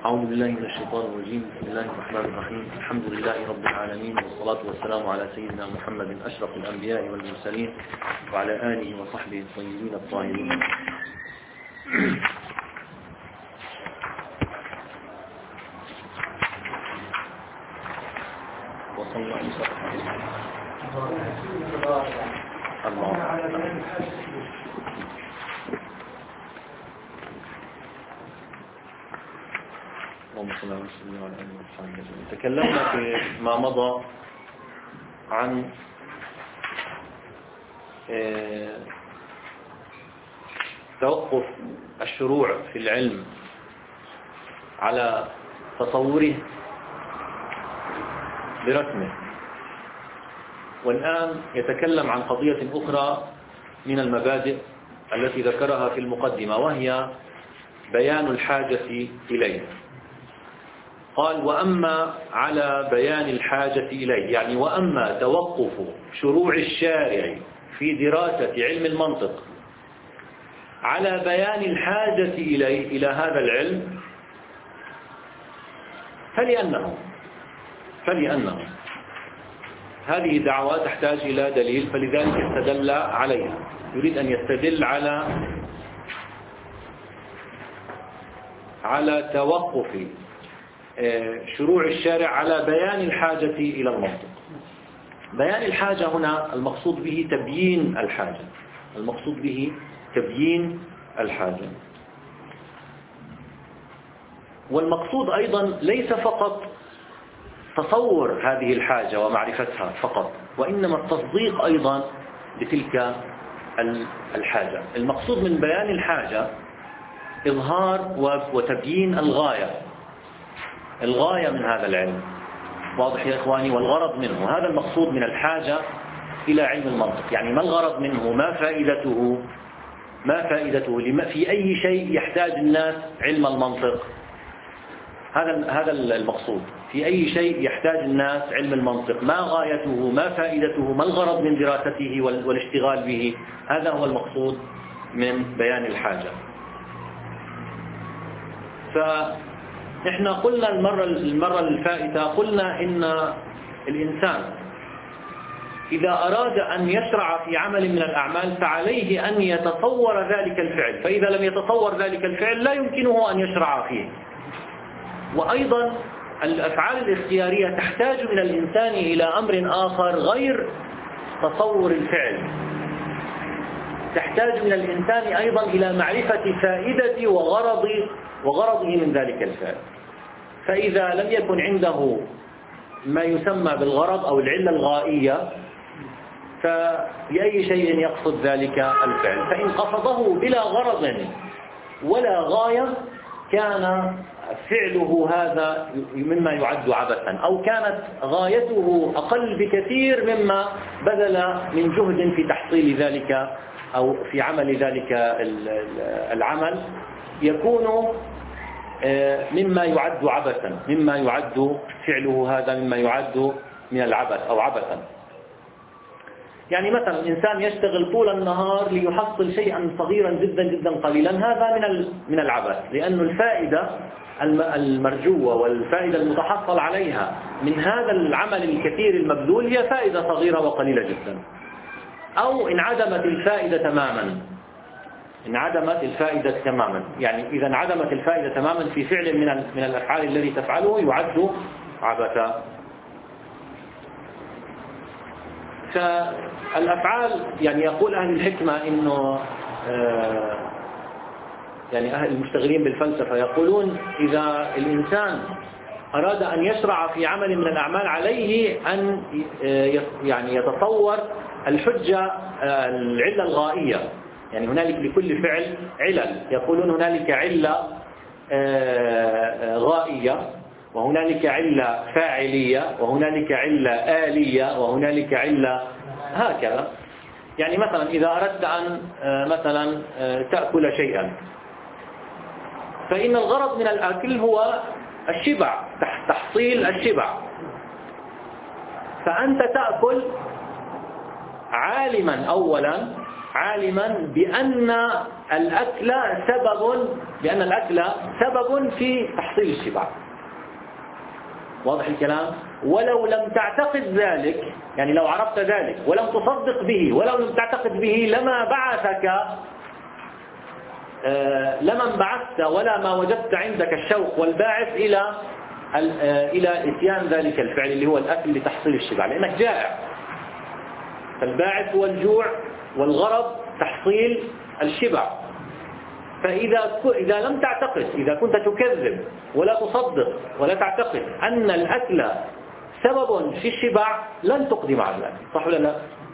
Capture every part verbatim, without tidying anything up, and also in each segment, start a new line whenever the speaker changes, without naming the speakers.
أعوذ بالله من الشيطان الرجيم. بسم الله الرحمن الرحيم. الحمد لله رب العالمين، والصلاة والسلام على سيدنا محمد أشرف الأنبياء والمرسلين وعلى آله وصحبه الطيبين الطاهرين. وصلنا إلى صفحة تكلمنا في ما مضى عن توقف الشروع في العلم على تصوره برسمه، والآن يتكلم عن قضية أخرى من المبادئ التي ذكرها في المقدمة، وهي بيان الحاجة إليه. قال: وأما على بيان الحاجة إليه، يعني وأما توقف شروع الشارع في دراسة علم المنطق على بيان الحاجة إليه إلى هذا العلم، فلأنه فلأنه هذه دعوة تحتاج إلى دليل، فلذلك استدل عليها. يريد أن يستدل على على توقف شروع الشارع على بيان الحاجة إلى المنطق. بيان الحاجة هنا المقصود به تبيين الحاجة، المقصود به تبيين الحاجة. والمقصود أيضا ليس فقط تصور هذه الحاجة ومعرفتها فقط، وإنما التصديق أيضا بتلك الحاجة. المقصود من بيان الحاجة إظهار وتبيين الغاية الغاية من هذا العلم. واضح يا إخواني؟ والغرض منه، هذا المقصود من الحاجة إلى علم المنطق. يعني ما الغرض منه؟ ما فائدته ما فائدته لما في أي شيء يحتاج الناس علم المنطق؟ هذا هذا المقصود. في أي شيء يحتاج الناس علم المنطق، ما غايته، ما فائدته، ما الغرض من دراسته والاشتغال به؟ هذا هو المقصود من بيان الحاجة. فإحنا قلنا المرة المرة الفائتة، قلنا إن الإنسان إذا أراد أن يشرع في عمل من الأعمال فعليه أن يتصور ذلك الفعل، فإذا لم يتصور ذلك الفعل لا يمكنه أن يشرع فيه. وأيضا الأفعال الاختيارية تحتاج من الإنسان إلى أمر آخر غير تصور الفعل، تحتاج من الإنسان أيضا إلى معرفة فائدة وغرض وغرضه من ذلك الفعل. فإذا لم يكن عنده ما يسمى بالغرض أو العلة الغائية، فبأي شيء يقصد ذلك الفعل؟ فإن قصده بلا غرض ولا غاية كان فعله هذا مما يعد عبثا، أو كانت غايته أقل بكثير مما بذل من جهد في تحصيل ذلك أو في عمل ذلك العمل، يكون مما يعد عبثا، مما يعد فعله هذا مما يعد من العبث أو عبثا. يعني مثلا الإنسان يشتغل طول النهار ليحصل شيئا صغيرا جدا جدا قليلا، هذا من من العبث، لأن الفائدة المرجوة والفائدة المتحصل عليها من هذا العمل الكثير المبذول هي فائدة صغيرة وقليلة جدا. أو انعدمت الفائدة تماما انعدمت الفائدة تماما يعني إذا انعدمت الفائدة تماما في فعل من من الأفعال الذي تفعله يعد عبثا. فالأفعال، يعني يقول أهل الحكمة إنه يعني أهل المشتغلين بالفلسفة يقولون إذا الإنسان أراد أن يشرع في عمل من الأعمال عليه أن يعني يتصور الحجة العلة الغائية. يعني هنالك لكل فعل علل، يقولون هنالك علة غائية، وهنالك علة فاعلية، وهنالك علة آلية، وهنالك علة هكذا. يعني مثلا إذا أردت أن مثلا تأكل شيئا، فإن الغرض من الأكل هو الشبع، تحصيل الشبع، فأنت تأكل عالما أولا عالما بأن الأكل سبب بأن الأكل سبب في تحصيل الشبع. واضح الكلام؟ ولو لم تعتقد ذلك، يعني لو عرفت ذلك ولم تصدق به ولو لم تعتقد به لما بعثك آه لما انبعثت ولا ما وجدت عندك الشوق والباعث إلى آه إلى إتيان ذلك الفعل اللي هو الأكل لتحصيل الشبع، لأنك جائع. فالباعث هو الجوع والغرض تحصيل الشبع. فإذا إذا لم تعتقد، إذا كنت تكذب ولا تصدق ولا تعتقد أن الأكل سبب في الشبع لن تقدم على الأكل، صح ولا لا؟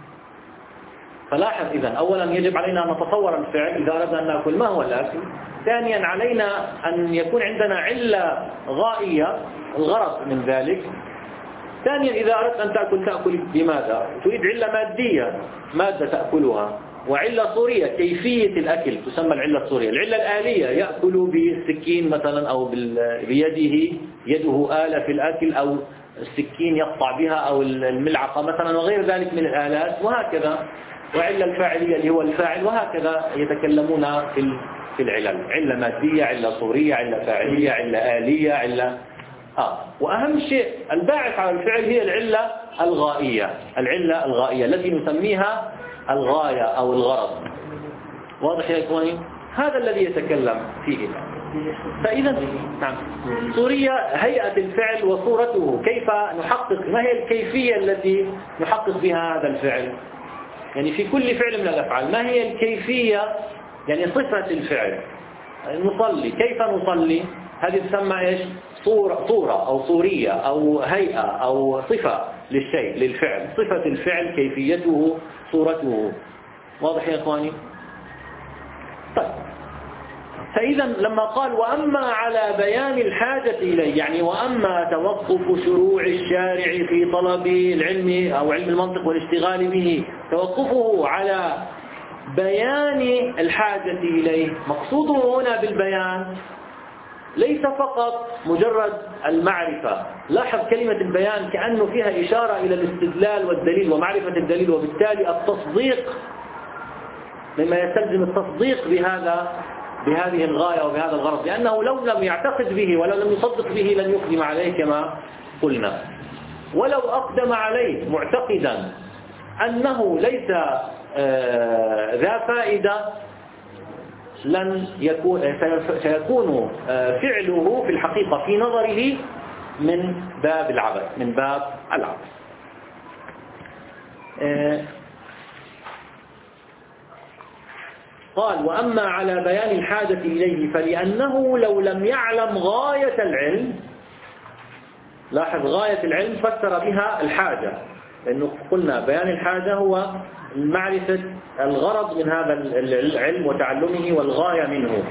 فلاحظ إذن أولا يجب علينا أن نتصور الفعل إذا أردنا أن نأكل ما هو الأكل. ثانيا علينا أن يكون عندنا علة غائية الغرض من ذلك. ثانيا إذا أردت أن تأكل تأكل بماذا؟ تريد علة مادية، مادة تأكلها، وعلة صورية كيفية الأكل تسمى العلة الصورية. العلة الآلية يأكل بالسكين مثلا أو بيده، يده آلة في الأكل، أو السكين يقطع بها، أو الملعقة مثلا، وغير ذلك من الآلات، وهكذا. وعلة الفاعلية اللي هو الفاعل، وهكذا يتكلمون في في العلل، علة مادية، علة صورية، علة فاعلية، علة آلية، علة آه. وأهم شيء الباعث على الفعل هي العلة الغائية، العلة الغائية التي نسميها الغاية أو الغرض. واضح يا إخواني؟ هذا الذي يتكلم فيه. فإذا نعم، صورية هيئة الفعل وصورته، كيف نحقق، ما هي الكيفية التي نحقق بها هذا الفعل؟ يعني في كل فعل من الأفعال ما هي الكيفية، يعني صفة الفعل. نصلي، كيف نصلي؟ هذه تسمى إيش؟ صورة, صورة أو صورية أو هيئة أو صفة للشيء، للفعل، صفة الفعل، كيفيته، صورته. واضح يا إخواني؟ طيب، فإذا لما قال وأما على بيان الحاجة إليه، يعني وأما توقف شروع الشارع في طلب العلم أو علم المنطق والاشتغال به، توقفه على بيان الحاجة إليه، مقصوده هنا بالبيان ليس فقط مجرد المعرفة. لاحظ كلمة البيان كأنه فيها إشارة إلى الاستدلال والدليل ومعرفة الدليل، وبالتالي التصديق، مما يستلزم التصديق بهذا بهذه الغاية وبهذا الغرض، لأنه لو لم يعتقد به ولو لم يصدق به لن يقدم عليه كما قلنا. ولو أقدم عليه معتقدا أنه ليس آه ذا فائدة لن يكون سيكون فعله في الحقيقة في نظره من باب العبث، من باب العبث. قال وأما على بيان الحاجة إليه فلأنه لو لم يعلم غاية العلم، لاحظ غاية العلم فسر بها الحاجة، لأنه قلنا بيان الحاجة هو معرفة الغرض من هذا العلم وتعلمه والغاية منه.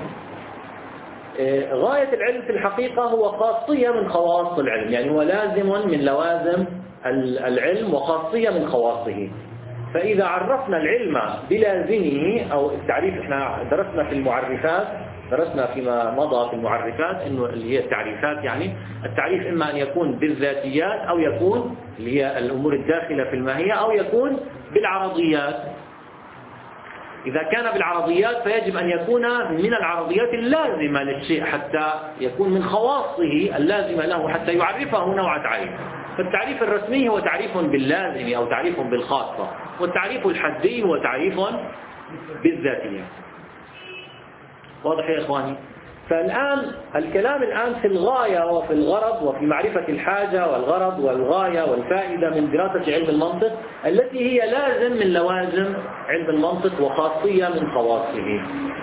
غاية العلم في الحقيقة هو خاصية من خواص العلم، يعني هو لازم من لوازم العلم وخاصية من خواصه. فإذا عرفنا العلم بلازمه، أو التعريف، احنا درسنا في المعرفات، درسنا فيما مضى في المعرفات انه اللي هي التعريفات، يعني التعريف اما ان يكون بالذاتيات او يكون اللي هي الامور الداخله في الماهيه، او يكون بالعرضيات. اذا كان بالعرضيات فيجب ان يكون من العرضيات اللازمه للشيء حتى يكون من خواصه اللازمه له حتى يعرفه نوع تعريف. فالتعريف الرسمي هو تعريف باللازم او تعريف بالخاصه، والتعريف الحدي هو تعريف بالذاتيه. واضح يا إخواني؟ فالآن الكلام الآن في الغاية وفي الغرض وفي معرفة الحاجة والغرض والغاية والفائدة من دراسة علم المنطق التي هي لازم من لوازم علم المنطق وخاصية من خواصه.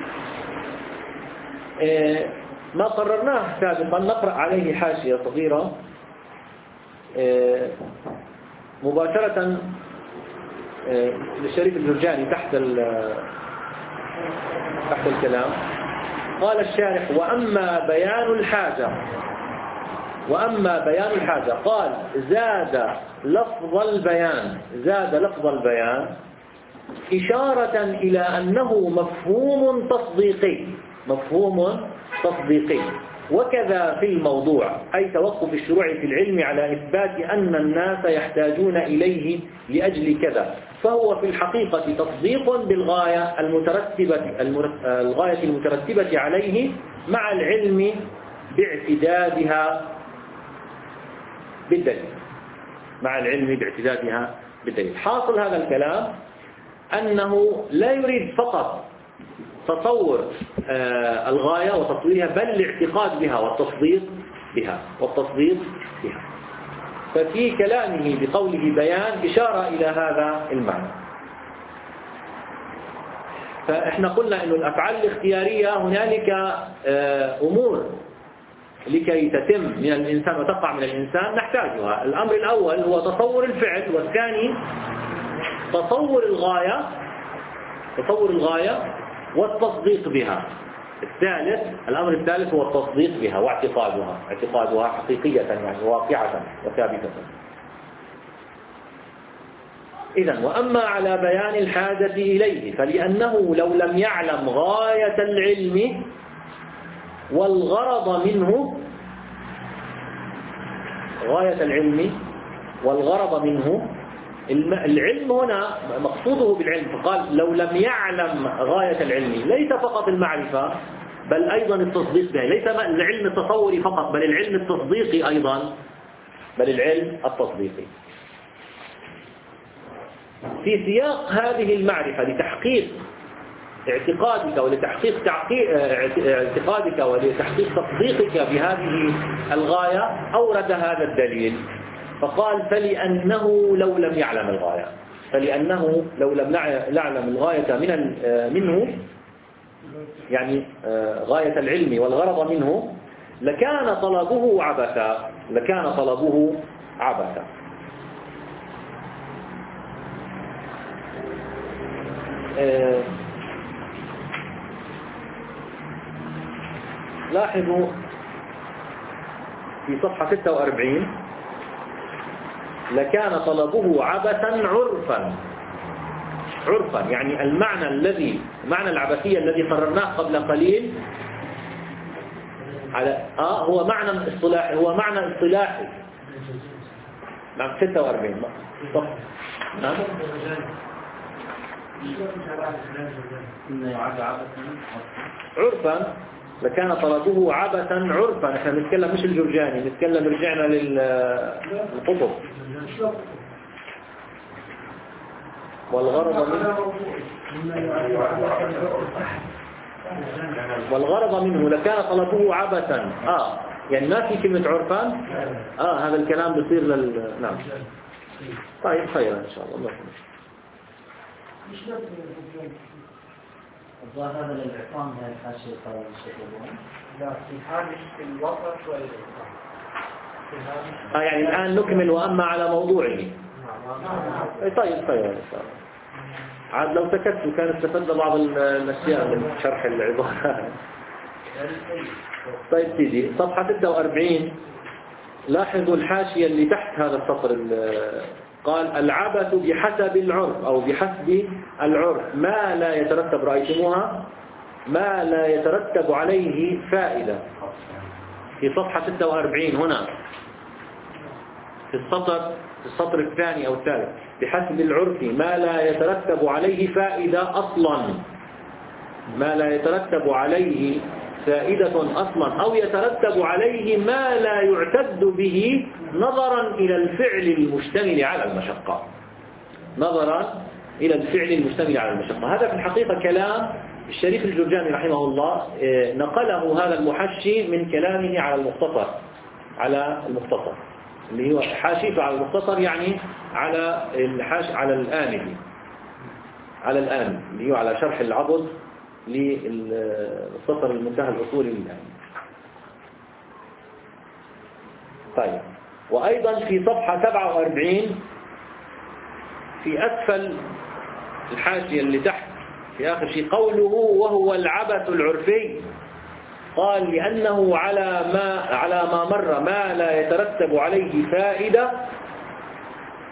ما قررناه سابقا نقرأ عليه حاشية صغيرة مباشرة للشريف الجرجاني تحت تحت الكلام. قال الشارح وأما بيان الحاجة وأما بيان الحاجة قال زاد لفظ البيان زاد لفظ البيان إشارة إلى أنه مفهوم تصديقي مفهوم تصديقي وكذا في الموضوع، أي توقف الشروع في العلم على إثبات أن الناس يحتاجون إليه لأجل كذا، فهو في الحقيقة تصديق بالغاية المترتبة الغاية المترتبة عليه مع العلم باعتدادها بالدليل مع العلم باعتدادها بالدليل. حاصل هذا الكلام أنه لا يريد فقط تصور الغاية وتصويرها، بل الاعتقاد بها والتصديق بها والتصديق بها. ففي كلامه بقوله بيان إشارة إلى هذا المعنى. فإحنا قلنا أن الأفعال الاختيارية هنالك أمور لكي تتم من الإنسان وتقع من الإنسان نحتاجها. الأمر الأول هو تصور الفعل، والثاني تصور الغاية تصور الغاية والتصديق بها. الثالث الأمر الثالث هو التصديق بها واعتقادها اعتقادها حقيقية، يعني واقعة وثابتة. إذن وأما على بيان الحاجة إليه فلأنه لو لم يعلم غاية العلم والغرض منه غاية العلم والغرض منه العلم هنا مقصوده بالعلم، فقال لو لم يعلم غاية العلم ليس فقط المعرفة بل أيضا التصديق به، ليس العلم التصوري فقط بل العلم التصديقي أيضا بل العلم التصديقي. في سياق هذه المعرفة لتحقيق اعتقادك ولتحقيق اعتقادك ولتحقيق تصديقك بهذه الغاية أورد هذا الدليل، فقال فلأنه لو لم يعلم الغاية فلأنه لو لم يعلم الغاية من منه يعني غاية العلم والغرض منه لكان طلبه عبثا لكان طلبه عبثا. لاحظوا في صفحة ستة وأربعين لكان طلبه عبثا عرفا عرفا يعني المعنى الذي معنى العبثية الذي قررناه قبل قليل على آه هو معنى اصطلاحي هو معنى اصطلاحي نعم ستة وأربعين صح نعم عرفا لكان طلبه عبثا عرفا. احنا نتكلم مش الجرجاني، نتكلم رجعنا للقطب. والغرض منه والغرض منه لكان طلبه عبثا اه يعني ما في كلمة عرفا اه هذا الكلام بيصير لل نعم طيب خير ان شاء الله.
الظاهر هذا للإعطان هاي الحاشية قال الشيخ لا في هامش الوسط والإعطان
آه يعني الآن نكمل وأما على موضوعه. طيب طيب إن شاء الله. عاد لو سكت كان استفدنا بعض الأشياء من شرح العبارة. طيب سيدي صفحة ستة وأربعين لاحظوا الحاشية اللي تحت هذا السطر قال العبث بحسب العرف أو بحسب العرف ما لا يترتب رأيتموها ما لا يترتب عليه فائدة. في صفحة ستة وأربعين هنا في السطر في السطر الثاني أو الثالث بحسب العرف ما لا يترتب عليه فائدة أصلا ما لا يترتب عليه فائدة أصلا أو يترتب عليه ما لا يعتد به نظرا إلى الفعل المشتمل على المشقة نظرا إلى الفعل المشتمل على المشقة. هذا في الحقيقة كلام الشريف الجرجاني رحمه الله نقله هذا المحشي من كلامه على المختصر على المختصر اللي هو حاشيته على المختصر يعني على الحاش على الآملي على الآملي اللي هو على شرح العضد للمختصر المنتهى الأصولي للآملي. طيب وأيضا في صفحة سبعة وأربعين في أسفل الحاشية اللي تحت في آخر شيء قوله وهو العبث العرفي قال لأنه على ما على ما مر ما لا يترتب عليه فائدة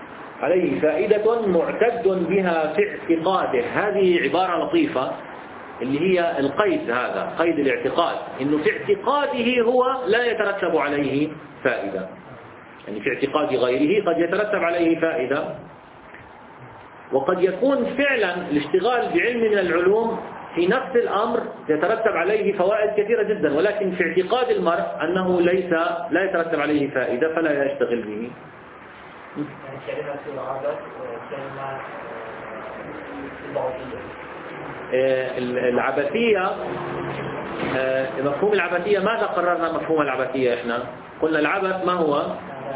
عليه فائدة معتد بها في اعتقاده. هذه عبارة لطيفة اللي هي القيد، هذا قيد الاعتقاد، إنه في اعتقاده هو لا يترتب عليه فائدة، يعني في اعتقاد غيره قد يترتب عليه فائدة، وقد يكون فعلا الاشتغال بعلم من العلوم في نفس الأمر يترتب عليه فوائد كثيرة جدا، ولكن في اعتقاد المرء أنه ليس لا يترتب عليه فائدة فلا يشتغل به.
يعني كلمة العبث كلمة
العبثية، مفهوم العبثية، ماذا قررنا مفهوم العبثية إحنا؟ قلنا العبث ما هو؟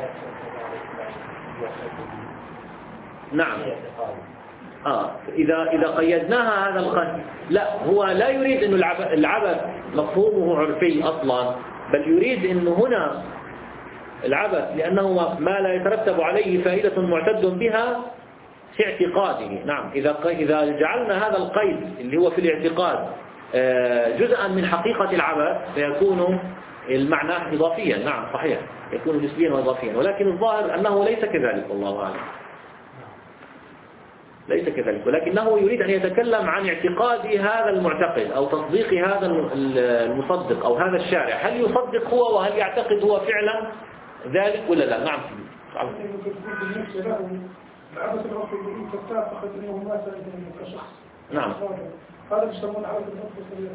نعم. آه إذا إذا قيدناها هذا القيد، لا، هو لا يريد إنه العبث مفهومه عرفي أصلا، بل يريد إنه هنا العبث لأنه ما لا يترتب عليه فائدة معتد بها في اعتقاده. نعم، إذا إذا جعلنا هذا القيد اللي هو في الاعتقاد جزءا من حقيقة العبث فيكون المعنى إضافيا. نعم صحيح، يكون نسبيا وإضافيا، ولكن الظاهر أنه ليس كذلك، والله أعلم ليس كذلك، ولكنه يريد أن يتكلم عن اعتقاد هذا المعتقد أو تصديق هذا المصدق أو هذا الشارع، هل يصدق هو وهل يعتقد هو فعلا ذلك ولا لا. نعم. نعم.
هذا يسمون عبث النفس.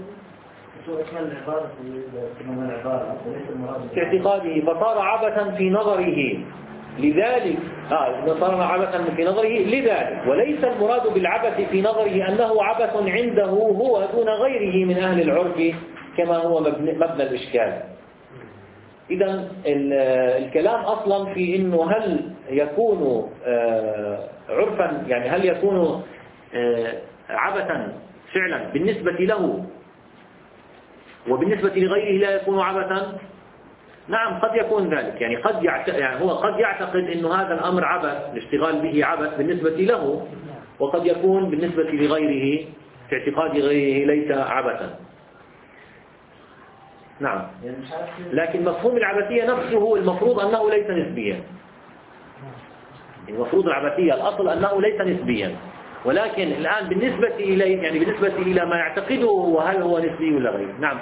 في اعتقاده فصار عبثا في نظره، لذلك آه صار عبثا في نظره لذلك، وليس المراد بالعبث في نظره أنه عبث عنده هو دون غيره من أهل العرف كما هو مبنى, مبنى الإشكال. إذا الكلام أصلا في إنه هل يكون آه عرفا، يعني هل يكون آه عبثا فعلا بالنسبة له وبالنسبة لغيره لا يكون عبثا. نعم قد يكون ذلك، يعني قد يعتقد يعني هو قد يعتقد إنه هذا الأمر عبث، الاشتغال به عبث بالنسبة له، وقد يكون بالنسبة لغيره في اعتقاد غيره ليس عبثا. نعم، لكن مفهوم العبثية نفسه المفروض أنه ليس نسبيا، المفروض العبثية الأصل أنه ليس نسبيا، ولكن الآن بالنسبة إليه يعني بالنسبة إلى ما يعتقده وهل هو نسبي ولا غير. نعم.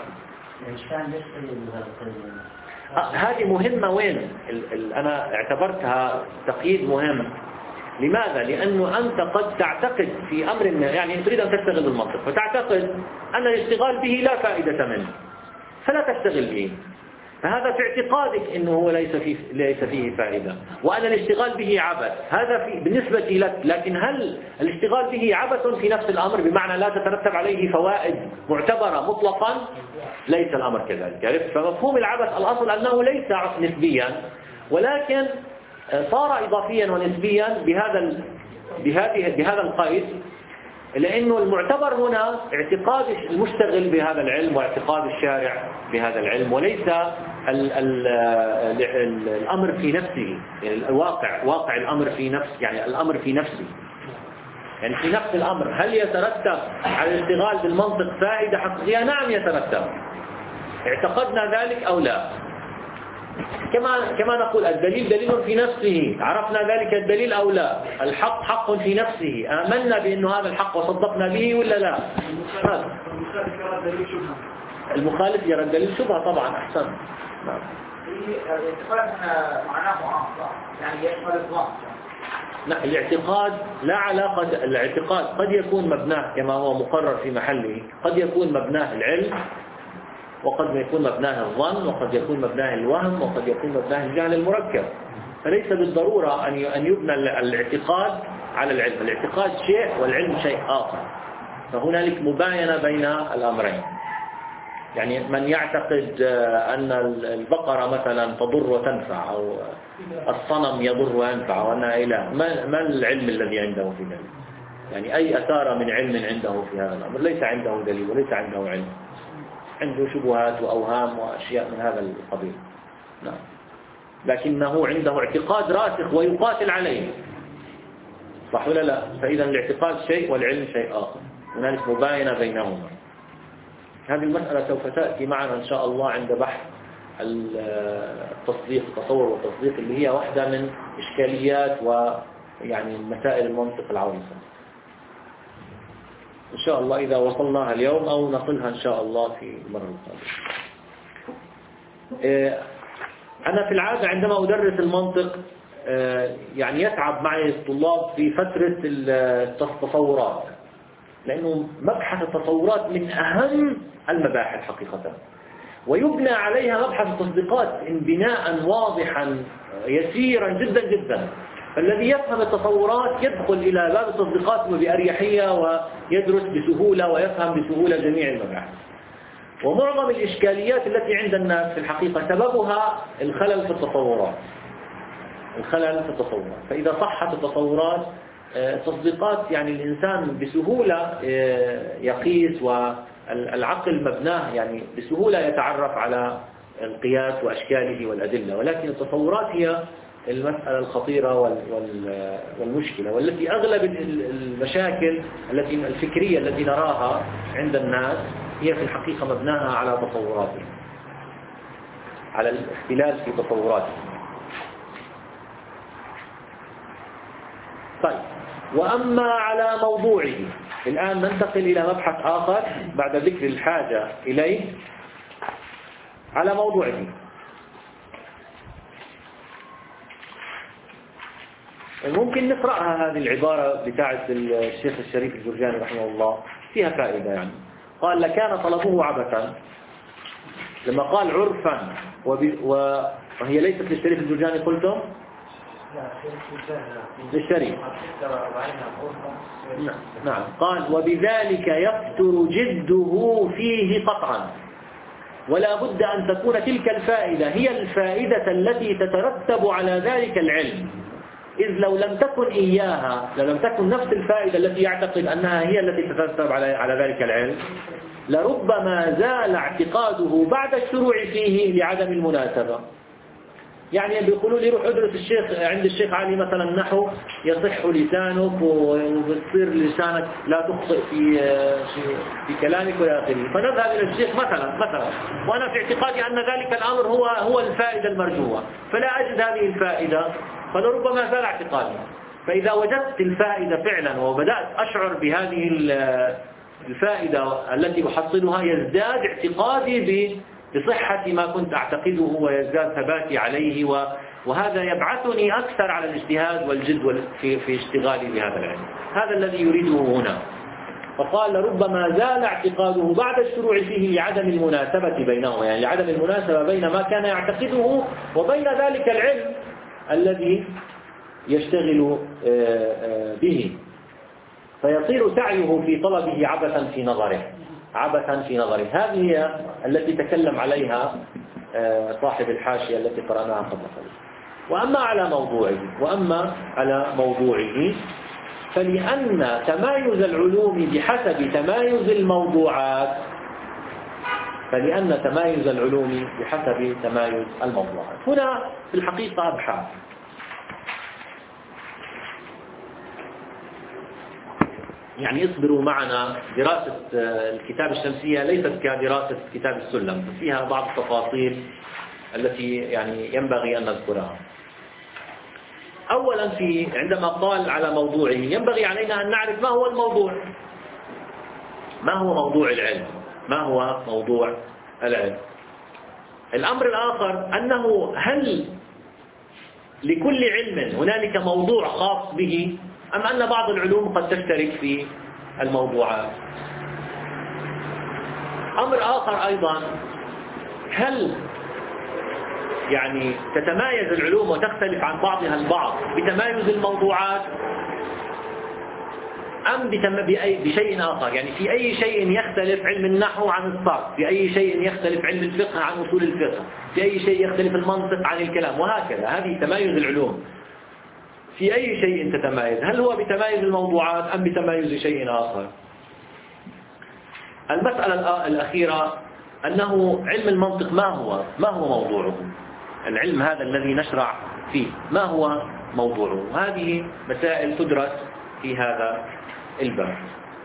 هذه مهمة وين ال ال أنا اعتبرتها تقييد مهم. لماذا؟ لأنه أنت قد تعتقد في أمر ما، يعني تريد أن تشتغل بالمنطق فتعتقد أن الاشتغال به لا فائدة منه فلا تشتغل به، فهذا في اعتقادك أنه هو ليس فيه ليس فيه فائدة، وأن الاشتغال به عبث، هذا في بالنسبة لك. لكن هل الاشتغال به عبث في نفس الأمر بمعنى لا تترتب عليه فوائد معتبرة مطلقا؟ ليس الأمر كذلك. عرفت؟ فمفهوم العبث الأصل أنه ليس نسبيا، ولكن صار إضافيا ونسبيا بهذا بهذه بهذا القيد، لأنه المعتبر هنا اعتقاد المشتغل بهذا العلم واعتقاد الشارع بهذا العلم، وليس ال ال ال الأمر في نفسه، يعني الواقع واقع الأمر في نفس يعني الأمر في نفسه، يعني في نفس الأمر هل يترتب على الاشتغال بالمنطق فائدة حقيقية؟ نعم يترتب، اعتقدنا ذلك أو لا. كما كما نقول الدليل دليل في نفسه، عرفنا ذلك الدليل أو لا، الحق حق في نفسه، آمنا بأنه هذا الحق وصدقنا به ولا لا. المخالف يرى الدليل شبهة طبعا. أحسن. نعم.
الاعتقاد معناه عام، يعني يشمل الظن.
لا، الاعتقاد لا علاقة، الاعتقاد قد يكون مبناه كما هو مقرر في محله، قد يكون مبناه العلم، وقد يكون مبناه الظن، وقد يكون مبناه الوهم، وقد يكون مبناه الجهل المركب، فليس بالضرورة أن يبنى الاعتقاد على العلم. الاعتقاد شيء والعلم شيء آخر، فهنالك مباينة بين الأمرين. يعني من يعتقد أن البقرة مثلا تضر وتنفع، أو الصنم يضر وينفع، وأنها إله، ما العلم الذي عنده في ذلك؟ يعني أي أثار من علم عنده في هذا الأمر؟ ليس عنده دليل وليس عنده علم، عنده شبهات وأوهام وأشياء من هذا القبيل. نعم. لكنه عنده اعتقاد راسخ ويقاتل عليه، صح ولا لا؟ فإذا الاعتقاد شيء والعلم شيء آخر، هنالك مباينة بينهما. هذه المسألة سوف تأتي معنا إن شاء الله عند بحث التصديق، التصور والتصديق، اللي هي واحدة من إشكاليات ويعني مسائل المنطق العويصة. إن شاء الله إذا وصلناها اليوم أو نصلها إن شاء الله في المرة القادمة. أنا في العادة عندما أدرس المنطق يعني يتعب معي الطلاب في فترة التصورات، لأنه مبحث التصورات من أهم المباحث حقيقة، ويبنى عليها مبحث التصديقات بناء واضحا يسيرا جدا جدا. فالذي يفهم التصورات يدخل إلى باب التصديقات بأريحية ويدرس بسهولة ويفهم بسهولة جميع المباحث. ومعظم الإشكاليات التي عند الناس في الحقيقة سببها الخلل في التصورات الخلل في التصورات فإذا صحت التصورات التصديقات يعني الإنسان بسهولة يقيس، والعقل مبناه يعني بسهولة يتعرف على القياس وأشكاله والأدلة. ولكن التصورات هي المسألة الخطيرة والمشكلة، والتي أغلب المشاكل التي الفكرية التي نراها عند الناس هي في الحقيقة مبناها على تصوراتهم، على الاختلال في تصوراتهم. طيب، وأما على موضوعه، الآن ننتقل إلى مبحث آخر بعد ذكر الحاجة إليه. على موضوعه، ممكن نقرأها هذه العبارة بتاعت الشيخ الشريف الجرجاني رحمه الله، فيها فائدة. يعني قال: لكان طلبه عبثا، لما قال عرفا وهي ليست للشريف الجرجاني قلتم؟ للشريف. نعم. قال: وبذلك يفتر جده فيه قطعا، ولا بد أن تكون تلك الفائدة هي الفائدة التي تترتب على ذلك العلم، إذ لو لم تكن إياها، لو لم تكن نفس الفائدة التي يعتقد أنها هي التي تترتب على على ذلك العلم، لربما زال اعتقاده بعد الشروع فيه لعدم المناسبة. يعني بيقولوا لي روح ادرس الشيخ عند الشيخ علي مثلا نحو يصح لسانك وبتصير لسانك لا تخطئ في في كلامك والى اخره، فنذهب الى الشيخ مثلا مثلا وانا في اعتقادي ان ذلك الامر هو هو الفائده المرجوه، فلا اجد هذه الفائده، فلربما زال اعتقادي. فاذا وجدت الفائده فعلا وبدات اشعر بهذه الفائده التي احصلها، يزداد اعتقادي بصحة ما كنت أعتقده ويزداد ثباتي عليه، وهذا يبعثني أكثر على الاجتهاد والجد في في اشتغالي بهذا العلم. هذا الذي يريده هنا. فقال: لربما زال اعتقاده بعد الشروع فيه لعدم المناسبة بينهما، يعني لعدم المناسبة بين ما كان يعتقده وبين ذلك العلم الذي يشتغل به، فيصير سعيه في طلبه عبثا في نظره عبثا في نظره. هذه هي التي تكلم عليها صاحب الحاشية التي قرأناها قبل قليل. وأما على موضوعه وأما على موضوعه فلأن تمايز العلوم بحسب تمايز الموضوعات فلأن تمايز العلوم بحسب تمايز الموضوعات هنا في الحقيقة أبحاث. يعني اصبروا معنا، دراسة الكتاب الشمسية ليست كدراسة كتاب السلم، فيها بعض التفاصيل التي يعني ينبغي أن نذكرها. أولا في عندما قال على موضوعه ينبغي علينا أن نعرف ما هو الموضوع، ما هو موضوع العلم، ما هو موضوع العلم. الأمر الآخر أنه هل لكل علم هنالك موضوع خاص به، أم أن بعض العلوم قد تشترك في الموضوعات. أمر آخر أيضا، هل يعني تتمايز العلوم وتختلف عن بعضها البعض بتمايز الموضوعات أم بشيء آخر؟ يعني في أي شيء يختلف علم النحو عن الصرف، في أي شيء يختلف علم الفقه عن أصول الفقه، في أي شيء يختلف المنطق عن الكلام، وهكذا. هذه تمايز العلوم. في أي شيء تتمايز؟ هل هو بتمايز الموضوعات أم بتمايز شيء آخر؟ المسألة الأخيرة أنه علم المنطق ما هو ما هو موضوعه؟ العلم هذا الذي نشرع فيه ما هو موضوعه؟ هذه مسائل تدرس في هذا الباب.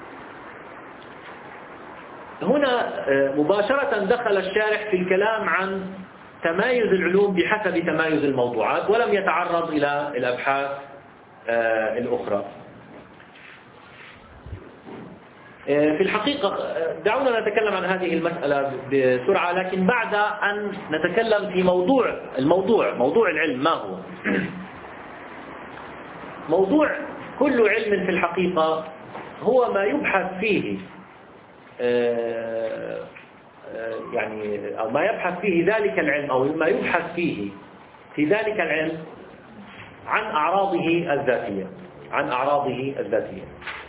هنا مباشرة دخل الشارح في الكلام عن تمايز العلوم بحسب تمايز الموضوعات، ولم يتعرض إلى الأبحاث الأخرى. في الحقيقة دعونا نتكلم عن هذه المسألة بسرعة، لكن بعد أن نتكلم في موضوع الموضوع موضوع العلم ما هو. موضوع كل علم في الحقيقة هو ما يبحث فيه يعني أو ما يبحث فيه ذلك العلم أو ما يبحث فيه في ذلك العلم عن أعراضه الذاتية عن أعراضه الذاتية.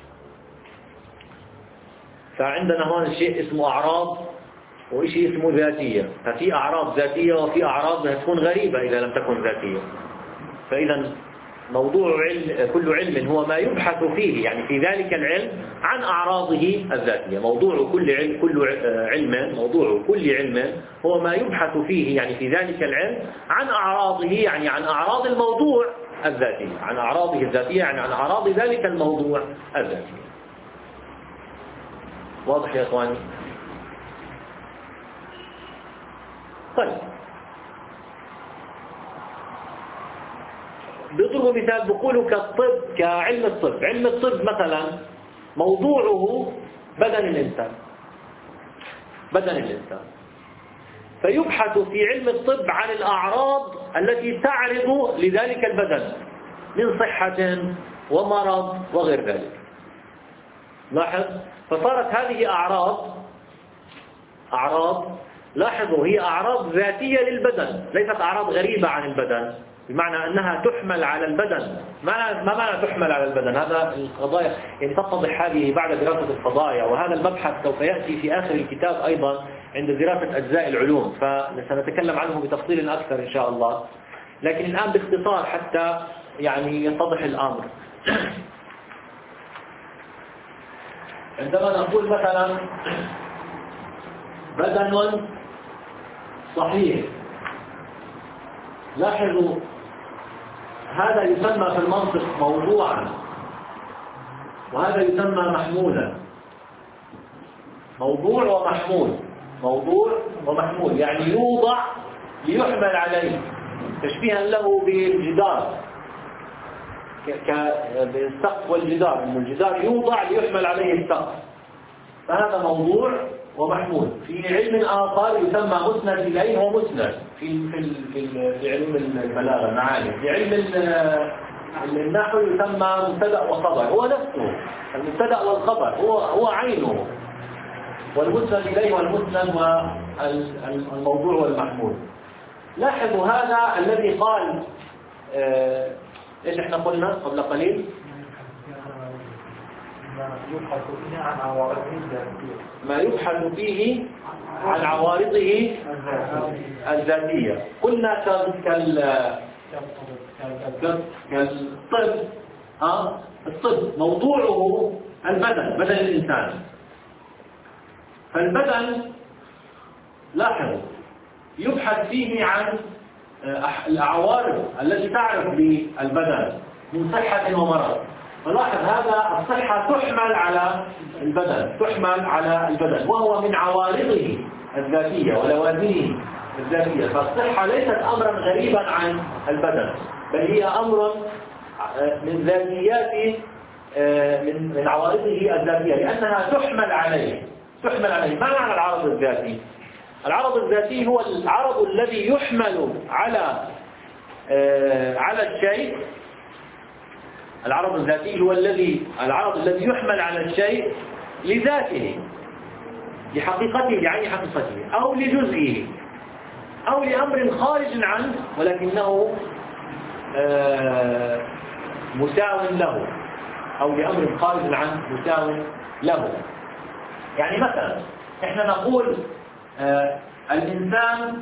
فعندنا هون شيء اسمه أعراض وشيء اسمه ذاتية. ففي أعراض ذاتية وفي أعراض تكون غريبة إذا لم تكن ذاتية. فإذا موضوع علم كل علم هو ما يبحث فيه يعني في ذلك العلم عن أعراضه الذاتية. موضوع كل علم كل علم موضوع كل علم هو ما يبحث فيه يعني في ذلك العلم عن أعراضه يعني عن أعراض الموضوع الذاتية عن أعراضه الذاتية يعني عن أعراض ذلك الموضوع الذاتي. واضح يا إخواني؟ طيب بيضرب مثال بقولوا كالطب كعلم الطب. علم الطب مثلا موضوعه بدن الإنسان بدن الإنسان فيبحث في علم الطب عن الأعراض التي تعرض لذلك البدن من صحة ومرض وغير ذلك. لاحظ، فصارت هذه أعراض أعراض لاحظوا هي أعراض ذاتية للبدن ليست أعراض غريبة عن البدن، بمعنى أنها تحمل على البدن. ما معنى تحمل على البدن؟ هذا القضايا يعني تتضح هذه بعد دراسة القضايا، وهذا المبحث سوف يأتي في آخر الكتاب أيضا عند دراسة أجزاء العلوم، فسنتكلم عنه بتفصيل أكثر إن شاء الله. لكن الآن باختصار حتى يعني يتضح الأمر. عندما نقول مثلا بدن صحيح، لاحظوا هذا يسمى في المنطق موضوعا وهذا يسمى محمولا. موضوع ومحمول موضوع ومحمول يعني يوضع ليحمل عليه، تشبيها له بالجدار بالسقف والجدار، إن الجدار يوضع ليحمل عليه السقف، فهذا موضوع ومحمول. في علم آخر يسمى مسند إليه ومسند في في في في علم البلاغة المعاني. في علم النحو يسمى مبتدأ وخبر، هو نفسه المبتدأ والخبر هو هو عينه، والمسند إليه والمسند والموضوع والمحمول. لاحظوا هذا الذي قال آه ايش احنا قلنا قبل قليل؟ ما يبحث فيه عن عوارضه الذاتية. قلنا كال كالطب ها الطب موضوعه البدن بدن الإنسان. فالبدن لاحظوا يبحث فيه عن العوارض التي تعرف بالبدن من صحة ومرض. فلاحظ هذا الصحة تحمل على البدن تحمل على البدن وهو من عوارضه الذاتية ولوازمه الذاتية. فالصحة ليست أمرا غريبا عن البدن، بل هي أمر من ذاتيات من من عوارضه الذاتية، لأنها تحمل عليه تحمل عليه. ما معنى العرض الذاتي؟ العرض الذاتي هو العرض الذي يحمل على على الشيء. العرض الذاتي هو الذي العرض الذي يحمل على الشيء لذاته لحقيقته لعين حقيقته أو لجزئه أو لأمر خارج عنه ولكنه مساو له، أو لأمر خارج عنه مساو له. يعني مثلا احنا نقول آه الإنسان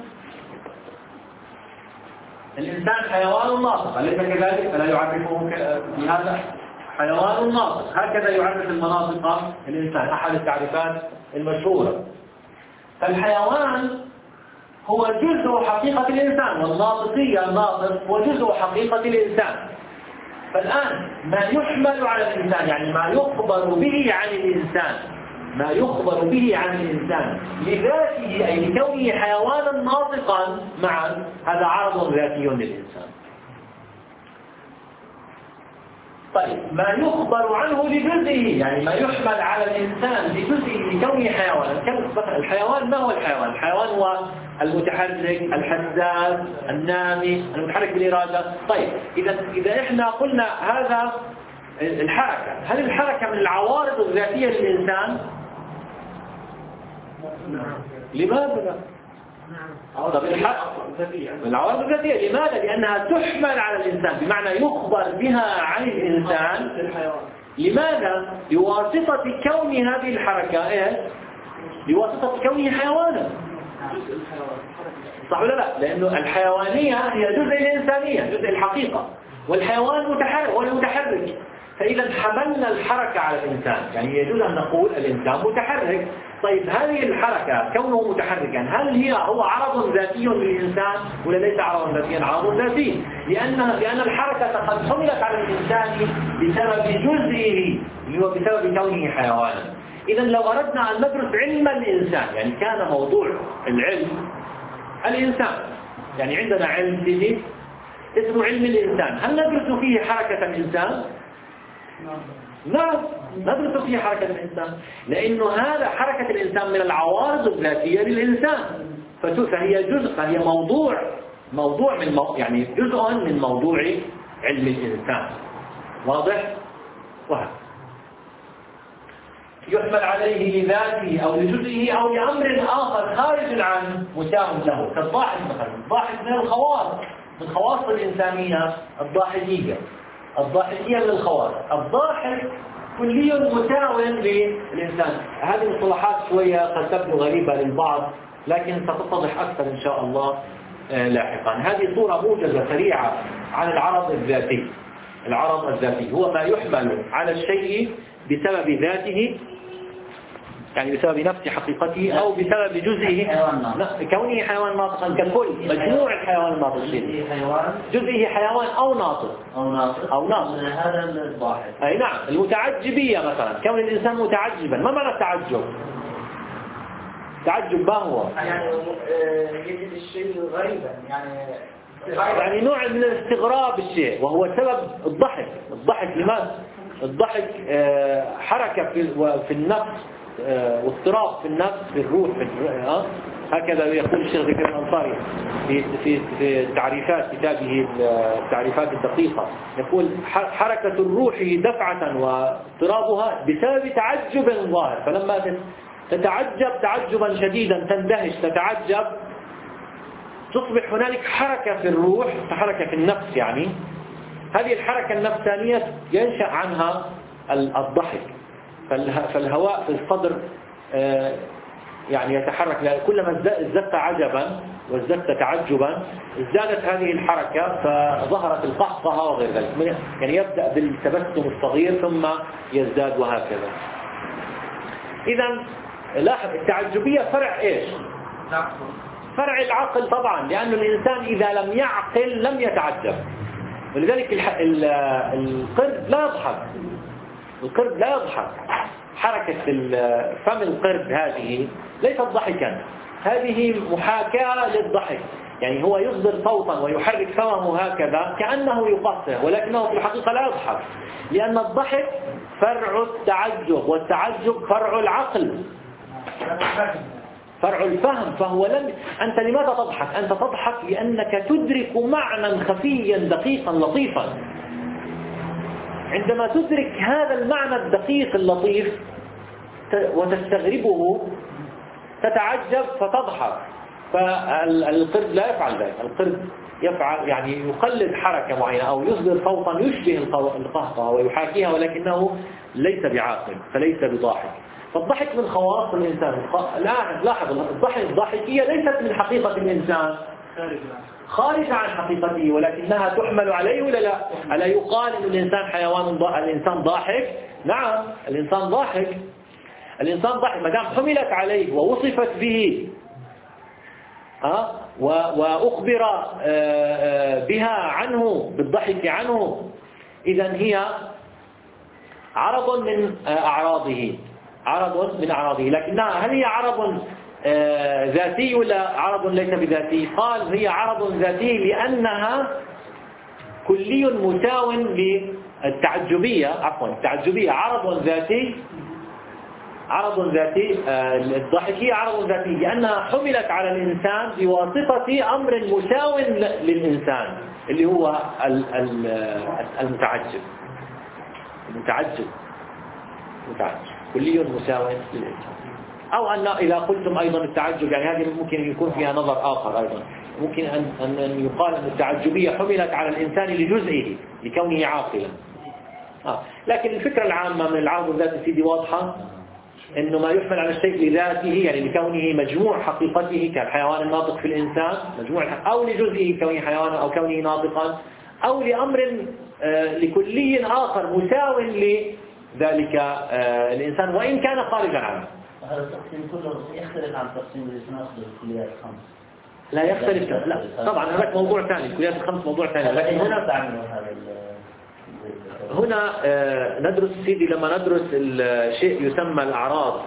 الإنسان حيوان ناطق، أليس كذلك؟ فلا يعرفه بهذا حيوان ناطق، هكذا يعرف المناطق الإنسان، أحد التعريفات المشهورة. فالحيوان هو جزء حقيقة الإنسان، والناطقية الناطق هو جزء حقيقة الإنسان. فالآن ما يحمل على الإنسان يعني ما يخبر به عن الإنسان ما يخبر به عن الإنسان لذاته أي لكونه حيوانا ناطقا معا، هذا عرض ذاتي للإنسان. طيب ما يخبر عنه لجزئه، يعني ما يحمل على الإنسان بجزئه لكونه حيوانا. مثلا الحيوان، ما هو الحيوان؟ الحيوان هو المتحرك الحساس النامي المتحرك بالإرادة. طيب إذا إذا إحنا قلنا هذا الحركة، هل الحركة من العوارض الذاتية للإنسان؟ لماذا؟ طب من العوارض الذاتية. لماذا؟ لأنها تحمل على الإنسان، بمعنى يخبر بها عن الإنسان. لماذا؟ لواسطة كون هذه الحركة إيه؟ لواسطة كونه حيوانا. صح ولا لا؟ لأنه الحيوانية هي جزء الإنسانية، جزء الحقيقة، والحيوان متحرك هو المتحرك. فإذا حملنا الحركة على الإنسان، يعني يجوز أن نقول الإنسان متحرك. طيب هذه الحركة كونه متحركا، هل هي هو عرض ذاتي للإنسان ولا ليس عرضا ذاتيا؟ عرض ذاتي، لأن لأن الحركة قد حملت على الإنسان بسبب جزئه اللي هو بسبب كونه حيوانا. إذا لو أردنا أن ندرس علم الإنسان، يعني كان موضوع العلم الإنسان، يعني عندنا علم فيه اسمه علم الإنسان، هل ندرس فيه حركة الإنسان؟ نعم، ندرس فيه حركة الإنسان، لأنه هذا حركة الإنسان من العوارض الذاتية للإنسان، فهي جزء، فهي موضوع موضوع من مو... يعني جزء من موضوع علم الإنسان. واضح؟ وهذا يحمل عليه لذاته أو لجزئه أو لأمر آخر خارج عنه مساهم له، كالضاحك مثلا. الضاحك من الخواص، من خواص الإنسانية الضاحكية. الضاحكية من الخواص. الضاحك كلي مساو للإنسان. هذه المصطلحات شوية قد تبدو غريبة للبعض، لكن ستتضح أكثر إن شاء الله لاحقا. هذه صورة موجزة سريعة عن العرض الذاتي. العرض الذاتي هو ما يحمل على الشيء بسبب ذاته، يعني بسبب نفس حقيقته أو بسبب جزئه، كونه حيوان ناطقا ككل، مجموع الحيوان الناطق، جزئه حيوان أو ناطق
أو ناطق
أو ناطق.
هذا الضاحك.
أي نعم. المتعجبية مثلا، كون الإنسان متعجبا. ما معنى التعجب؟ تعجب ما هو؟
يعني يجد الشيء غريبا، يعني
يعني نوع من الاستغراب الشيء، وهو سبب الضحك. الضحك لماذا؟ الضحك حركة في النفس واضطراب في النفس، في الروح، في الروح. هكذا يقول الشيخ ذكر الأنصاري في في في تعريفات كتابه التعريفات الدقيقة، يقول حركة الروح دفعة واضطرابها بسبب تعجب ظاهر، فلما تتعجب تعجبا شديدا، تندهش، تتعجب، تصبح هنالك حركة في الروح، حركة في النفس. يعني هذه الحركة النفسانية ينشأ عنها الضحك. فالهواء في الصدر يعني يتحرك، كلما ازددت عجبا وازددت تعجبا ازدادت هذه الحركة، فظهرت القهقهة وغير ذلك. يعني يبدأ بالتبسم الصغير ثم يزداد وهكذا. إذا لاحظ التعجبية فرع إيش؟ فرع العقل طبعا، لأن الإنسان إذا لم يعقل لم يتعجب. ولذلك القرد لا يضحك. القرد لا يضحك. حركة فم القرد هذه ليست ضحكا، هذه محاكاة للضحك. يعني هو يصدر صوتا ويحرك فمه هكذا كأنه يقصر، ولكنه في الحقيقة لا يضحك، لأن الضحك فرع التعجب، والتعجب فرع العقل، فرع الفهم. فهو لم أنت لماذا تضحك؟ أنت تضحك لأنك تدرك معنى خفيا دقيقا لطيفا. عندما تدرك هذا المعنى الدقيق اللطيف وتستغربه تتعجب فتضحك. فالقرد لا يفعل ذلك. القرد يفعل يعني يقلد حركة معينة أو يصدر صوتا يشبه القهقه ويحاكيها، ولكنه ليس بعاقل، فليس بضاحك. فالضحك من خواص الإنسان. لاحظ الضحك الضاحكية ليست من حقيقة الإنسان، خارجة عن حقيقته، ولكنها تحمل عليه ولا لا؟ ألا يقال إن الإنسان حيوان ضاحك؟ الإنسان ضاحك؟ نعم، الإنسان ضاحك. الإنسان ضاحك ما دام حملت عليه ووصفت به أه؟ وأخبر بها عنه بالضحك عنه، إذن هي عرض من أعراضه، عرض من أعراضه. لكنها هل هي عرض ذاتي ولا عرض ليس بذاتي؟ قال هي عرض ذاتي لأنها كلي مساو التعجبية عفوا التعجبية عرض ذاتي عرض ذاتي الضحكية عرض ذاتي لأنها حملت على الإنسان بواسطة أمر مساو للإنسان اللي هو المتعجب المتعجب متعجب كلي مساو للإنسان. أو أن إذا قلتم أيضا التعجب يعني هذه ممكن يكون فيها نظر آخر أيضا ممكن أن أن يقال أن التعجبية حملت على الإنسان لجزئه لكونه عاقلا. آه. لكن الفكرة العامة من العرض الذاتي سيدي واضحة إنه ما يحمل على الشيء لذاته يعني لكونه مجموع حقيقته كالحيوان الناطق في الإنسان مجموع أو لجزئه كونه حيوانا أو كونه ناطقا أو لأمر آه لكلي آخر مساو لذلك آه الإنسان وإن كان خارجا عنه.
هذا التقسيم كله يختلف عن تقسيم اللي تناقض الكليات الخمس.
لا يختلف لا طبعا هذا موضوع ثاني الكليات الخمس موضوع ثاني لكن هنا هنا آه ندرس سيدي لما ندرس الشيء يسمى الأعراض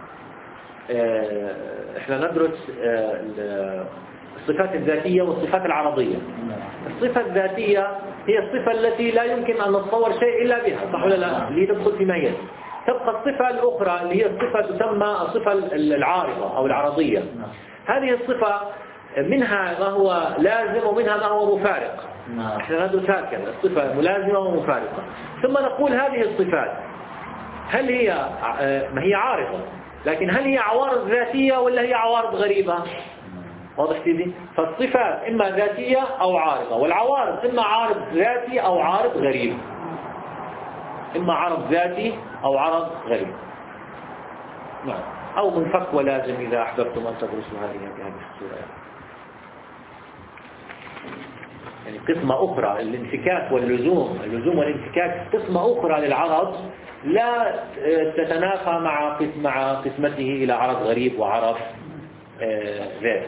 آه احنا ندرس آه الصفات الذاتية والصفات العرضية. الصفة الذاتية هي الصفة التي لا يمكن أن نتصور شيء إلا بها صح ولا لا اللي تدخل في ميز. تبقى الصفة الأخرى اللي هي الصفة تسمى الصفة العارضة أو العرضية. هذه الصفة منها ما هو لازم ومنها ما هو مفارق. احنا ندرس هكذا الصفة ملازمة ومفارقة ثم نقول هذه الصفات هل هي ما هي عارضة لكن هل هي عوارض ذاتية ولا هي عوارض غريبة؟ واضح سيدي؟ فالصفات إما ذاتية أو عارضة والعوارض إما عارض ذاتي أو عارض غريب إما عرض ذاتي أو عرض غريب نعم أو منفك ولازم إذا أحببتم أن تدرسوا هذه بهذه الصورة. يعني قسمة أخرى الانفكاك واللزوم اللزوم والانفكاك قسمة أخرى للعرض لا تتنافى مع قسم مع قسمته إلى عرض غريب وعرض ذاتي.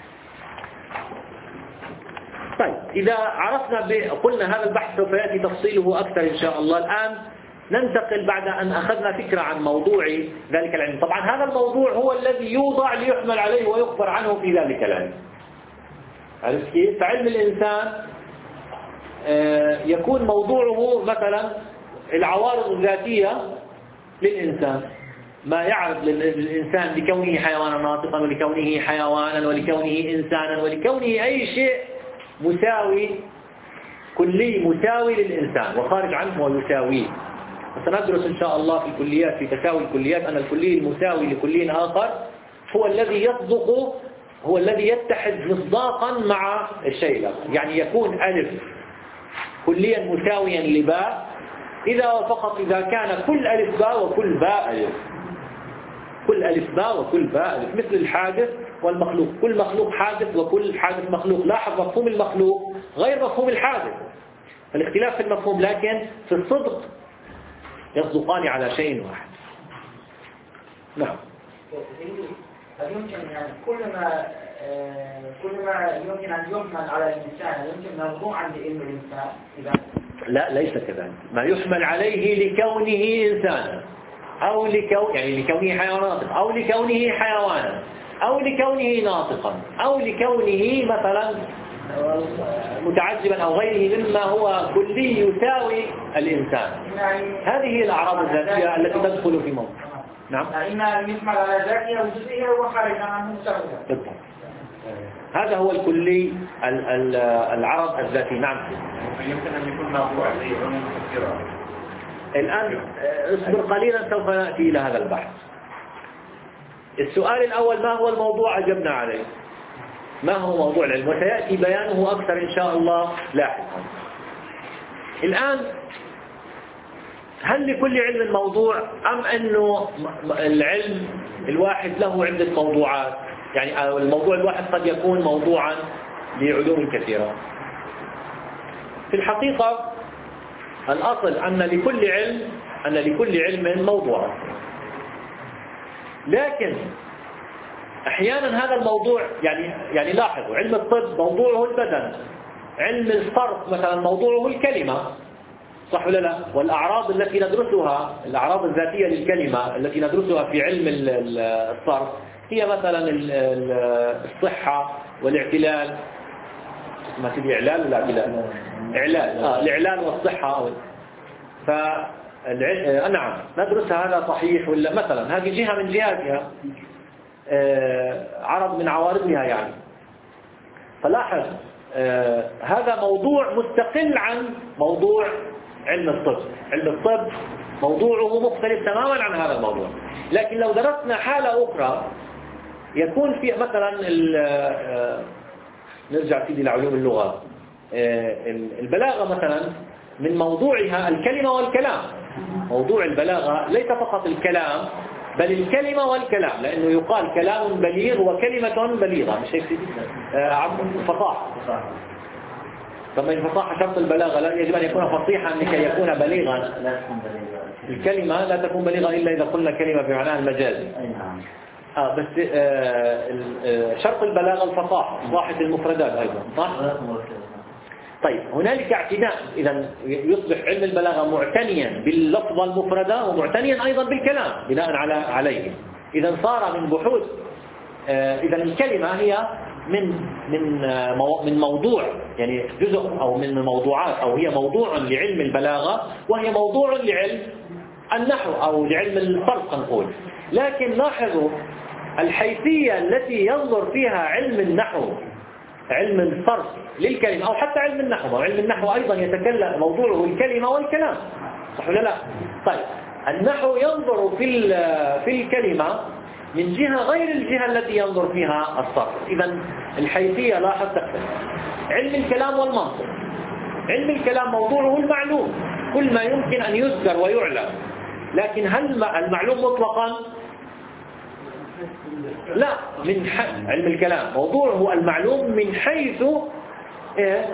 طيب إذا عرفنا قلنا هذا البحث سوف يأتي تفصيله أكثر إن شاء الله. الآن ننتقل بعد أن أخذنا فكرة عن موضوع ذلك العلم. طبعا هذا الموضوع هو الذي يوضع ليحمل عليه ويخبر عنه في ذلك العلم. عرفت كيف؟ فعلم الإنسان يكون موضوعه مثلا العوارض الذاتية للإنسان ما يعرض للإنسان لكونه حيوانا ناطقا ولكونه حيوانا ولكونه إنسانا ولكونه أي شيء مساوي كلي مساوي للإنسان وخارج عنه ويساويه. وسندرس إن شاء الله في الكليات في تساوي الكليات أن الكلي المساوي لكلي آخر هو الذي يصدق هو الذي يتحد مصداقا مع الشيء يعني يكون ألف كليا مساويا لباء إذا وفقط إذا كان كل ألف باء وكل باء ألف كل ألف باء وكل باء ألف مثل الحادث والمخلوق كل مخلوق حادث وكل حادث مخلوق. لاحظ مفهوم المخلوق غير مفهوم الحادث الاختلاف في المفهوم لكن في الصدق يصدقان على شيء واحد. نعم
هل يمكن يعني كل ما كل ما يمكن أن يحمل على الإنسان يمكن مرفوعا لعلم الإنسان إذا
لا ليس كذلك. ما يحمل عليه لكونه إنسانا أو لكون يعني لكونه حيوانات أو لكونه حيوانا أو لكونه ناطقا أو لكونه مثلا متعجبا أو غيره مما هو كلي يساوي الإنسان. هذه هي الأعراض الذاتية التي تدخل في موضوع. نعم.
إما يحمل على ذاته أو جزئيه وخارج عنه مساوية.
هذا هو الكلي العرض الذاتي. نعم.
يمكن أن يكون موضوع زي علوم كثيرة.
الآن اصبر قليلا سوف نأتي إلى هذا البحث. السؤال الأول ما هو الموضوع أجبنا عليه ما هو موضوع العلم وسيأتي بيانه أكثر إن شاء الله لاحقا. الآن هل لكل علم موضوع أم أنه العلم الواحد له عدة موضوعات يعني الموضوع الواحد قد يكون موضوعا لعلوم كثيرة؟ في الحقيقة الأصل أن لكل علم أن لكل علم موضوعا لكن أحيانا هذا الموضوع يعني يعني لاحظوا علم الطب موضوعه البدن علم الصرف مثلا موضوعه الكلمة صح ولا لا؟ والأعراض التي ندرسها الأعراض الذاتية للكلمة التي ندرسها في علم الصرف هي مثلا الصحة والاعتلال ما تبي إعلال ولا اعتلال؟ إعلال آه الإعلال والصحة ف نعم ندرسها هذا صحيح ولا مثلا هذه جهة من جهاتها عرض من عوارضها يعني. فلاحظ هذا موضوع مستقل عن موضوع علم الطب. علم الطب موضوعه مختلف تماما عن هذا الموضوع. لكن لو درسنا حالة أخرى يكون في مثلا نرجع سيدي لعلوم اللغة، البلاغة مثلا من موضوعها الكلمة والكلام. موضوع البلاغة ليس فقط الكلام بل الكلمة والكلام، لأنه يقال كلام بليغ وكلمة بليغة، مش هيك عفوا فصاحة. طب الفصاحة شرط البلاغة، لا يجب أن يكون فصيحا لكي يكون بليغا. الكلمة لا تكون بليغة إلا إذا قلنا كلمة بمعناها المجازي. آه بس آه شرط البلاغة الفصاحة، فصاحة المفردات أيضا، صح؟ طيب هنالك اعتناء، إذا يصبح علم البلاغة معتنيا باللفظة المفردة ومعتنيا أيضا بالكلام بناء على عليه. إذا صار من بحوث آه إذا الكلمة هي من من آه من موضوع، يعني جزء أو من الموضوعات، أو هي موضوع لعلم البلاغة وهي موضوع لعلم النحو أو لعلم الصرف نقول. لكن لاحظوا الحيثية التي ينظر فيها علم النحو، علم الصرف للكلمة أو حتى علم النحو، وعلم النحو أيضا يتكلم موضوعه الكلمة والكلام، صح ولا لا؟ طيب النحو ينظر في في الكلمة من جهة غير الجهة التي ينظر فيها الصرف. إذا الحيثية لاحظ تختلف. علم الكلام والمنطق، علم الكلام موضوعه المعلوم، كل ما يمكن أن يذكر ويعلم. لكن هل المعلوم مطلقا؟ لا، من علم الكلام موضوعه المعلوم من حيث إيه؟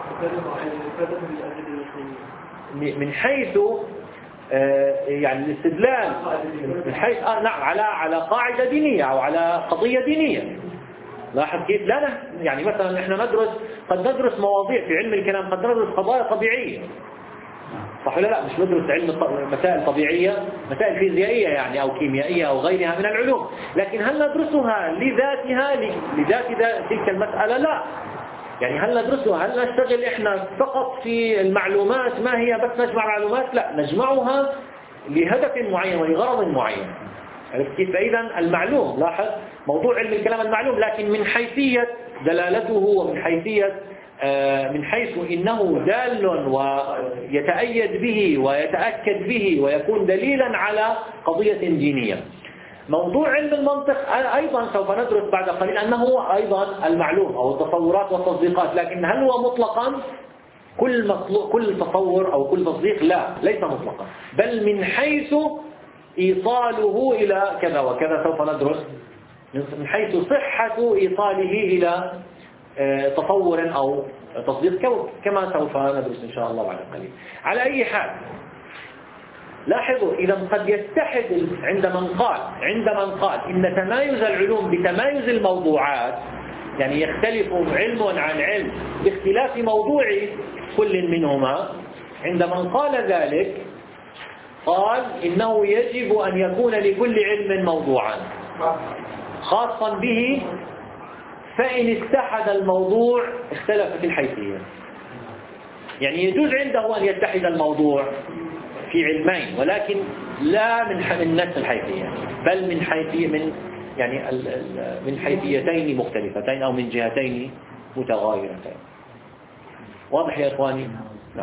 من حيث آه يعني الاستدلال، من حيث آه نعم على على قاعدة دينية أو على قضية دينية. لاحظ كيف؟ لا يعني مثلا احنا ندرس، قد ندرس مواضيع في علم الكلام، قد ندرس قضايا طبيعية، صح ولا لا؟ مش ندرس علم مسائل طبيعية، مسائل فيزيائية يعني أو كيميائية أو غيرها من العلوم. لكن هل ندرسها لذاتها لذات تلك المسألة؟ لا. يعني هل ندرسها، هل نشتغل إحنا فقط في المعلومات ما هي بس نجمع معلومات؟ لا، نجمعها لهدف معين ولغرض معين. عرفت كيف؟ فإذا المعلوم، لاحظ موضوع علم الكلام المعلوم، لكن من حيثية دلالته ومن حيثية من حيث إنه دال ويتأيد به ويتأكد به ويكون دليلا على قضية دينية. موضوع علم المنطق أيضا سوف ندرس بعد قليل أنه أيضا المعلوم أو التصورات والتصديقات، لكن هل هو مطلقا كل مطلوب كل تصور أو كل تصديق؟ لا، ليس مطلقا، بل من حيث إيصاله إلى كذا وكذا سوف ندرس، من حيث صحة إيصاله إلى تصور أو تصديق كما سوف ندرس إن شاء الله بعد قليل. على أي حال لاحظوا، إذا قد يتحد عند من قال عند من قال إن تمايز العلوم بتمايز الموضوعات، يعني يختلف علم عن علم باختلاف موضوع كل منهما. عند من قال ذلك قال إنه يجب أن يكون لكل علم موضوعا خاصا به، فإن اتحد الموضوع اختلفت الحيثية. يعني يجوز عنده أن يتحد الموضوع في علمين، ولكن لا من من نفس الحيثية، بل من حيثية من يعني من حيثيتين مختلفتين أو من جهتين متغايرتين. واضح يا إخواني؟ نعم.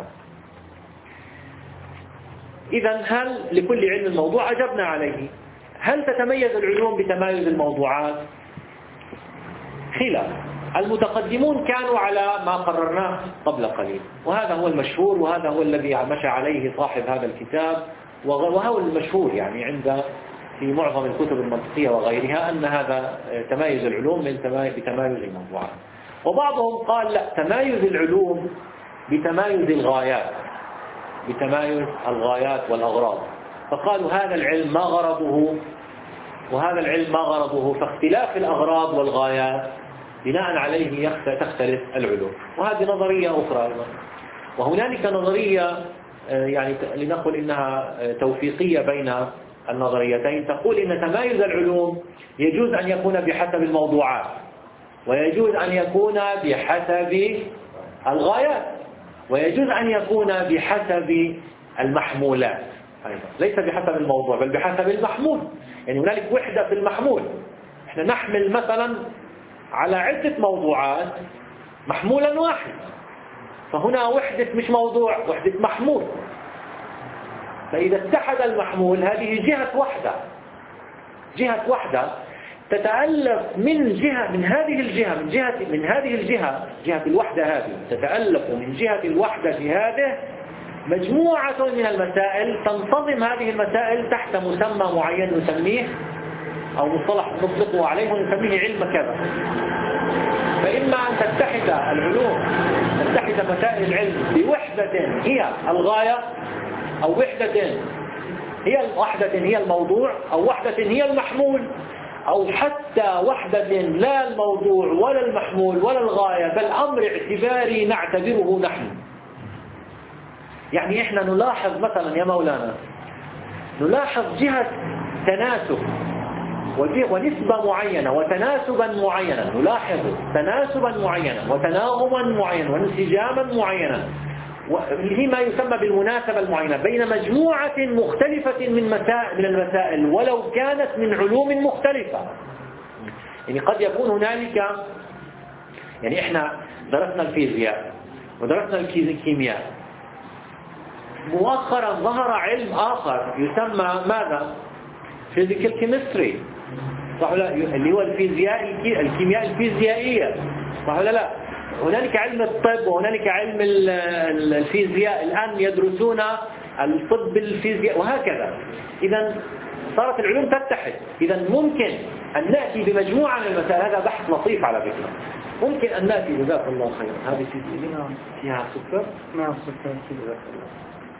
إذا هل لكل علم موضوع؟ أجبنا عليه. هل تتميز العلوم بتمايز الموضوعات؟ خلاف. المتقدمون كانوا على ما قررناه قبل قليل، وهذا هو المشهور، وهذا هو الذي مشى عليه صاحب هذا الكتاب، وهو المشهور يعني عند في معظم الكتب المنطقية وغيرها، أن هذا تمايز العلوم من بتمايز الموضوعات. وبعضهم قال لا، تمايز العلوم بتمايز الغايات، بتمايز الغايات والأغراض. فقالوا هذا العلم ما غرضه وهذا العلم ما غرضه، فاختلاف الأغراض والغايات بناء عليه تختلف العلوم. وهذه نظرية أخرى أيضا. وهنالك نظرية يعني لنقل إنها توفيقية بين النظريتين، تقول إن تمايز العلوم يجوز أن يكون بحسب الموضوعات، ويجوز أن يكون بحسب الغايات، ويجوز أن يكون بحسب المحمولات أيضا، ليس بحسب الموضوع بل بحسب المحمول. يعني هنالك وحدة في المحمول، احنا نحمل مثلا على عدة موضوعات محمولا واحد، فهنا وحدة مش موضوع، وحدة محمول. فإذا اتحد المحمول هذه جهة وحدة، جهة وحدة تتألف من جهة من هذه الجهة من جهة من هذه الجهة جهة الوحدة هذه تتألف من جهة الوحدة هذه مجموعة من المسائل، تنتظم هذه المسائل تحت مسمى معين نسميه أو مصطلح نطلقه عليه ونسميه علم كذا. فإما أن تتحد العلوم تتحد مسائل العلم بوحدة هي الغاية، أو وحدة هي وحدة هي الموضوع، أو وحدة هي المحمول، أو حتى وحدة لا الموضوع ولا المحمول ولا الغاية بل أمر اعتباري نعتبره نحن. يعني إحنا نلاحظ مثلا يا مولانا نلاحظ جهة تناسب ونسبة معينة وتناسبا معينا، نلاحظ تناسبا معينا وتناغما معينا وانسجاما معينا وهي ما يسمى بالمناسبة المعينة بين مجموعة مختلفة من مسائل من المسائل ولو كانت من علوم مختلفة. يعني قد يكون هنالك، يعني احنا درسنا الفيزياء ودرسنا الكيمياء، مؤخرا ظهر علم آخر يسمى ماذا؟ فيزيكال كيمستري، صح ولا؟ اللي هو الفيزياء الكيمياء الفيزيائية، صح ولا لا؟ هنالك علم الطب وهنالك علم الفيزياء، الآن يدرسون الطب الفيزياء وهكذا. إذا صارت العلوم تتحد. إذا ممكن أن نأتي بمجموعة من المسائل، هذا بحث لطيف على فكرة، ممكن أن نأتي جزاك الله خيرا. هذه فيزياء فيها سكر؟ نعم سكر جزاك الله.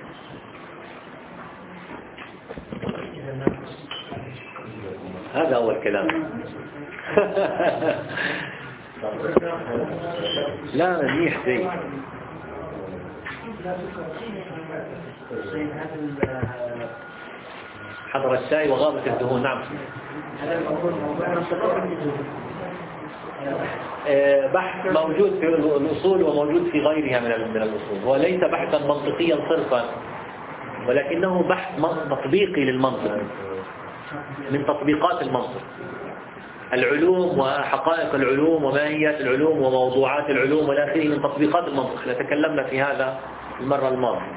هذا هو الكلام. لا منيح زي حضر الشاي وغابت الدهون. نعم بحث موجود في الأصول وموجود في غيرها من من الأصول، وليس بحثا منطقيا صرفا ولكنه بحث تطبيقي للمنطق، من تطبيقات المنطق، العلوم وحقائق العلوم وماهيات العلوم وموضوعات العلوم والى اخره من تطبيقات المنطق. تكلمنا في هذا المرة الماضية.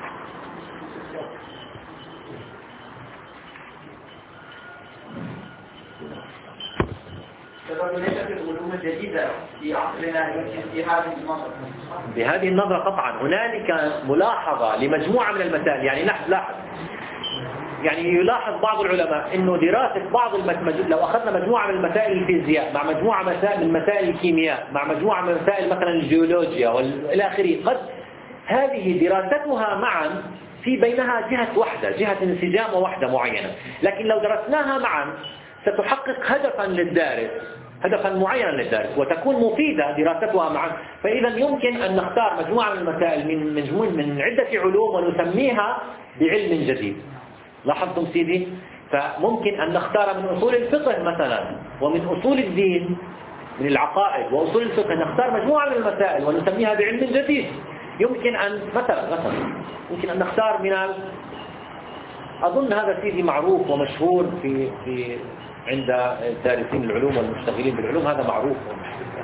العلوم الجديدة في عصرنا في هذه النظرة
بهذه النظرة قطعا هنالك ملاحظة لمجموعة من المسائل. يعني نحن لاحظ يعني يلاحظ بعض العلماء انه دراسة بعض المسائل، لو اخذنا مجموعة من المسائل الفيزياء مع مجموعة مسائل من مسائل الكيمياء مع مجموعة من مسائل مثلا الجيولوجيا والى اخره، قد هذه دراستها معا في بينها جهة وحدة، جهة انسجام ووحدة معينة، لكن لو درسناها معا ستحقق هدفا للدارس، هدفا معينا للدارس، وتكون مفيدة دراستها معا. فإذا يمكن أن نختار مجموعة من المسائل من مجموع من عدة علوم ونسميها بعلم جديد. لاحظتم سيدي؟ فممكن أن نختار من أصول الفقه مثلا ومن أصول الدين من العقائد وأصول الفقه، نختار مجموعة من المسائل ونسميها بعلم جديد. يمكن أن مثلا مثلا يمكن أن نختار من ال... أظن هذا سيدي معروف ومشهور في في عند دارسين العلوم والمشتغلين بالعلوم، هذا معروف ومشهور.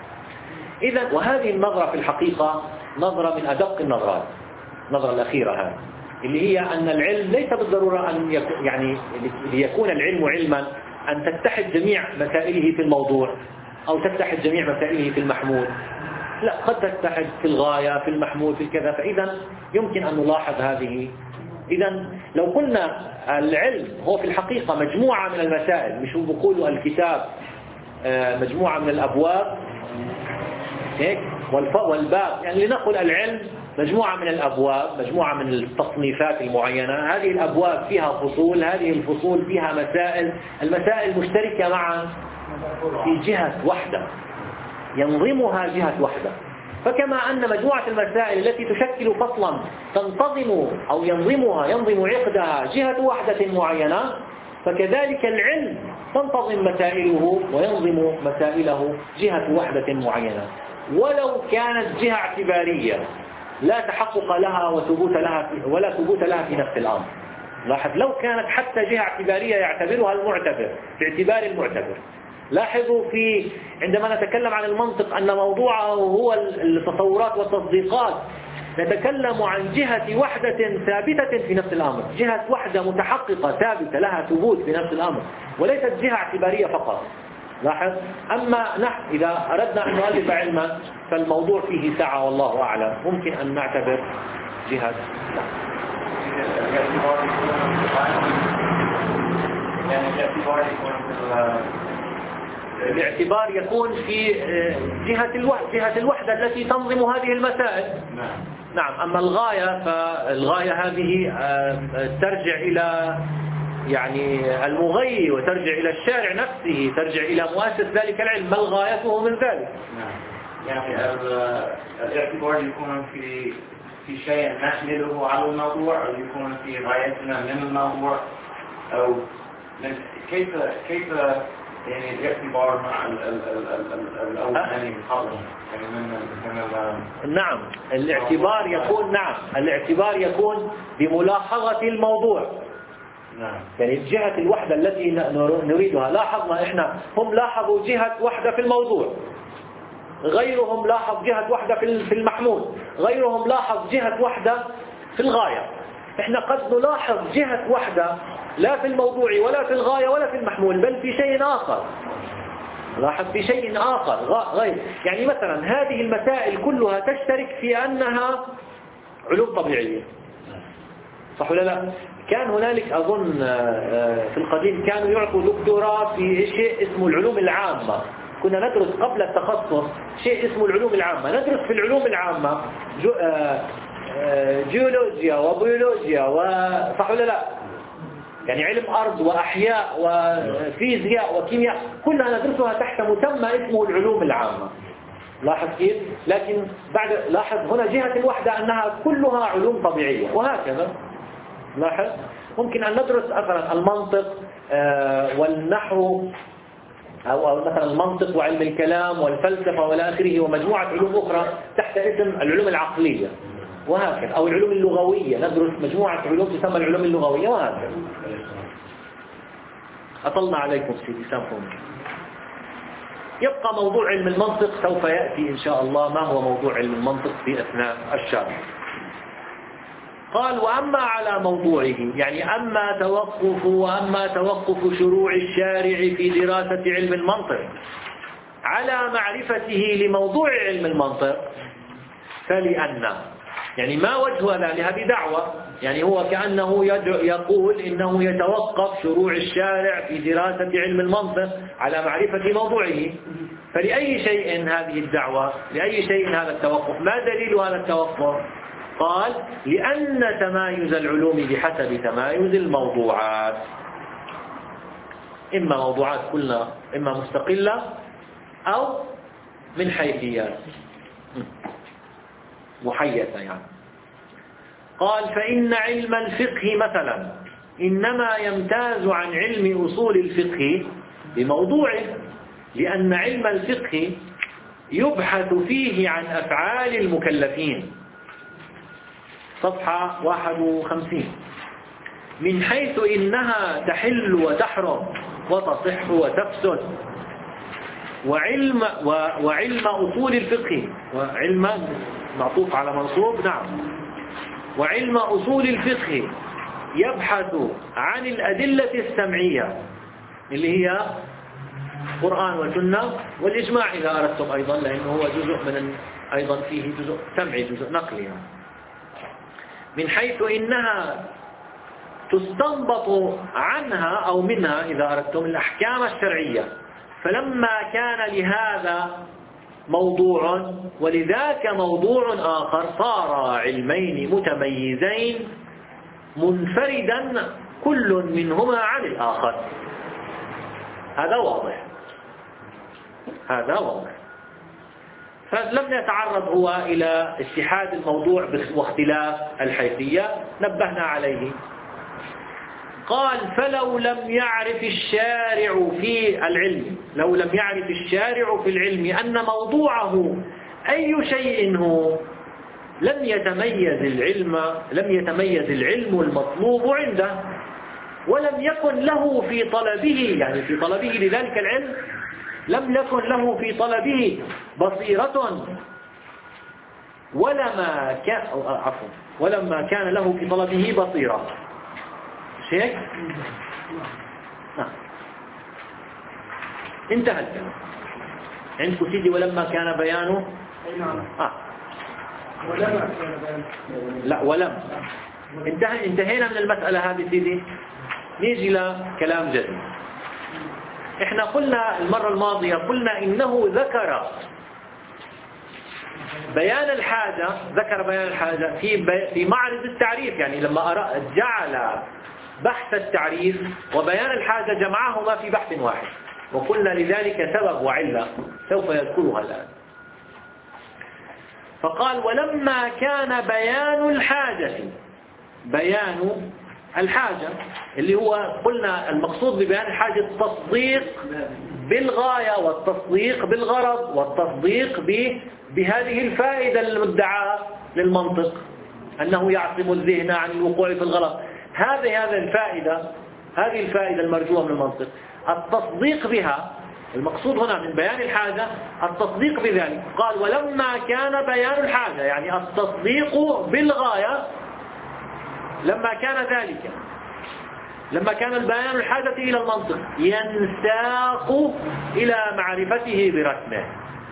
إذا وهذه النظرة في الحقيقة نظرة من أدق النظرات، النظرة الأخيرة هذه اللي هي أن العلم ليس بالضرورة أن يكون، يعني ليكون العلم علما أن تتحد جميع مسائله في الموضوع أو تتحد جميع مسائله في المحمول، لا، قد تتحد في الغاية في المحمول في الكذا. فإذا يمكن أن نلاحظ هذه. إذا لو قلنا العلم هو في الحقيقة مجموعة من المسائل، مش بقولوا الكتاب مجموعة من الأبواب هيك والباب، يعني لنقل العلم مجموعة من الأبواب، مجموعة من التصنيفات المعينة، هذه الأبواب فيها فصول، هذه الفصول فيها مسائل، المسائل مشتركة معا في جهة واحدة ينظمها جهة واحدة. فكما أن مجموعة المسائل التي تشكل فصلا تنتظم أو ينظمها ينظم عقدها جهة واحدة معينة، فكذلك العلم تنتظم مسائله وينظم مسائله جهة واحدة معينة، ولو كانت جهة اعتبارية، لا تحقق لها وثبوت لها ولا ثبوت لها في نفس الأمر. لاحظ لو كانت حتى جهة اعتبارية يعتبرها المعتبر باعتبار المعتبر. لاحظوا في عندما نتكلم عن المنطق أن موضوعه هو التصورات والتصديقات، نتكلم عن جهة وحدة ثابتة في نفس الأمر، جهة وحدة متحققة ثابتة لها ثبوت في نفس الأمر، وليست جهة اعتبارية فقط. لاحظ. أما نحن إذا أردنا أن نؤلف علما فالموضوع فيه سعة والله أعلم، ممكن أن نعتبر جهة الاعتبار يكون في جهة الوحدة جهة الوحدة التي تنظم هذه المسائل. نعم. أما الغاية فالغاية هذه ترجع إلى يعني المغير وترجع إلى الشارع نفسه، ترجع إلى مؤسس ذلك العلم، ما غايته من ذلك.
نعم. يعني الاعتبار يكون في في شيء نحمله على الموضوع، أو يكون في غايتنا من الموضوع، أو كيف كيف يعني الاعتبار مع الأولاني قبل يعني من
نعم. الاعتبار يكون نعم الاعتبار يكون بملاحظة الموضوع.
نعم.
يعني جهة الوحدة التي نريدها. لاحظنا إحنا هم لاحظوا جهة وحدة في الموضوع، غيرهم لاحظ جهة وحدة في المحمول، غيرهم لاحظ جهة وحدة في الغاية. إحنا قد نلاحظ جهة وحدة لا في الموضوع ولا في الغاية ولا في المحمول، بل في شيء آخر. لاحظ في شيء آخر غير. يعني مثلا هذه المسائل كلها تشترك في أنها علوم طبيعية، صح ولا لا؟ كان هنالك أظن في القديم كانوا يعطوا دكتوراه في شيء اسمه العلوم العامة. كنا ندرس قبل التخصص شيء اسمه العلوم العامة، ندرس في العلوم العامة جو جيولوجيا وبيولوجيا صح ولا لا؟ يعني علم أرض وأحياء وفيزياء وكيمياء كلها ندرسها تحت مسمى اسمه العلوم العامة. لاحظ كيف؟ لكن بعد لاحظ هنا جهة الوحدة أنها كلها علوم طبيعية، وهكذا. لاحظ ممكن أن ندرس مثلا المنطق والنحو، أو مثلا المنطق وعلم الكلام والفلسفة والى آخره ومجموعة علوم أخرى تحت اسم العلوم العقلية، وهكذا. أو العلوم اللغوية، ندرس مجموعة علوم تسمى العلوم اللغوية، وهكذا. أطلنا عليكم سيدي سامحوني. يبقى موضوع علم المنطق سوف يأتي إن شاء الله ما هو موضوع علم المنطق في أثناء الشرح. قال وأما على موضوعه، يعني أما توقف وأما توقف شروع الشارع في دراسة علم المنطق على معرفته لموضوع علم المنطق، فلأن يعني ما وجه ذلك؟ هذه دعوة، يعني هو كأنه يقول إنه يتوقف شروع الشارع في دراسة علم المنطق على معرفة موضوعه. فلأي شيء هذه الدعوة؟ لأي شيء هذا التوقف؟ ما دليل هذا التوقف؟ قال لأن تمايز العلوم بحسب تمايز الموضوعات، إما موضوعات كلها إما مستقلة أو من حيثيات محيثة يعني. قال فإن علم الفقه مثلا إنما يمتاز عن علم أصول الفقه بموضوعه، لأن علم الفقه يبحث فيه عن أفعال المكلفين، صفحة واحد وخمسين، من حيث إنها تحل وتحرم وتصح وتفسد. وعلم وعلم أصول الفقه، وعلم معطوف على منصوب، نعم. وعلم أصول الفقه يبحث عن الأدلة السمعية اللي هي قرآن وسنة والإجماع إذا أردتم أيضا، لأنه هو جزء من أيضا فيه جزء سمعي جزء نقلي يعني. من حيث إنها تستنبط عنها أو منها إذا أردتم الأحكام الشرعية، فلما كان لهذا موضوع ولذاك موضوع آخر صار علمين متميزين منفردا كل منهما عن الآخر. هذا واضح، هذا واضح. فلم يتعرض هو إلى اتحاد الموضوع واختلاف الحيثية، نبهنا عليه. قال فلو لم يعرف الشارع في العلم لو لم يعرف الشارع في العلم أن موضوعه أي شيء هو لم يتميز العلم لم يتميز العلم المطلوب عنده، ولم يكن له في طلبه يعني في طلبه لذلك العلم لم يكن له في طلبه بصيرة، ولما كان عفوا ولما كان له في طلبه بصيرة. مش هيك؟ آه. انتهى الكلام عندكم سيدي. ولما كان بيانه آه.
ولما كان بيانه
لا ولم انتهى انتهينا من المسألة هذه سيدي. نيجي لكلام جديد. احنا قلنا المرة الماضية قلنا إنه ذكر بيان الحاجة ذكر بيان الحاجة في بي في معرض التعريف، يعني لما جعل بحث التعريف وبيان الحاجة جمعهما في بحث واحد، وقلنا لذلك سبب وعلة سوف يذكرها الآن. فقال ولما كان بيان الحاجة بيان الحاجة اللي هو قلنا المقصود ببيان الحاجة التصديق بالغاية والتصديق بالغرض والتصديق بهذه الفائدة المدعاة للمنطق أنه يعصم الذهن عن الوقوع في الغلط. هذه هذه الفائدة هذه الفائدة المرجوة من المنطق التصديق بها. المقصود هنا من بيان الحاجة التصديق بذلك. قال ولما كان بيان الحاجة يعني التصديق بالغاية، لما كان ذلك لما كان البيان الحاجة إلى المنطق ينساق إلى معرفته برسمه.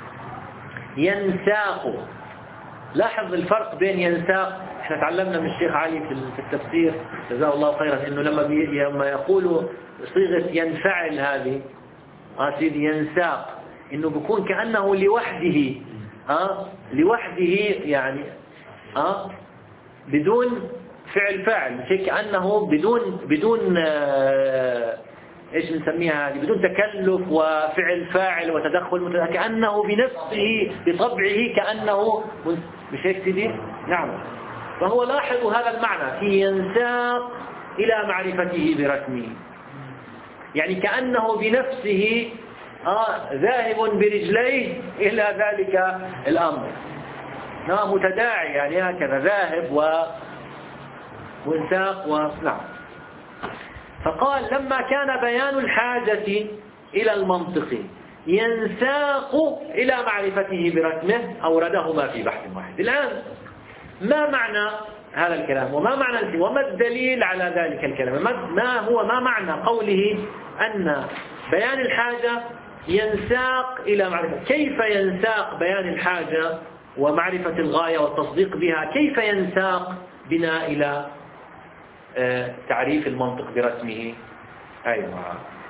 ينساق، لاحظ الفرق بين ينساق. احنا تعلمنا من الشيخ علي في التفسير جزاه الله خيرا انه لما لما يقول صيغة ينفعل هذه اه سيدي ينساق انه بيكون كأنه لوحده اه لوحده يعني اه بدون فعل فاعل، مش هيك كأنه بدون بدون آه ايش بنسميها هذه بدون تكلف وفعل فاعل وتدخل متدخل، كأنه بنفسه بطبعه كأنه مش هيك سيدي؟ نعم. فهو لاحظ هذا المعنى في ينساق إلى معرفته برسمه، يعني كأنه بنفسه آه ذاهب برجليه إلى ذلك الأمر آه متداعي يعني هكذا ذاهب و وانساق ونعم. فقال لما كان بيان الحاجة إلى المنطق ينساق إلى معرفته برسمه أوردهما في بحث واحد. الآن ما معنى هذا الكلام وما معنى وما الدليل على ذلك الكلام؟ ما هو ما معنى قوله أن بيان الحاجة ينساق إلى معرفة؟ كيف ينساق بيان الحاجة ومعرفة الغاية والتصديق بها؟ كيف ينساق بنا إلى تعريف المنطق برسمه؟ أيوة.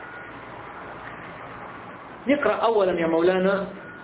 نقرأ أولا يا مولانا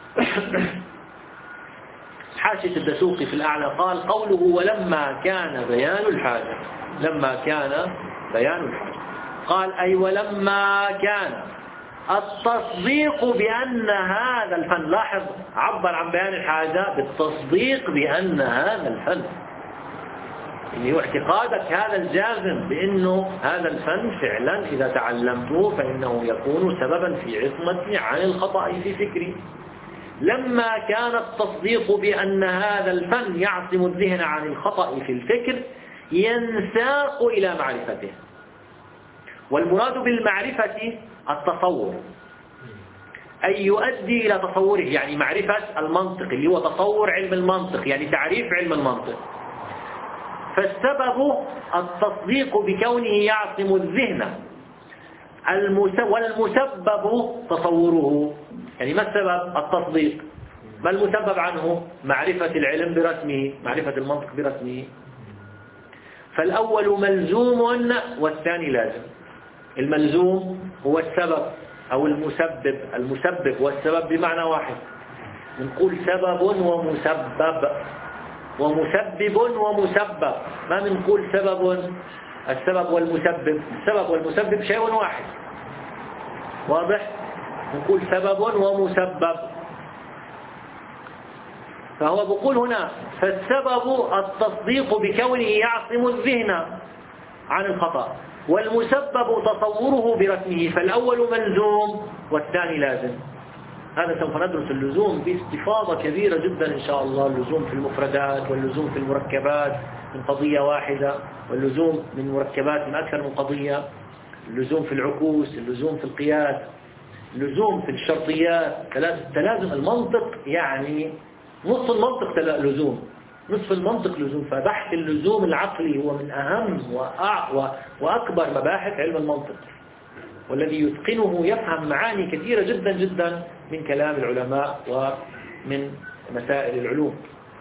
حاشية الدسوقي في الأعلى. قال قوله ولما كان بيان الحاجة لما كان بيان الحاجة قال أي ولما كان التصديق بأن هذا الفن. لاحظ عبر عن بيان الحاجة بالتصديق بأن هذا الفن، اللي هو اعتقادك هذا الجازم بأنه هذا الفن فعلا إذا تعلمته فإنه يكون سببا في عصمتي عن الخطأ في فكري. لما كان التصديق بأن هذا الفن يعصم الذهن عن الخطأ في الفكر ينساق إلى معرفته. والمراد بالمعرفة التصور، أي يؤدي إلى تصوره، يعني معرفة المنطق اللي هو تصور علم المنطق، يعني تعريف علم المنطق. فالسبب التصديق بكونه يعصم الذهن، والمسبب تصوره. يعني ما السبب؟ التصديق. ما المسبب عنه؟ معرفة العلم برسمه، معرفة المنطق برسمه. فالأول ملزوم والثاني لازم. الملزوم هو السبب أو المسبب. المسبب والسبب بمعنى واحد. نقول سبب ومسبب ومسبب ومسبب، ما بنقول سبب. السبب والمسبب السبب والمسبب شيء واحد، واضح؟ نقول سبب ومسبب. فهو بيقول هنا فالسبب التصديق بكونه يعصم الذهن عن الخطأ، والمسبب تصوره برسمه. فالأول ملزوم والثاني لازم. هذا سوف ندرس اللزوم باستفاضة كبيرة جدا إن شاء الله، اللزوم في المفردات واللزوم في المركبات من قضية واحدة، واللزوم من مركبات من أكثر من قضية، اللزوم في العكوس، اللزوم في القياس، اللزوم في الشرطيات، تلازم المنطق، يعني نصف المنطق لزوم، نصف المنطق لزوم. فبحث اللزوم العقلي هو من أهم وأكبر مباحث علم المنطق، والذي يتقنه يفهم معاني كثيرة جدا جدا من كلام العلماء ومن مسائل العلوم.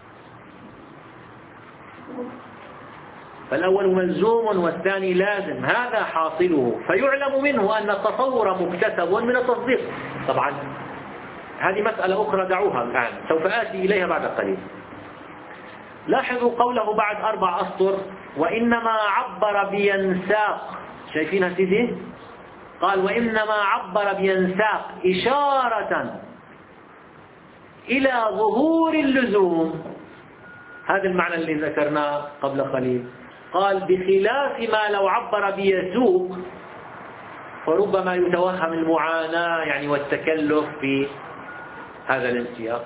فالأول ملزوم والثاني لازم، هذا حاصله، فيعلم منه أن التصور مكتسب من التصديق. طبعا هذه مسألة أخرى دعوها الآن، سوف آتي إليها بعد قليل. لاحظوا قوله بعد أربع أسطر: وإنما عبر بينساق. شايفينها سيدي؟ قال وإنما عبر بينساق إشارة إلى ظهور اللزوم. هذا المعنى اللي ذكرناه قبل قليل. قال بخلاف ما لو عبر بيسوق فربما يتوهم المعاناة يعني والتكلف في هذا الانسياق.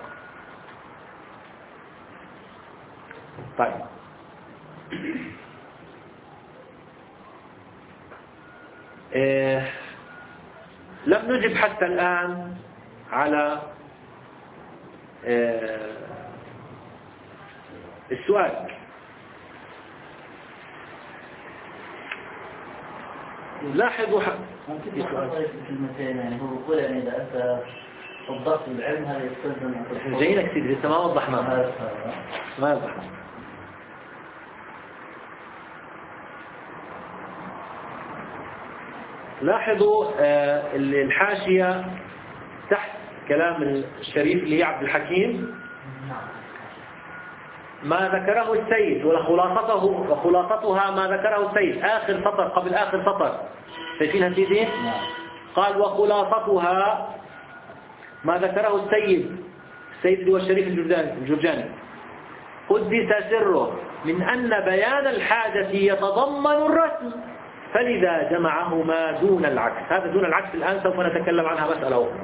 طيب، إيه لم نجب حتى الآن على إيه السؤال. لاحظوا
ممكن يسأل كلمتين، يعني هو يقول يعني إذا أنت وضحت العلم هذا يستلزم.
جايينك سيدي لسه ما وضحنا ما وضحنا. لاحظوا الحاشية تحت كلام الشريف اللي هي عبد الحكيم، ما ذكره السيد وخلاصته وخلاصتها ما ذكره السيد، آخر سطر قبل آخر سطر. شايفينها سيدي؟ قال وخلاصتها ما ذكره السيد السيد اللي هو الشريف الجرجاني قدس سره من أن بيان الحاجة يتضمن الرسم، فلذا جمعهما دون العكس. هذا دون العكس الآن سوف نتكلم عنها مسألة أخرى.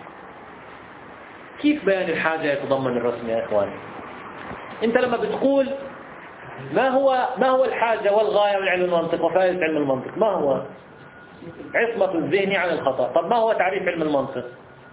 كيف بيان الحاجة يتضمن الرسم يا إخواني؟ أنت لما بتقول ما هو ما هو الحاجة والغاية من علم المنطق وفائدة علم المنطق، ما هو؟ عصمة الذهن عن الخطأ. طب ما هو تعريف علم المنطق؟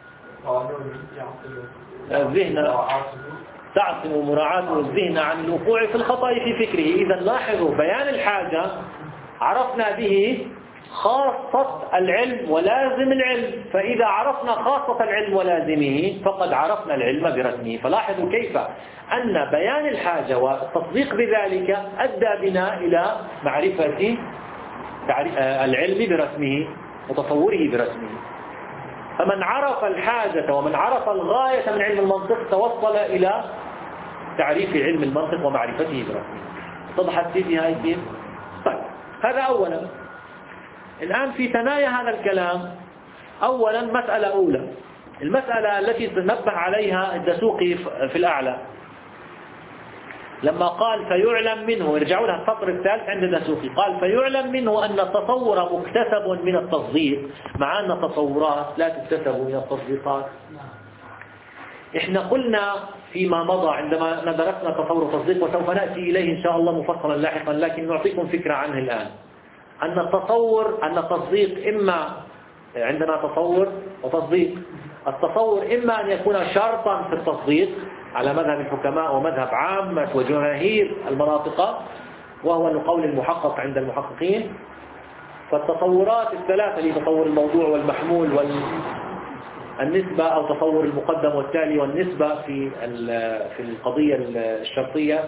الذهن تعصم مراعاة الذهن عن الوقوع في الخطأ في فكره. إذا لاحظوا بيان الحاجة عرفنا به خاصة العلم ولازم العلم، فإذا عرفنا خاصة العلم ولازمه فقد عرفنا العلم برسمه. فلاحظوا كيف أن بيان الحاجة والتصديق بذلك أدى بنا إلى معرفة العلم برسمه وتصوره برسمه. فمن عرف الحاجة ومن عرف الغاية من علم المنطق توصل إلى تعريف علم المنطق ومعرفته برسمه. اتضحت سيدي هاي كيف؟ طيب، هذا أولا. الآن في ثنايا هذا الكلام، أولا مسألة أولى، المسألة التي تنبه عليها الدسوقي في الأعلى لما قال فيعلم منه، ارجعوا لها السطر الثالث عند الدسوقي، قال فيعلم منه أن التصور مكتسب من التصديق، مع أن التصورات لا تكتسب من التصديقات. احنا قلنا فيما مضى عندما درسنا تصور التصديق، وسوف نأتي إليه إن شاء الله مفصلا لاحقا، لكن نعطيكم فكرة عنه الآن، أن التصور أن التصديق إما عندنا تصور وتصديق. التصور إما أن يكون شرطا في التصديق على مذهب الحكماء ومذهب عامة وجماهير المناطق، وهو القول المحقق عند المحققين. فالتصورات الثلاثة اللي تصور الموضوع والمحمول والنسبة أو تصور المقدم والتالي والنسبة في في القضية الشرطية،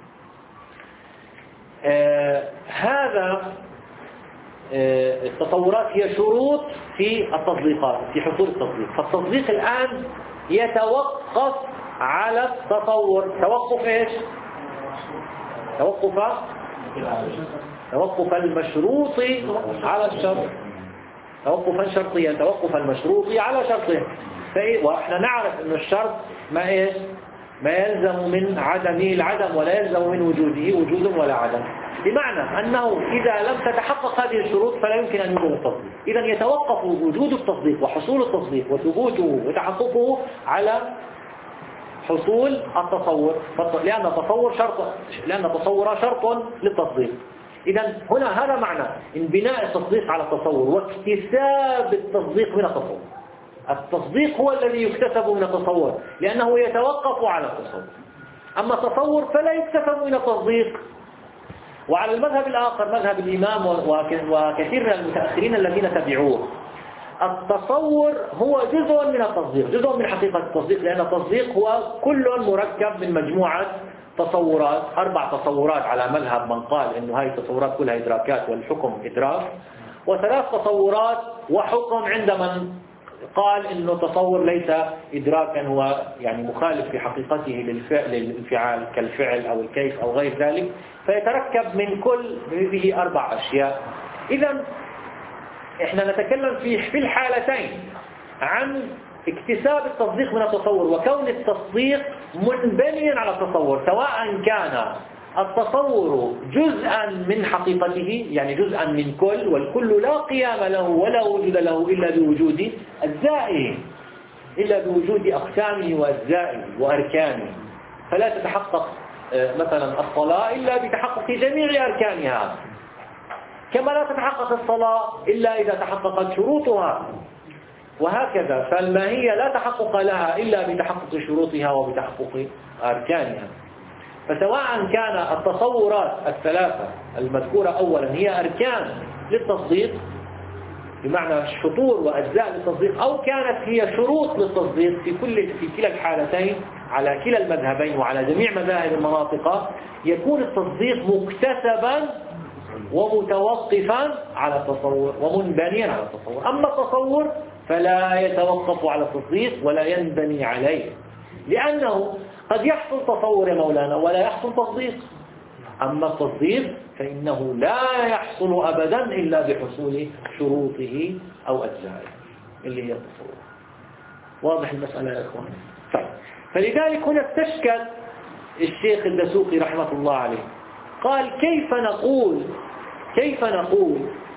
آه هذا التصورات هي شروط في التصديقات في حصول التصديق. فالتصديق الآن يتوقف على التصور. توقف ايش؟ توقف توقف المشروط على الشرط، توقفا شرطيا، توقف المشروط على شرطه. واحنا نعرف ان الشرط ما ايش؟ ما يلزم من عدمه العدم ولا يلزم من وجوده وجود ولا عدم. بمعنى أنه إذا لم تتحقق هذه الشروط فلا يمكن أن يوجد التصديق. إذا يتوقف وجود التصديق وحصول التصديق وثبوته وتحققه على حصول التصور، لأن التصور شرط لأن التصور شرط للتصديق. إذا هنا هذا معنى انبناء التصديق على التصور واكتساب التصديق من التصور. التصديق هو الذي يكتسب من التصور لأنه يتوقف على التصور، أما التصور فلا يكتسب من التصديق. وعلى المذهب الآخر مذهب الإمام وكثير من المتأخرين الذين تبعوه، التصور هو جزء من التصديق، جزء من حقيقة التصديق، لأن التصديق هو كل مركب من مجموعة تصورات، أربع تصورات على مذهب من قال إنه هذه التصورات كلها إدراكات والحكم إدراك، وثلاث تصورات وحكم عند من قال إنه التصور ليس إدراكا، هو يعني مخالف في حقيقته للفعل للانفعال كالفعل أو الكيف أو غير ذلك، فيتركب من كل هذه أربع أشياء. إذا إحنا نتكلم في في الحالتين عن اكتساب التصديق من التصور وكون التصديق منبنيا على التصور، سواء كان التصور جزءا من حقيقته يعني جزءا من كل، والكل لا قيام له ولا وجود له إلا بوجود أجزائه، إلا بوجود أقسامه وأجزائه وأركانه، فلا تتحقق مثلا الصلاة إلا بتحقق جميع أركانها، كما لا تتحقق الصلاة إلا إذا تحققت شروطها، وهكذا. فالماهية لا تحقق لها إلا بتحقق شروطها وبتحقق أركانها. فسواء كان التصورات الثلاثة المذكورة أولا هي أركان للتصديق بمعنى شطور وأجزاء للتصديق، أو كانت هي شروط للتصديق، في كل في كلا الحالتين على كلا المذهبين وعلى جميع مذاهب المناطق يكون التصديق مكتسبا ومتوقفا على التصور ومنبنيا على التصور. أما التصور فلا يتوقف على التصديق ولا ينبني عليه، لأنه قد يحصل تصور يا مولانا ولا يحصل تصديق، أما التصديق فإنه لا يحصل أبدا إلا بحصول شروطه أو أجزائه اللي هي التصور. واضح المسألة يا إخوان؟ طيب. فلذلك هنا استشكل الشيخ الدسوقي رحمة الله عليه، قال كيف نقول كيف نقول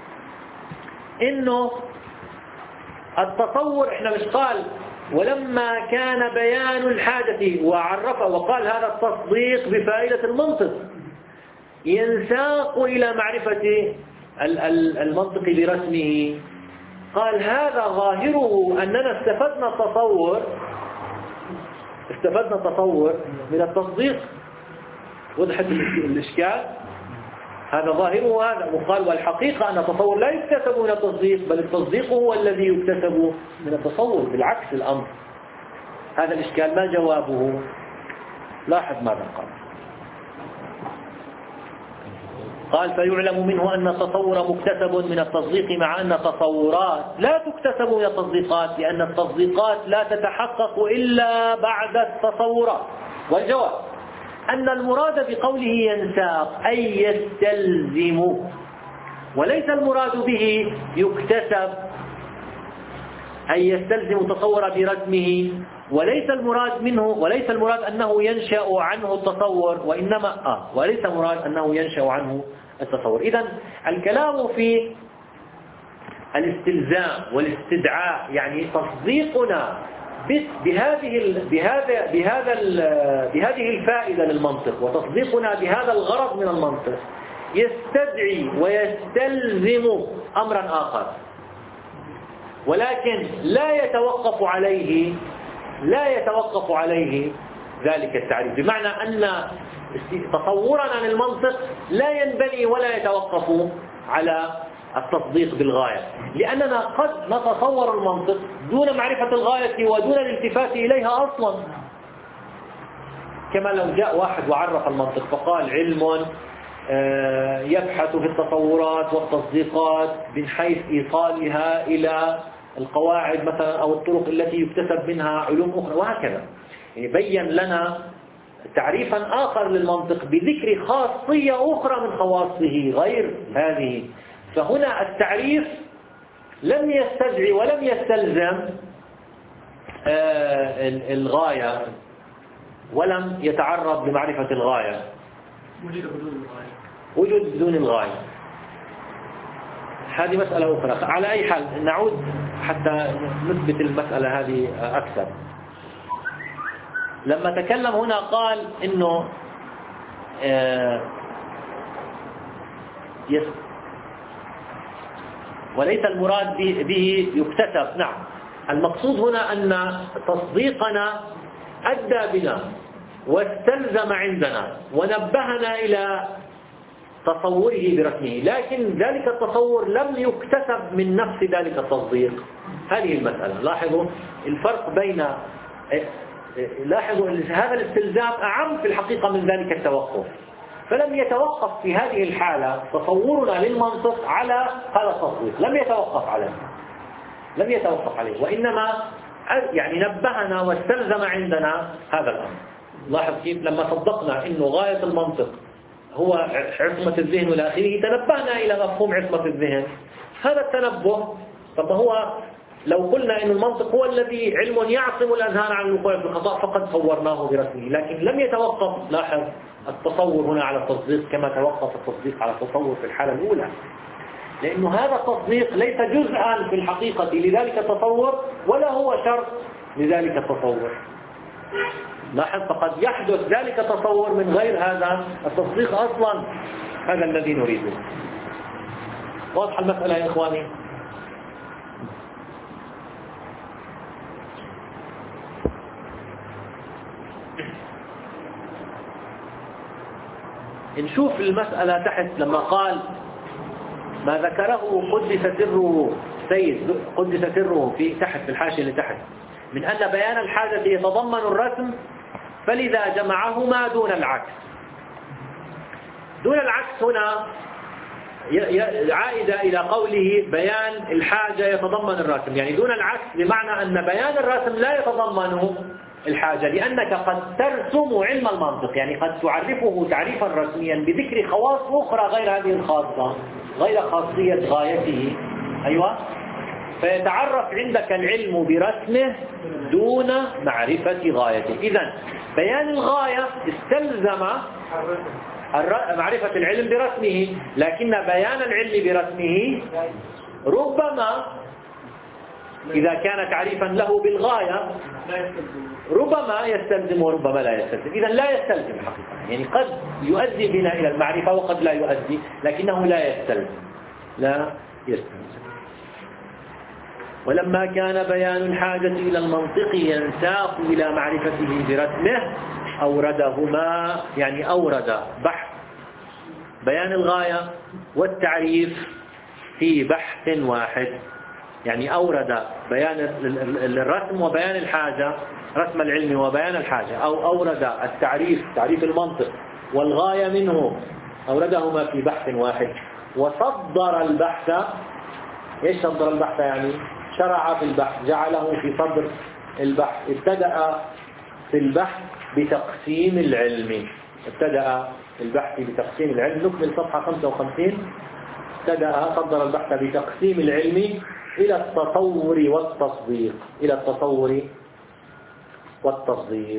إنه التصور، إحنا مش قال ولما كان بيان الحاجة وعرفه وقال هذا التصديق بفائدة المنطق ينساق إلى معرفة المنطق برسمه، قال هذا ظاهره أننا استفدنا التصور استفدنا التصور من التصديق. وضحت الإشكال؟ هذا ظاهره هذا، وقال والحقيقة أن التصور لا يكتسب من التصديق، بل التصديق هو الذي يكتسب من التصور، بالعكس الأمر. هذا الإشكال ما جوابه؟ لاحظ ماذا قال. قال فيعلم منه أن التصور مكتسب من التصديق، مع أن التصورات لا تكتسب من التصديقات، لأن التصديقات لا تتحقق إلا بعد التصورات. والجواب أن المراد بقوله ينساق أي يستلزم، وليس المراد به يكتسب أي يستلزم تصور برسمه، وليس المراد منه وليس المراد أنه ينشأ عنه التصور، وإنما آه وليس المراد أنه ينشأ عنه التصور. إذن الكلام في الاستلزام والاستدعاء، يعني تصديقنا بهذه بهذا بهذا بهذه الفائدة للمنطق، وتصديقنا بهذا الغرض من المنطق يستدعي ويستلزم أمرا آخر، ولكن لا يتوقف عليه لا يتوقف عليه ذلك التعريف، بمعنى أن تصورنا للمنطق لا ينبني ولا يتوقف على التصديق بالغاية، لأننا قد نتصور المنطق دون معرفة الغاية ودون الالتفات إليها أصلا. كما لو جاء واحد وعرف المنطق فقال علم يبحث في التصورات والتصديقات من حيث إيصالها إلى القواعد مثلا أو الطرق التي يكتسب منها علوم أخرى وهكذا، يعني بين لنا تعريفا آخر للمنطق بذكر خاصية أخرى من خواصه غير هذه. فهنا التعريف لم يستدعي ولم يستلزم الغاية ولم يتعرض لمعرفة الغاية.
وجد حدود الغاية.
وجود دون الغاية. هذه مسألة أخرى. على أي حال نعود حتى نثبت المسألة هذه أكثر. لما تكلم هنا قال إنه آه يس وليس المراد به يكتسب. نعم، المقصود هنا أن تصديقنا أدى بنا واستلزم عندنا ونبهنا إلى تصوره برسمه، لكن ذلك التصور لم يكتسب من نفس ذلك التصديق. هذه المسألة. لاحظوا الفرق بين لاحظوا هذا الاستلزام أعم في الحقيقة من ذلك التوقف. فلم يتوقف في هذه الحالة تصورنا للمنطق على هذا التصديق، لم يتوقف عليه لم يتوقف عليه وإنما يعني نبهنا واستلزم عندنا هذا الأمر. لاحظ كيف لما صدقنا إنه غاية المنطق هو عصمة الذهن والى آخره، تنبهنا إلى مفهوم عصمة الذهن. هذا التنبه، طب هو لو قلنا إن المنطق هو الذي علم يعصم الأذهان عن الوقوع في الخطأ فقد صورناه برسمه، لكن لم يتوقف لاحظ التصور هنا على التصديق كما توقف التصديق على التصور في الحالة الأولى، لأنه هذا التصديق ليس جزءا في الحقيقة لذلك التصور ولا هو شرط لذلك التصور. لاحظ فقد يحدث ذلك التصور من غير هذا التصديق أصلا. هذا الذي نريده. واضح المسألة يا إخواني؟ نشوف المسألة تحت لما قال ما ذكره قدس سره سيد قدس سره في تحت في الحاشية اللي تحت من أن بيان الحاجة يتضمن الرسم، فلذا جمعهما دون العكس. دون العكس هنا عائدة إلى قوله بيان الحاجة يتضمن الرسم، يعني دون العكس بمعنى أن بيان الرسم لا يتضمن الحاجة، لأنك قد ترسم علم المنطق، يعني قد تعرفه تعريفا رسميا بذكر خواص أخرى غير هذه الخاصة، غير خاصية غايته. أيوة، فيتعرف عندك العلم برسمه دون معرفة غايته. إذن بيان الغاية استلزم معرفة العلم برسمه، لكن بيان العلم برسمه ربما إذا كان تعريفا له بالغاية ربما يستلزم وربما لا يستلزم. إذن لا يستلزم حقيقة، يعني قد يؤدي بنا إلى المعرفة وقد لا يؤدي، لكنه لا يستلزم لا يستلزم. ولما كان بيان الحاجة إلى المنطق ينساق إلى معرفته برسمه أوردهما، يعني أورد بحث بيان الغاية والتعريف في بحث واحد، يعني أورد بيان الرسم وبيان الحاجة، رسم العلم وبيان الحاجة، أو أورد التعريف تعريف المنطق والغاية منه، أوردهما في بحث واحد. وصدر البحث، إيش صدر البحث؟ يعني شرع في البحث، جعله في صدر البحث، ابتدأ في البحث بتقسيم العلم، ابتدأ البحث بتقسيم العلم. نكمل صفحة خمسة وخمسين. ابتدأ صدر البحث بتقسيم العلم إلى التصور والتصديق، إلى التصور والتصديق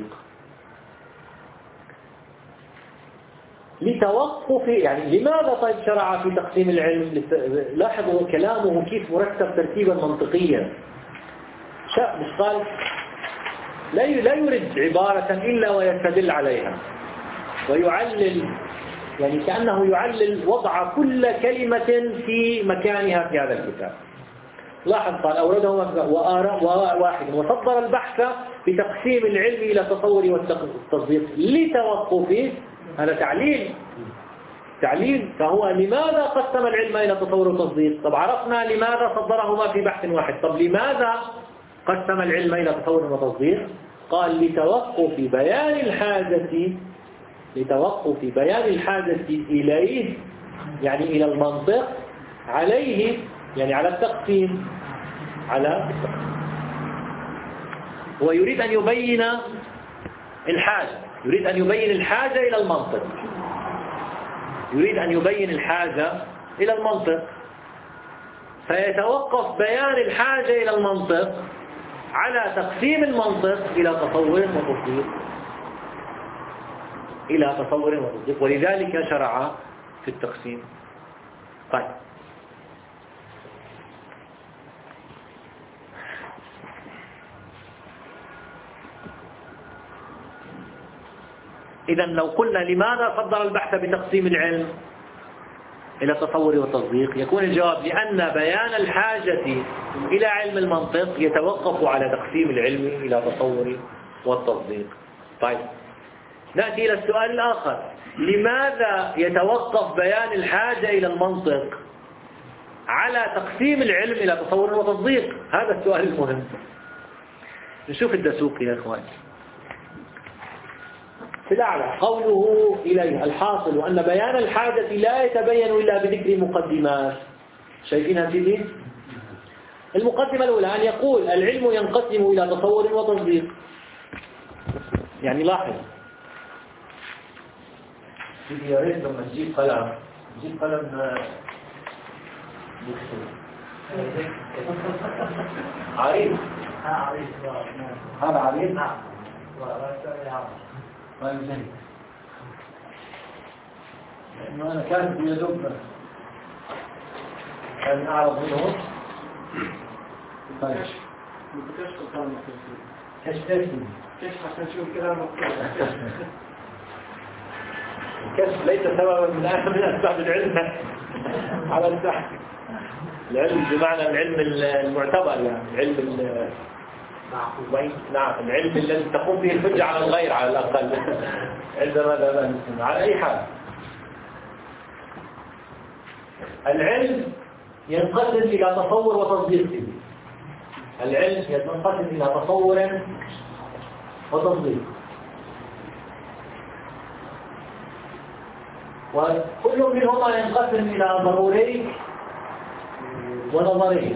لتوقف، يعني لماذا طيب شرع في تقسيم العلم؟ لاحظوا كلامه كيف مرتب ترتيبا منطقيا. شاء مش قال لا لا يرد عبارة إلا ويستدل عليها ويعلل، يعني كأنه يعلل وضع كل كلمة في مكانها في هذا الكتاب. لاحظ قال أورده وآراء واحد، وصدر البحث بتقسيم العلم إلى التصور والتصديق لتوقف، هذا تعليل تعليل فهو لماذا قسم العلم إلى التصور والتصديق؟ طب عرفنا لماذا صدرهما في بحث واحد، طب لماذا قسم العلم إلى تصور وتصديق؟ قال لتوقف بيان الحاجة لتوقف بيان الحاجة إليه، يعني إلى المنطق، عليه يعني على التقسيم، على التقسيم. ويريد أن يبين الحاجة، يريد أن يبين الحاجة إلى المنطق، يريد أن يبين الحاجة إلى المنطق، فيتوقف بيان الحاجة إلى المنطق على تقسيم المنطق إلى تصور وتصديق، إلى تصور وتصديق. ولذلك شرع في التقسيم. طيب إذا لو قلنا لماذا فضل البحث بتقسيم العلم إلى تصور وتصديق، يكون الجواب لأن بيان الحاجة إلى علم المنطق يتوقف على تقسيم العلم إلى تصور والتصديق. طيب نأتي إلى السؤال الآخر، لماذا يتوقف بيان الحاجة إلى المنطق على تقسيم العلم إلى تصور وتصديق؟ هذا السؤال المهم. نشوف الدسوقي يا إخوان في الأعلى قوله إليه الحاصل أن بيان الحاجة لا يتبين إلا بذكر مقدمات. شايفينها سيدي؟ المقدمة الأولى أن يقول العلم ينقسم إلى تصور وتصديق. يعني لاحظ سيدي يا ريت لما تجيب قلم تجيب قلم عريض. هذا عريض. طيب زين. لأنه أنا كانت يدب كان أعرض منه. طيب
كشف القلم
كشف ايش؟
كشف عشان نشوف كلام مكتوب.
الكشف ليس سببا من من أسباب العلم على البحث. العلم بمعنى العلم المعتبر، يعني العلم نعم العلم الذي تقوم به الحجة على الغير على الأقل عندما لا نسمع. على أي حال العلم ينقسم إلى تصور وتصديق. العلم ينقسم إلى تصور وتصديق، وكل منهما ينقسم إلى ضروري ونظري.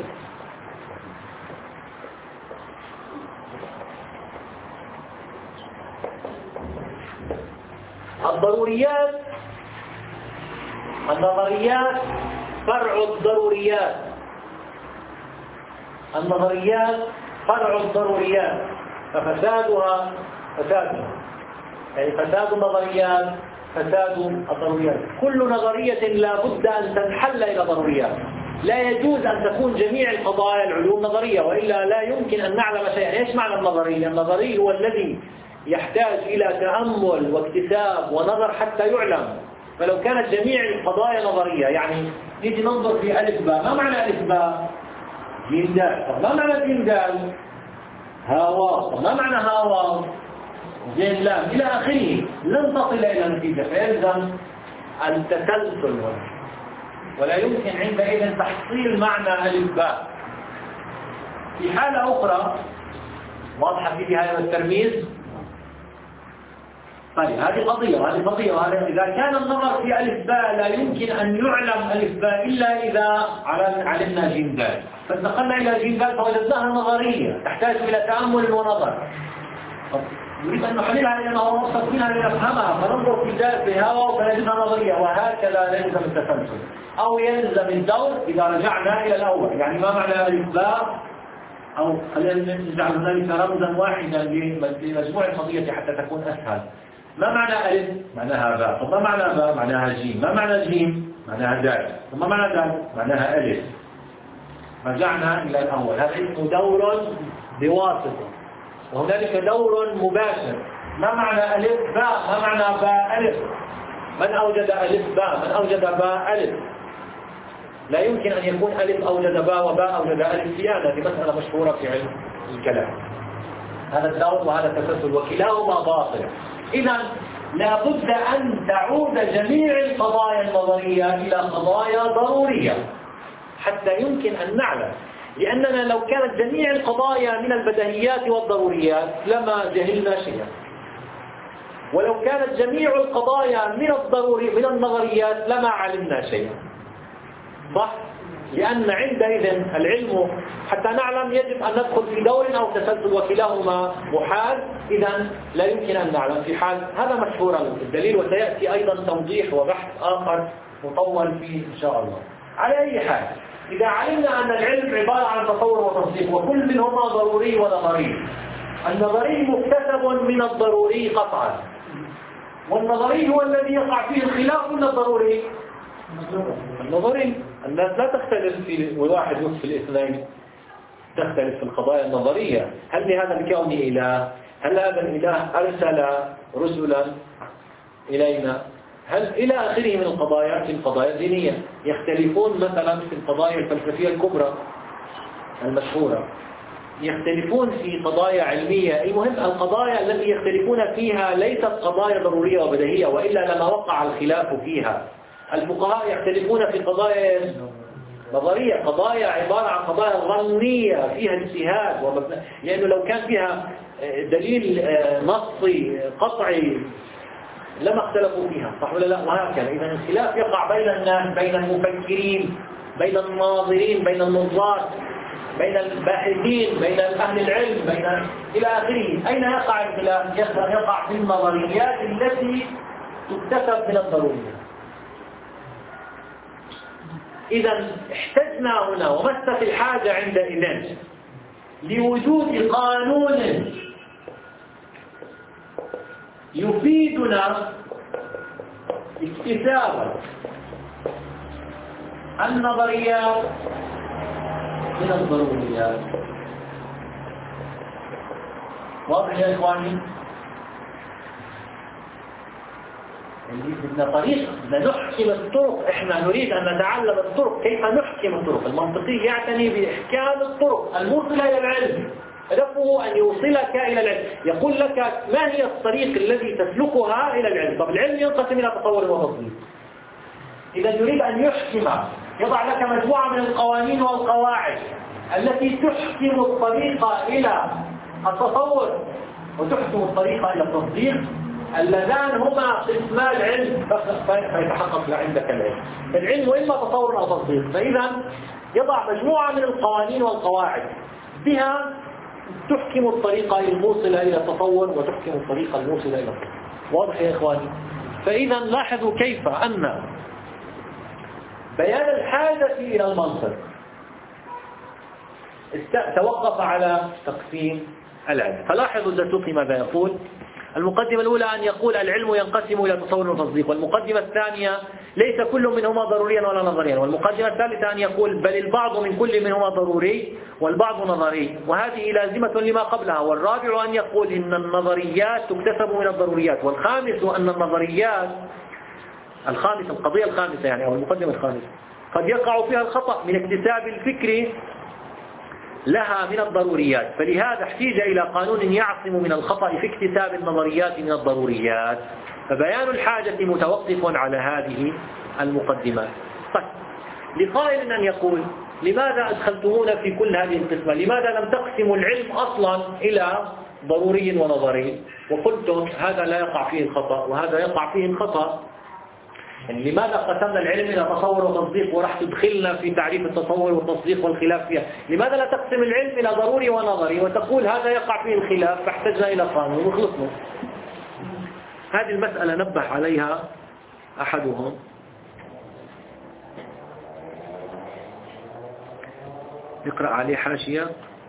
الضروريات النظريات فرع الضروريات. النظريات فرع الضروريات، ففسادها فسادها يعني فساد النظريات فساد الضروريات. كل نظرية لا بد أن تنحل إلى ضروريات. لا يجوز أن تكون جميع القضايا العلوم نظرية، وإلا لا يمكن أن نعلم شيئا. إيش معنى النظري؟ النظري هو الذي يحتاج إلى تأمل واكتساب ونظر حتى يعلم. فلو كانت جميع القضايا نظرية، يعني نيجي ننظر في ألف باء، ما معنى ألف باء؟ جيم دال. طب ما معنى جيم دال؟ هاواء. طب ما معنى هاواء؟ زين لام إلى آخره. لن تصل إلى نتيجة، فيلزم التسلسل، ولا يمكن عندئذ تحصيل معنى ألف باء. في حالة أخرى واضحة في هذا الترميز. طيب هذه قضية وهذه قضية وهذا. إذا كان النظر في ألف باء لا يمكن أن يعلم ألف باء إلا إذا علمنا جيم دال، فانتقلنا إلى جيم دال فوجدناها نظرية تحتاج إلى تأمل ونظر. نريد أن نحللها لأنه نبسط منها لنفهمها، فننظر في دال في هواء فنجدها نظرية، وهكذا يلزم التسلسل. أو يلزم الدور إذا رجعنا إلى الأول. يعني ما معنى ألف باء؟ أو خلينا نجعل ذلك رمزا واحدا لمجموع القضية حتى تكون أسهل. ما معنى ألف؟ معناها باء. طب ما معنى باء؟ معناها جيم. ما معنى جيم؟ معناها دال. طب ما معنى دال؟ معناها ألف. رجعنا إلى الأول. هذا اسمه دور بواسطة، وهنالك دور مباشر. ما معنى ألف باء؟ ما معنى باء ألف؟ من أوجد ألف باء؟ من أوجد باء ألف؟ لا يمكن أن يكون ألف أوجد باء وباء أوجد ألف في هذا. هذه مسألة مشهورة في علم الكلام. هذا الدور وهذا التسلسل وكلاهما باطل. إذا لا بد أن تعود جميع القضايا النظرية إلى قضايا ضرورية حتى يمكن أن نعلم. لأننا لو كانت جميع القضايا من البديهيات والضروريات لما جهلنا شيئا، ولو كانت جميع القضايا من الضروري من النظريات لما علمنا شيئا. صح؟ لأن عندئذ العلم حتى نعلم يجب أن ندخل في دور أو تسلسل وكلاهما محال. إذا لا يمكن أن نعلم في حال. هذا مشهور الدليل، وسيأتي أيضا توضيح وبحث آخر مطول فيه إن شاء الله. على أي حال إذا علمنا أن العلم عبارة عن تصور وتصديق وكل منهما ضروري ونظري، النظري مكتسب من الضروري قطعا، والنظري هو الذي يقع فيه الخلاف من الضروري. النظري. الناس لا تختلف في واحد يوصف الاثنين، تختلف في القضايا النظرية. هل لهذا الكون إله؟ هل هذا الإله أرسل رسلا إلينا؟ هل إلى آخره من القضايا. في القضايا الدينية يختلفون مثلا في القضايا الفلسفية الكبرى المشهورة، يختلفون في قضايا علمية. المهم القضايا التي يختلفون فيها ليست قضايا ضرورية وبديهية، وإلا لما وقع الخلاف فيها. الفقهاء يختلفون في قضايا نظرية، قضايا عبارة عن قضايا ظنية فيها اجتهاد ومبنى، لأنه لو كان فيها دليل نصي قطعي لما اختلفوا فيها، صح ولا لا؟ وهكذا. إذا الخلاف يقع بين الناس، بين المفكرين، بين الناظرين، بين النظار، بين الباحثين، بين أهل العلم، بين إلى آخره. أين يقع الخلاف؟ يقع في النظريات التي تكتسب من الضروريات. إذا احتجنا هنا ومست الحاجة عندئذ لوجود قانون يفيدنا اكتساب النظريات من الضروريات. واضح يا إخواني؟ اللي بدنا طريق، بدنا نحكم الطرق. احنا نريد أن نتعلم الطرق، كيف نحكم الطرق. المنطقي يعتني بإحكام الطرق الموصلة إلى العلم، هدفه أن يوصلك إلى العلم، يقول لك ما هي الطريق الذي تسلكها إلى العلم. طب العلم ينقسم إلى تطور وتطبيق. إذا يريد أن يحكم، يضع لك مجموعة من القوانين والقواعد التي تحكم الطريق إلى التطور وتحكم الطريق إلى التصديق، اللذان هما قسما العلم، فيتحقق عندك العلم. العلم إما تطور أو تصديق. فإذا يضع مجموعة من القوانين والقواعد بها تحكم الطريقة الموصلة إلى التطور وتحكم الطريقة الموصلة إلى التطور. واضح يا إخواني؟ فإذا لاحظوا كيف أن بيان الحاجة إلى المنطق توقف على تقسيم العلم. فلاحظوا الدسوقي ماذا يقول. المقدمة الأولى أن يقول العلم ينقسم إلى تصور وتصديق، والمقدمة الثانية ليس كل منهما ضروريا ولا نظريا، والمقدمة الثالثة أن يقول بل البعض من كل منهما ضروري والبعض نظري، وهذه لازمة لما قبلها. والرابع أن يقول إن النظريات تكتسب من الضروريات، والخامس أن النظريات الخامس القضية الخامسة يعني أو المقدمة الخامسة قد يقع فيها الخطأ من اكتساب الفكر لها من الضروريات، فلهذا احتيج إلى قانون يعصم من الخطأ في اكتساب النظريات من الضروريات. فبيان الحاجة متوقف على هذه المقدمات. طيب، لقائل أن يقول لماذا أدخلتمونا في كل هذه القسمة؟ لماذا لم تقسموا العلم أصلا إلى ضروري ونظري وقلتم هذا لا يقع فيه الخطأ وهذا يقع فيه الخطأ؟ يعني لماذا قسمنا العلم إلى تصور وتصديق وراح تدخلنا في تعريف التصور والتصديق والخلاف فيها؟ لماذا لا تقسم العلم إلى ضروري ونظري وتقول هذا يقع فيه الخلاف فاحتجنا إلى قانون وخلصنا؟ هذه المسألة نبه عليها أحدهم نقرأ عليه حاشية.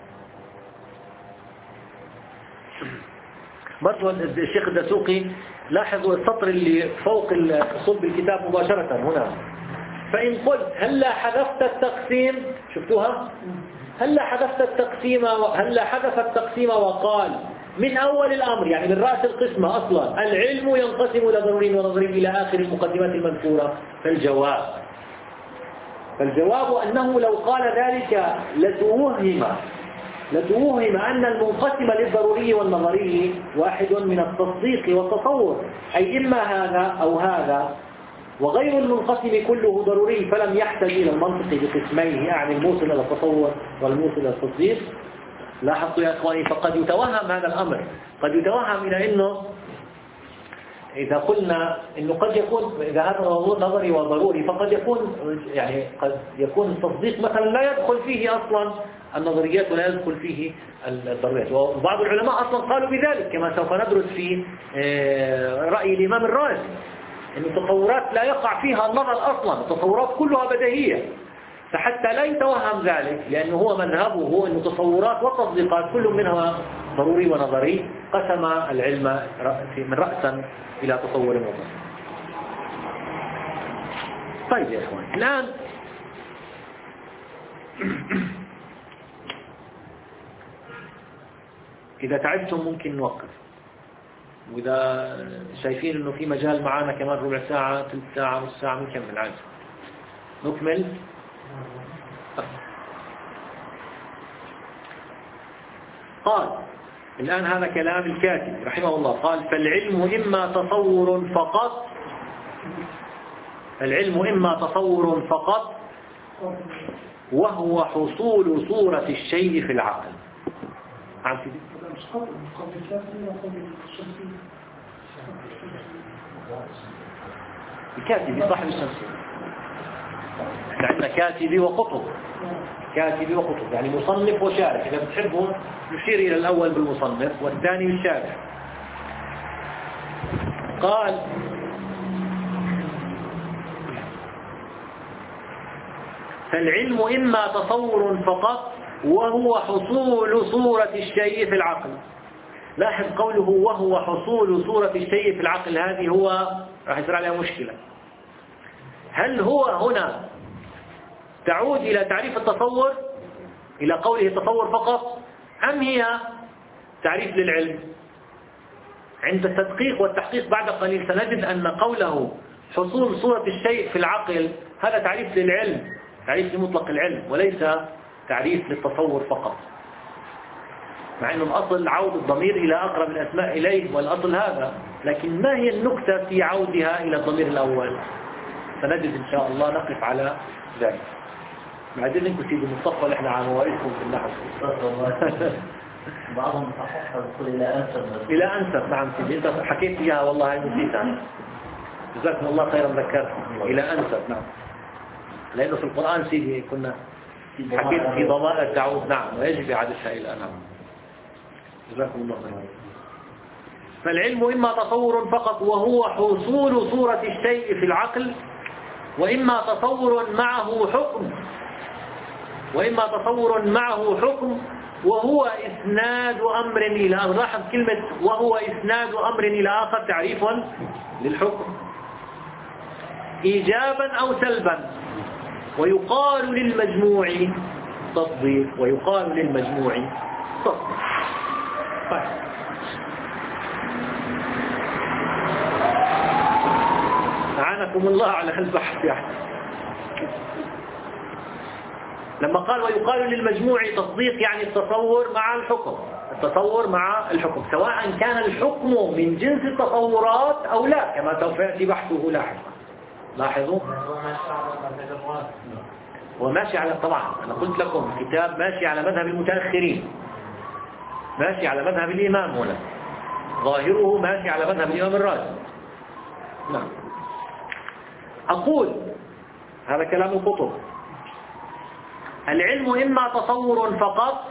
برضو الشيخ الدسوقي لاحظوا السطر اللي فوق صلب الكتاب مباشرة هنا. فإن قلت هلا حذفت التقسيم، شفتوها؟ هلا حذفت التقسيم هلا حذف التقسيم وقال من أول الأمر يعني من رأس القسمة أصلا العلم ينقسم إلى ضروري ونظري إلى آخر المقدمات المذكورة. فالجواب فالجواب أنه لو قال ذلك لتوهم لتوهم أن المنقسم للضروري والنظري واحد من التصديق والتصور، أي إما هذا أو هذا، وغير المنقسم كله ضروري فلم يحتج إلى المنطق بقسميه، يعني الموصل إلى التصور والموصل إلى التصديق. لاحظوا يا إخواني، فقد يتوهم هذا الأمر، قد يتوهم إلى أنه إذا قلنا أنه قد يكون إذا هذا نظري وضروري فقد يكون يعني قد يكون التصديق مثلا لا يدخل فيه أصلا النظريات ولا يدخل فيه الضروريات. وبعض العلماء أصلا قالوا بذلك كما سوف ندرس في رأي الإمام الرازي أن التصورات لا يقع فيها النظر أصلا، التصورات كلها بديهية. فحتى لا يتوهم ذلك لأنه هو مذهبه هو أن التصورات والتصديقات كل منها ضروري ونظري، قسم العلم من رأسا إلى تصور ونظر. طيب يا إخوان، الآن إذا تعبتم ممكن نوقف، وإذا شايفين إنه في مجال معانا كمان ربع ساعة ثلث ساعة نص ساعة نكمل عادي. نكمل. قال الآن هذا كلام الكاتب رحمه الله، قال فالعلم إما تصور فقط العلم إما تصور فقط وهو حصول صورة الشيء في العقل. عم تدي الكاتبي صاحب الشمسية. احنا عندنا كاتبي وقطب، كاتبي وقطب يعني مصنف وشارح. إذا بتحبوا نشير إلى الأول بالمصنف والثاني بالشارح. قال فالعلم إما تصور فقط وهو حصول صورة الشيء في العقل. لاحظ قوله وهو حصول صورة الشيء في العقل، هذه هو راح يصير عليها مشكلة. هل هو هنا تعود إلى تعريف التصور، إلى قوله التصور فقط، أم هي تعريف للعلم؟ عند التدقيق والتحقيق بعد قليل سنجد أن قوله حصول صورة الشيء في العقل هذا تعريف للعلم، تعريف لمطلق العلم، وليس تعريف للتصور فقط، مع أنه الأصل عود الضمير إلى أقرب الأسماء إليه والأصل هذا. لكن ما هي النكتة في عودها إلى الضمير الأول؟ سنجد إن شاء الله نقف على ذلك. بعدين انكم سيدي مصطفى اللي احنا على موائدكم في النحو.
بعضهم صححها ويقول إلى أنسب.
إلى أنسب، نعم سيدي أنت حكيت إياها والله نسيتها. جزاكم الله خيرا ذكرتكم. إلى أنسب، نعم، لأنه في القرآن سيدي كنا حكيت في ضمائر تعود، نعم، ويجب إعادتها إلى نعم. جزاكم الله خيرا. فالعلم إما تصور فقط وهو حصول صورة الشيء في العقل، وإما تصور معه حكم وإما تصور معه حكم وهو إسناد أمر إلى آخر. لاحظ كلمة وهو إسناد أمر إلى آخر تعريف للحكم إيجابا أو سلبا. ويقال للمجموع تصديق ويقال للمجموع تصديق. طيب أعانكم الله على البحث يعني. لما قال ويقال للمجموع تصديق يعني التصور مع الحكم، التصور مع الحكم، سواء كان الحكم من جنس التصورات أو لا، كما سوف يأتي بحثه لاحقا. لاحظوا هو ماشي على، طبعا أنا قلت لكم كتاب ماشي على مذهب المتأخرين، ماشي على مذهب الإمام هنا، ظاهره ماشي على مذهب الإمام الرازي. نعم. أقول هذا كلام القطب، العلم إما تصور فقط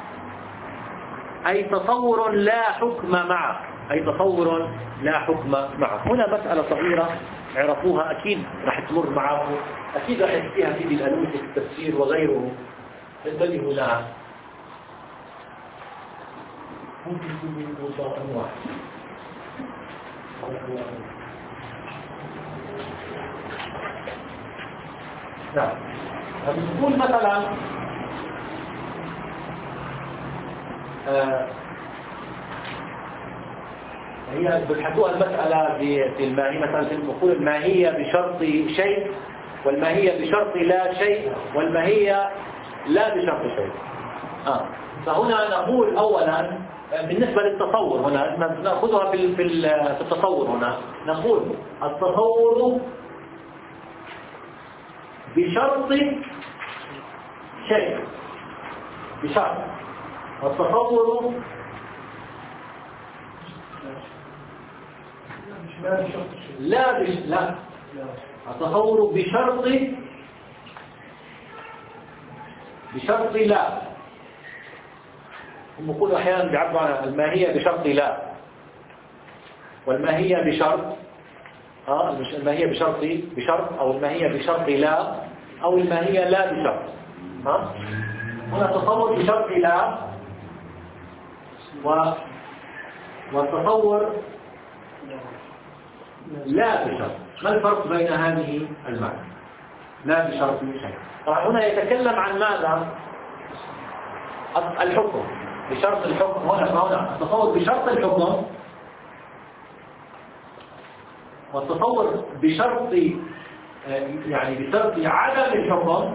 أي تصور لا حكم معه، أي تصور لا حكم معه. هنا مسألة صغيرة عرفوها أكيد راح تمر معكم، أكيد راح يحكيها في الألوث في التفسير وغيره، انتبهوا لها. ممكن تكون موضوع واحد. نعم. بتقول مثلا آه هي بتحكوها المسألة في الماهية، مثلا نقول الماهية بشرط شيء والماهية بشرط لا شيء والماهية لا بشرط شيء. آه. فهنا نقول أولا بالنسبة للتصور، هنا نأخذها في في التصور. هنا نقول التصور بشرط شيء، بشرط التصور لا بش... لا التصور بشرط بشرط لا. هم يقولوا احيانا بيعبروا عن الماهية بشرط لا والماهية بشرط اه الماهية بشرط بشرط او الماهية بشرط لا او الماهية لا بشرط. ها هنا تصور بشرط لا و والتصور لا بشرط. ما الفرق بين هذه المعنى؟ لا بشرط شيء. طبعا هنا يتكلم عن ماذا؟ الحكم بشرط الحكم. هنا هنا التصور بشرط الحكم والتصور بشرط يعني بشرط عدم الحكم،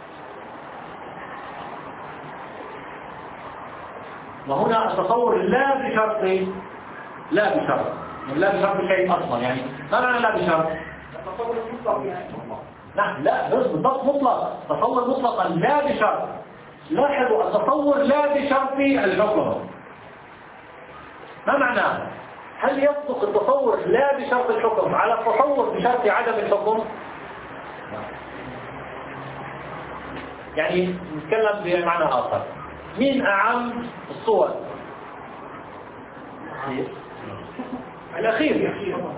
وهنا التصور لا بشرط لا بشرط لا بشرط شيء أصلا. يعني ما معنى لا بشرط؟
التصور المطلق يعني.
نعم لا بالضبط مطلق، تصور مطلقا لا بشرط. لاحظوا التصور لا بشرط الحكم ما معناه؟ هل يصدق التصور لا بشرط الحكم على التصور بشرط عدم الحكم؟ يعني نتكلم بمعنى آخر، مين أعم الصور؟ الأخير.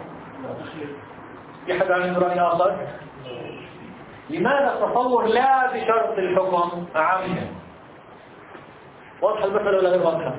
في حد عنده رأي آخر؟ لماذا التصور لا بشرط الحكم أعم؟ واضح المسألة ولا غير واضحة؟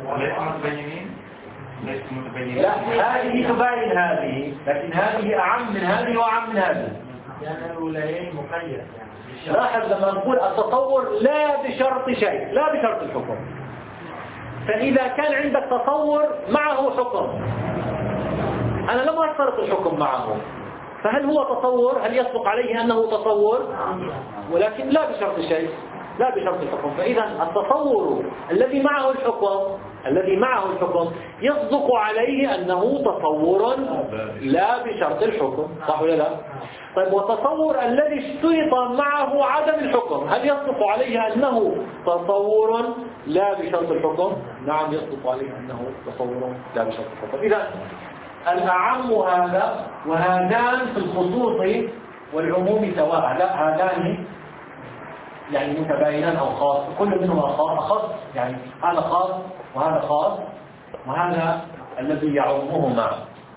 لا هذه تباين هذه، لكن هذه أعم من هذه وأعم من هذه.
يعني الولايين مقيد يعني.
لاحظ لما نقول التصور لا بشرط شيء لا بشرط الحكم، فإذا كان عندك تصور معه حكم، أنا لم أشترط الحكم معه، فهل هو تصور؟ هل يصدق عليه أنه تصور؟ ولكن لا بشرط شيء لا بشرط الحكم. فإذا التصور الذي معه الحكم الذي معه الحكم يصدق عليه أنه تصور لا بشرط الحكم، صح ولا لا؟ طيب والتصور الذي اشترط معه عدم الحكم هل يصدق عليه أنه تصور لا بشرط الحكم؟ نعم يصدق عليه أنه تصور لا بشرط الحكم. إذا الأعم هذا وهذان في الخصوص والعموم سواء، لا هذان يعني متباينان أو خاص، كل منهما خاص، يعني هذا خاص وهذا خاص وهذا الذي يعمهما.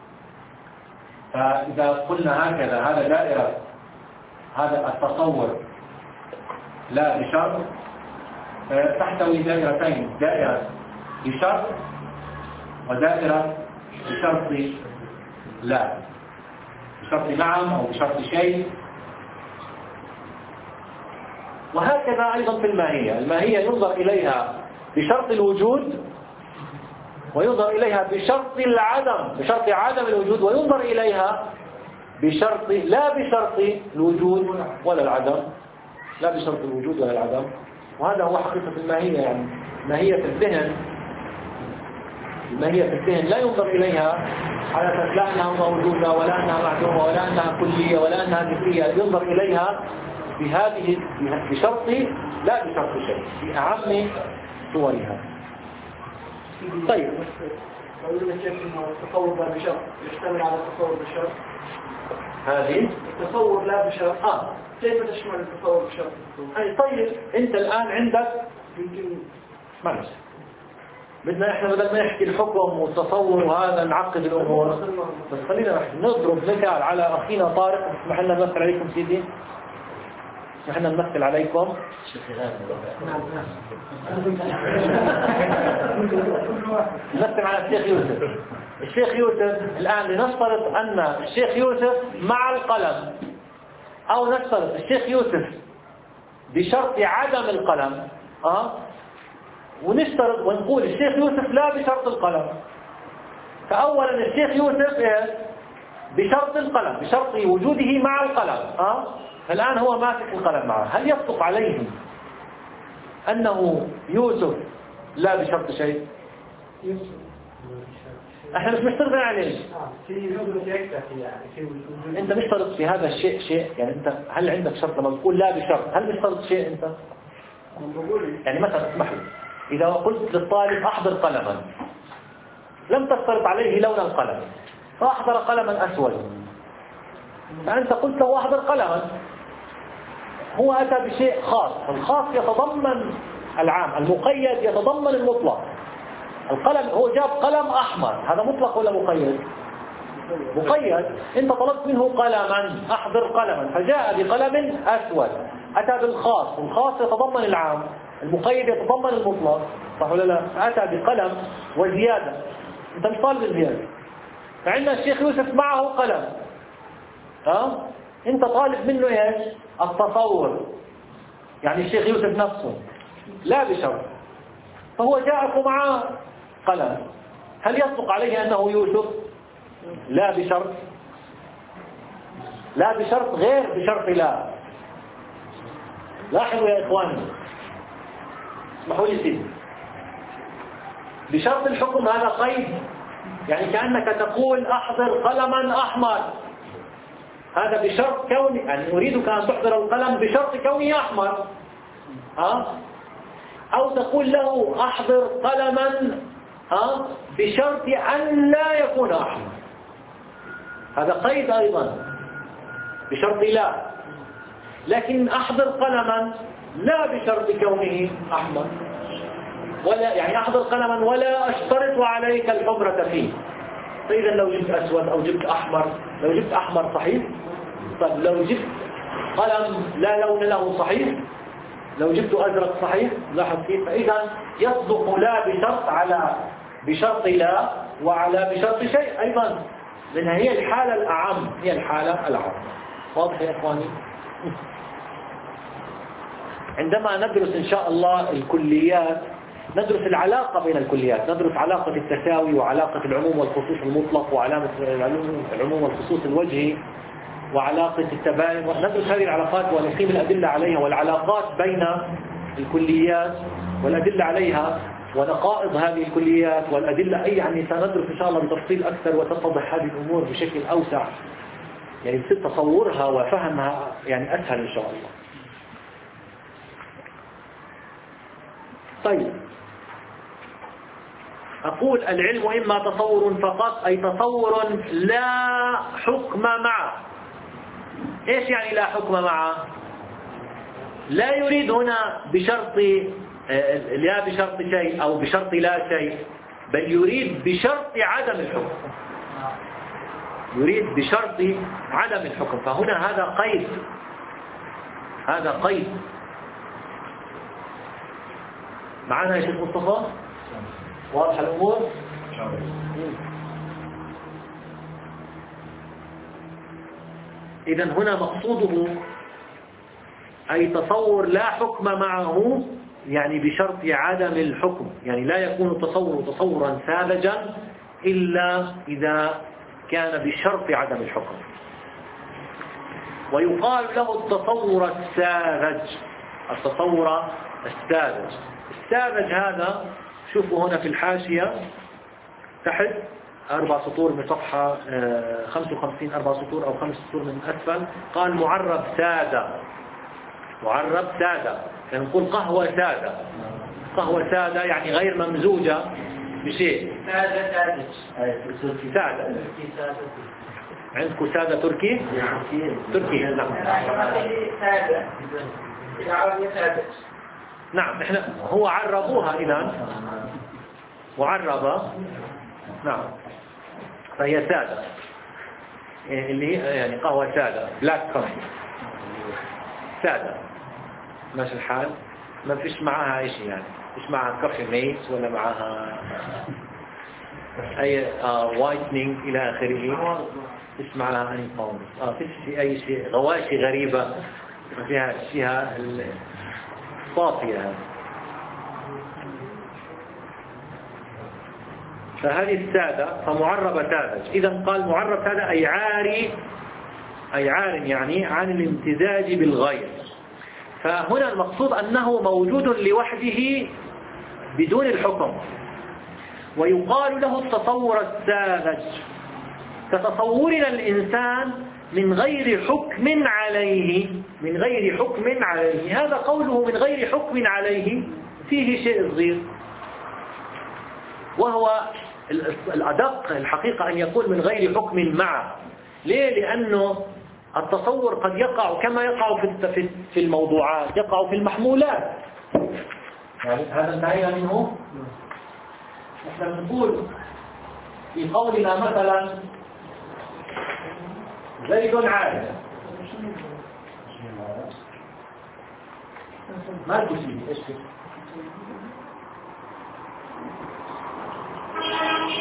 فإذا قلنا هكذا هذا دائرة، هذا التصور لا بشرط تحتوي دائرتين، دائرة بشرط ودائرة بشرط لا، بشرط نعم أو بشرط شيء. وهكذا أيضا في الماهية، الماهية ينظر إليها بشرط الوجود وينظر إليها بشرط العدم، بشرط عدم الوجود، وينظر إليها بشرط لا بشرط الوجود ولا العدم، لا بشرط الوجود ولا العدم. وهذا هو حقيقة الماهية. يعني ماهية الذهن، الماهية في الذهن لا ينظر إليها على أساس لا أنها موجودة ولا أنها معدومة ولا أنها كلية ولا أنها جزئية، ينظر إليها بهذه بشرط لا بشرط شيء، بأعم صورها. طيب
قولنا كيف انه التصور لا بشرط يشتمل على التصور بشرط؟
هذه
التصور لا بشرط
اه
كيف تشمل التصور بشرط؟
أي طيب أنت الآن عندك
يمكن
معلش بدنا احنا بدل ما نحكي الحكم والتصور وهذا نعقد الامور، بس خلينا نضرب مثال على اخينا طارق. اسمح لنا نمثل عليكم سيدي، اسمح لنا نمثل عليكم. نمثل على الشيخ يوسف. الشيخ يوسف الآن لنفترض أن الشيخ يوسف مع القلم، أو نفترض الشيخ يوسف بشرط عدم القلم، أه؟ ونشترط ونقول الشيخ يوسف لا بشرط القلم. فأولا الشيخ يوسف إيه؟ بشرط القلم، بشرط وجوده مع القلم. أه؟ الآن هو ماسك القلم معه، هل يصدق عليه أنه يوسف لا بشرط شيء؟ احنا مش مشترطين عليه. انت مشترط في هذا الشيء شيء، يعني انت هل عندك شرط لما تقول لا بشرط؟ هل مشترط شيء انت؟ يعني مثلا اسمح لي، اذا قلت للطالب احضر قلما، لم تشترط عليه لون القلم، فاحضر قلما اسود، فانت قلت له احضر قلما، هو اتى بشيء خاص، الخاص يتضمن العام، المقيد يتضمن المطلق. القلم هو جاب قلم أحمر، هذا مطلق ولا مقيد؟ مقيد. انت طلبت منه قلما، احضر قلما، فجاء بقلم أسود، أتى بالخاص، والخاص يتضمن العام، المقيد يتضمن المطلق، صح ولا لا؟ فأتى بقلم وزيادة، انت مش طالب الزيادة. فعندنا الشيخ يوسف معه قلم، ها؟ أنت طالب منه إيش؟ التصور. يعني الشيخ يوسف نفسه لا بشرط، فهو جاءك معه قلم، هل يصدق عليه أنه يوسف؟ لا بشرط، لا بشرط غير بشرط لا. لاحظوا يا إخواني، اسمحوا لي سيدي، بشرط الحكم هذا قيد، يعني كأنك تقول أحضر قلما أحمر، هذا بشرط كوني، يعني أريدك أن تحضر القلم بشرط كونه أحمر. ها؟ أو تقول له أحضر قلما ها بشرط أن لا يكون أحمر، هذا قيد أيضا بشرط لا. لكن أحضر قلما لا بشرط كونه أحمر، ولا يعني أحضر قلما ولا أشترط عليك الحمرة فيه. فإذا لو جبت أسود أو جبت أحمر، لو جبت أحمر صحيح، طيب لو جبت قلم لا لون له صحيح، لو جبت أزرق صحيح. لاحظ كيف؟ فإذا يصدق لا بشرط على بشرط لا وعلى بشرط شيء أيضا، لأنها هي الحالة الأعم، هي الحالة الأعم. واضح يا إخواني؟ عندما ندرس إن شاء الله الكليات ندرس العلاقة بين الكليات، ندرس علاقة التساوي وعلاقة العموم والخصوص المطلق وعلامة العموم والخصوص الوجهي وعلاقة التباين، ندرس هذه العلاقات ونقيم الأدلة عليها والعلاقات بين الكليات والأدلة عليها ونقائض هذه الكليات والأدلة. أي يعني سندرس إن شاء الله بتفصيل أكثر وتتضح هذه الأمور بشكل أوسع، يعني بصير تصورها وفهمها يعني أسهل إن شاء الله. طيب، أقول العلم إما تصور فقط، أي تصور لا حكم معه. إيش يعني لا حكم معه؟ لا يريد هنا بشرط لا بشرط شيء أو بشرط لا شيء، بل يريد بشرط عدم الحكم، يريد بشرط عدم الحكم. فهنا هذا قيد، هذا قيد. معنا يا شيخ مصطفى؟ واضح الأمور؟ إذن هنا مقصوده أي تصور لا حكم معه، يعني بشرط عدم الحكم، يعني لا يكون التصور تصورا ساذجا إلا إذا كان بشرط عدم الحكم. ويقال له التصور الساذج، التصور الساذج. الساذج هذا شوفوا هنا في الحاشية تحت أربع سطور من صفحة خمسة وخمسين، أربع سطور أو خمس سطور من أسفل، قال معرب سادة، معرب سادة، يعني نقول قهوة سادة، قهوة سادة يعني غير ممزوجة بشيء.
سادة سادة
سادة. عندكم سادة تركي؟ تركي نعم.
سادة العربية سادة.
نعم، احنا هو عربوها إذن، معربة نعم، فهي سادة، اللي هي يعني قهوة سادة، بلاك كوفي سادة، ماشي الحال، ما فيش معها أي شيء، يعني فيش معها كوفي ميت ولا معها أي وايتنينج إلى آخره، فيش معها أي قوم، آه فيش أي شيء، غواشي غريبة ما فيها فيها صافية. فهذه السادة فمعربة ساذج. إذا قال معرب سادة أي عاري، أي عار يعني عن الامتزاج بالغير. فهنا المقصود أنه موجود لوحده بدون الحكم. ويقال له التصور الساذج كتصورنا الإنسان من غير حكم عليه، من غير حكم عليه. هذا قوله من غير حكم عليه فيه شيء صغير، وهو الأدق الحقيقة أن يكون من غير حكم معه. ليه؟ لأنه التصور قد يقع كما يقع في في الموضوعات، يقع في المحمولات. يعني هذا انتهينا منه. نحن نقول في قولنا مثلا زيد عالم، ما تشيء ايش فيه؟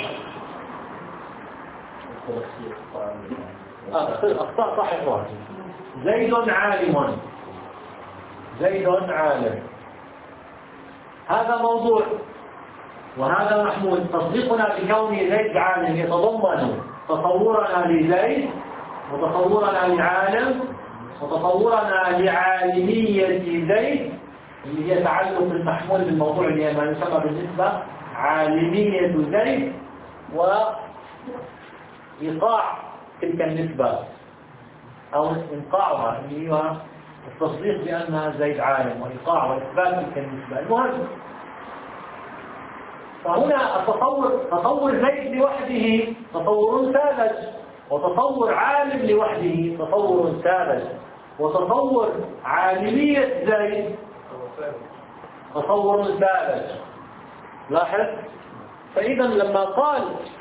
اه اخطاء صحيح واحد. زيد عالم، زيد عالم، هذا موضوع وهذا محمول. تصديقنا بكون زيد عالم يتضمن تصورنا لزيد وتصورنا لعالم وتصورنا لعالمية زيد اللي هي تعلق المحمول بالموضوع اللي هي ما يسمى بالنسبة عالمية زيد، وإيقاع تلك النسبة أو إنقاعها اللي هو التصديق بأن زيد عالم وإيقاع وإثبات تلك النسبة. المهم فهنا التصور تصور زيد لوحده تصور ساذج، وتصور عالم لوحده تصور ساذج، وتصور عالمية زيد تصور ساذج. لاحظ. فإذا لما قال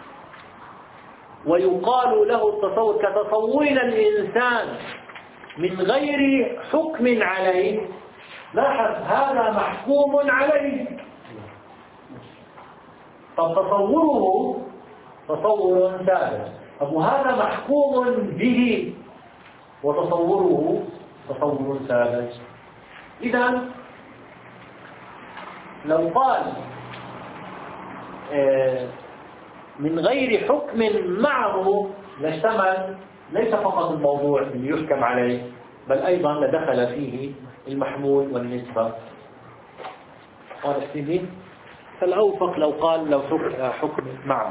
ويقال له التصور كتصورنا الإنسان من غير حكم عليه، لاحظ هذا محكوم عليه. طب تصوره تصور ساذج، طب وهذا محكوم به وتصوره تصور ساذج. إذا لو قال من غير حكم معه لاشتمل ليس فقط الموضوع اللي يحكم عليه بل أيضا لدخل فيه المحمول والنسبة. قال سيدي فالأوفق لو قال لو حكم معه.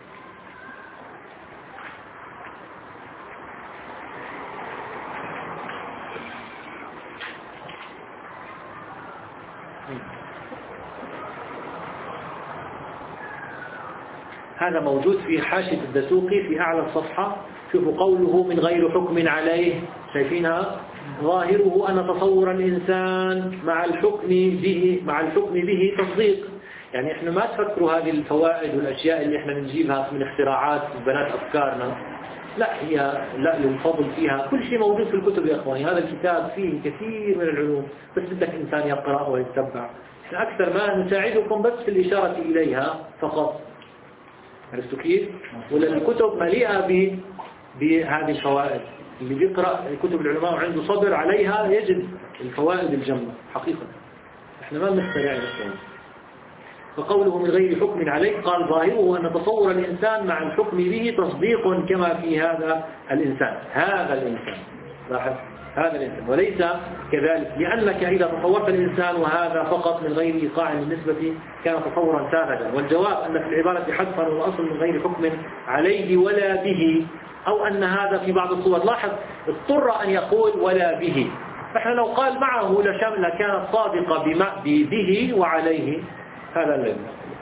هذا موجود في حاشية الدسوقي في أعلى الصفحة. شوفوا قوله من غير حكم عليه، شايفينها؟ ظاهره أن تصور الإنسان مع الحكم به مع الحكم به تصديق. يعني إحنا ما تفكروا هذه الفوائد والأشياء اللي إحنا نجيبها من اختراعات بنات أفكارنا، لا هي لا للفضل فيها. كل شيء موجود في الكتب يا أخواني. هذا الكتاب فيه كثير من العلوم، بس بدك إنسان يقرأ ويتبع. إحنا أكثر ما نساعدكم بس في الإشارة إليها فقط. عرفتوا كيف؟ ولا الكتب مليئة ب بهذه الفوائد. اللي بيقرأ كتب العلماء وعنده صبر عليها يجد الفوائد الجمة حقيقة. احنا ما بنخترع نفسنا. فقوله من غير حكم عليه قال ظاهره أن تصور الإنسان مع الحكم به تصديق كما في هذا الإنسان. هذا الإنسان لاحظ هذا الإنسان وليس كذلك، لأنك إذا تصورت الإنسان وهذا فقط من غير إيقاع بالنسبة كان تصورا ساذجا. والجواب أن في العبارة حذفا والأصل من غير حكم عليه ولا به، أو أن هذا في بعض الصور. لاحظ اضطر أن يقول ولا به، فإحنا لو قال معه لشمل كانت صادقة به وعليه. هذا الذي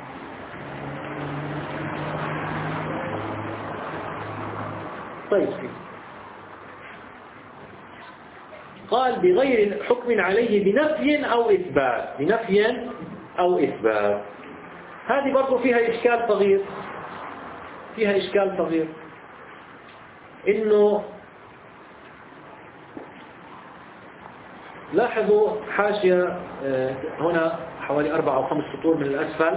طيب. قال بغير حكم عليه بنفي أو إثبات، بنفي أو إثبات. هذه برضو فيها إشكال صغير، فيها إشكال صغير إنه لاحظوا حاشية هنا حوالي أربع أو خمس سطور من الأسفل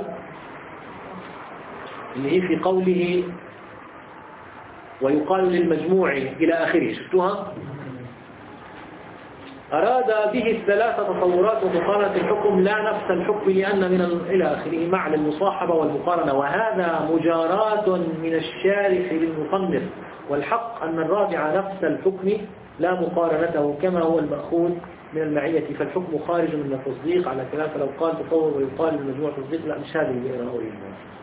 اللي هي في قوله ويقال للمجموع إلى آخره. شفتوها؟ أراد به الثلاثة تصورات ومقارنة الحكم لا نفس الحكم لأن من إلى آخره معنى المصاحبة والمقارنة، وهذا مجاراة من الشارح للمصنف، والحق أن الراجع نفس الحكم لا مقارنته كما هو المأخوذ من المعية، فالحكم خارج من التصديق على ثلاثة. لو قال تصور ويقال المجموع تصديق، لا مش هذا اللي أنا أريده،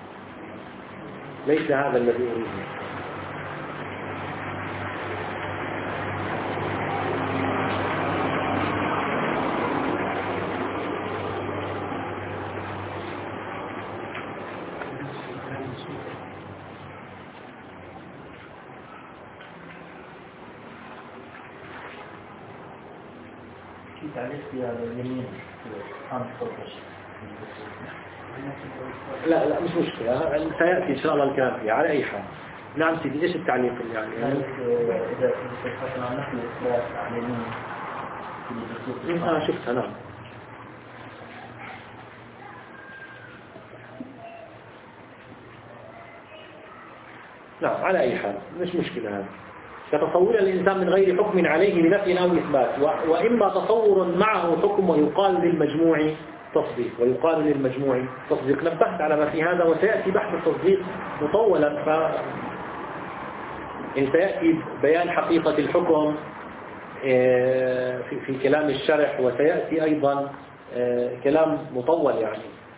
ليس هذا الذي أريده. لا لا مش مشكلة، سيأتي إن شاء الله الكلام فيها على أي حال. نعم سيدي، إيش التعليق يعني؟ يعني إذا تحدثنا عن نحن الإثبات على اليمين آه شفتها. نعم نعم على أي حال مش مشكلة هذا. كتصور الإنسان من غير حكم عليه بنفي أو إثبات، وإما تصور معه حكم ويقال للمجموع تصديق ويقال للمجموع تصديق. نبهت على ما في هذا وسيأتي بحث التصديق مطولا، ف سيأتي بيان حقيقة الحكم في كلام الشرح، وسيأتي أيضا كلام مطول يعني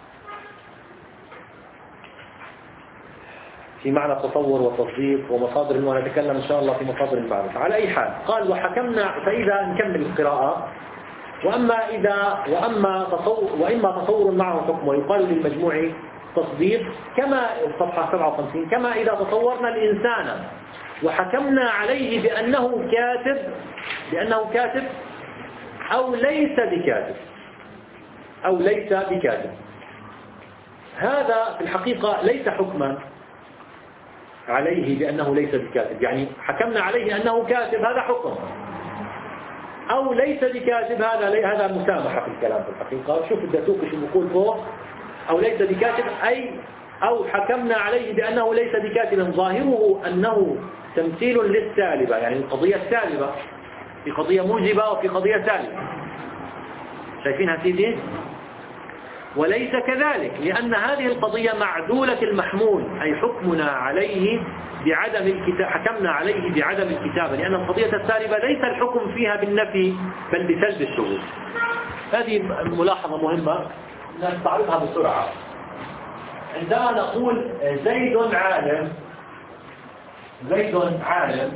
في معنى التصور والتصديق ومصادر، ونتكلم إن شاء الله في مصادر المعرفة. على أي حال قال وحكمنا، فإذا نكمل القراءة، وأما إذا وأما تصور وإما تصور معه حكم ويقال للمجموع تصديق كما صفحة سبعة وخمسين، كما إذا تصورنا الإنسان وحكمنا عليه بأنه كاتب بأنه كاتب أو ليس بكاتب أو ليس بكاتب. هذا في الحقيقة ليس حكما عليه بأنه ليس بكاتب، يعني حكمنا عليه أنه كاتب هذا حكم، أو ليس بكاتب هذا هذا مسامحة في الكلام في الحقيقة. شوف الدسوقي شو بيقول فوق، أو ليس بكاتب أي أو حكمنا عليه بأنه ليس بكاتب ظاهره أنه تمثيل للسالبة، يعني القضية السالبة في قضية موجبة وفي قضية سالبة. شايفينها سيدي؟ وليس كذلك، لأن هذه القضية معدولة المحمول، أي حكمنا عليه بعدم الكتاب حكمنا عليه بعدم الكتابة، لأن القضية السالبة ليس الحكم فيها بالنفي بل بسلب الشهود. هذه ملاحظة مهمة نستعرضها بسرعة. عندما نقول زيد عالم زيد عالم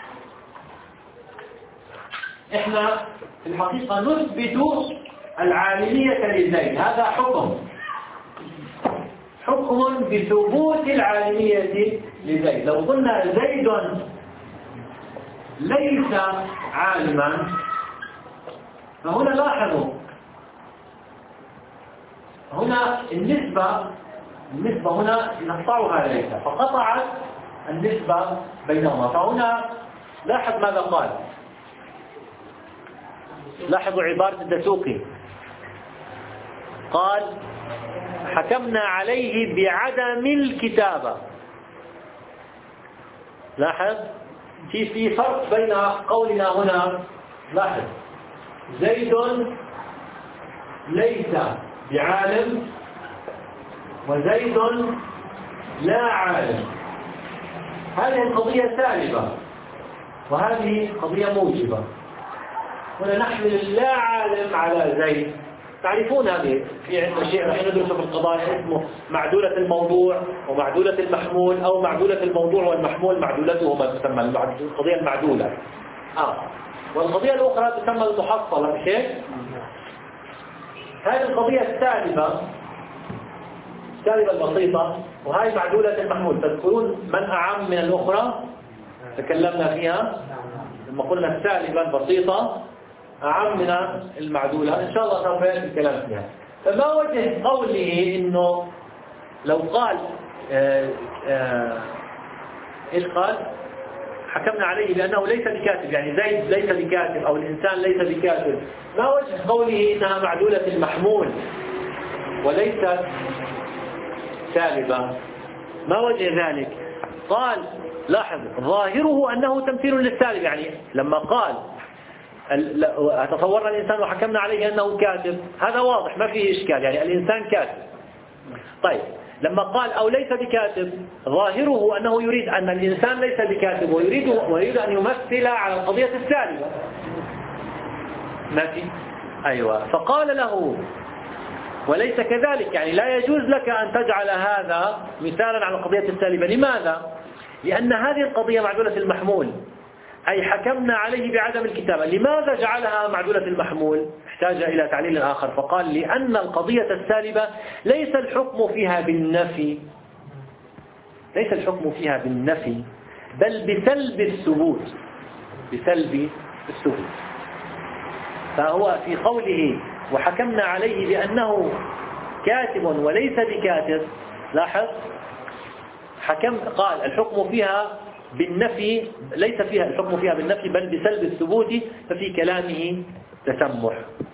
احنا في الحقيقة نثبت العالمية لزيد، هذا حكم حكم بثبوت العالمية لزيد. لو قلنا زيد ليس عالما، فهنا لاحظوا هنا النسبة النسبة هنا نقطعها ليس، فقطعت النسبة بينهما. فهنا لاحظ ماذا قال، لاحظوا عبارة الدسوقي، قال حكمنا عليه بعدم الكتابة. لاحظ في في فرق بين قولنا هنا، لاحظ زيد ليس بعالم وزيد لا عالم. هذه القضية سالبة وهذه قضية موجبة. هنا نحمل لا عالم على زيد. تعرفون هذه في عندنا شيء نحن ندرسه في القضايا اسمه معدولة الموضوع ومعدولة المحمول، أو معدولة الموضوع والمحمول معدولتهما تسمى القضية المعدولة. آه. والقضية الأخرى تسمى المحصلة، مش هيك؟ هذه القضية السالبة السالبة البسيطة، وهي معدولة المحمول. تذكرون من أعم من الأخرى تكلمنا فيها لما قلنا السالبة البسيطة أعم من المعدولة، إن شاء الله سوف يأتي الكلام فيها. فما وجه قوله إنه لو قال آآ آآ إيش قال؟ حكمنا عليه بأنه ليس بكاتب، يعني زيد ليس بكاتب أو الإنسان ليس بكاتب. ما وجه قوله إنها معدولة المحمول وليست سالبة؟ ما وجه ذلك؟ قال لاحظ ظاهره أنه تمثيل للسالب، يعني لما قال تصورنا الإنسان وحكمنا عليه أنه كاتب، هذا واضح ما فيه إشكال، يعني الإنسان كاتب. طيب لما قال أو ليس بكاتب ظاهره أنه يريد أن الإنسان ليس بكاتب ويريد ويريد أن يمثل على القضية السالبة. ماشي؟ أيوة. فقال له وليس كذلك، يعني لا يجوز لك أن تجعل هذا مثالا على القضية السالبة. لماذا؟ لأن هذه القضية معدولة المحمول، أي حكمنا عليه بعدم الكتابة. لماذا جعلها معدولة المحمول؟ احتاج إلى تعليل آخر، فقال لأن القضية السالبة ليس الحكم فيها بالنفي ليس الحكم فيها بالنفي بل بسلب الثبوت بسلب الثبوت. فهو في قوله وحكمنا عليه بأنه كاتب وليس بكاتب، لاحظ حكم قال الحكم فيها بالنفي ليس فيها الحكم فيها بالنفي بل بسلب الثبوت، ففي كلامه تسمح.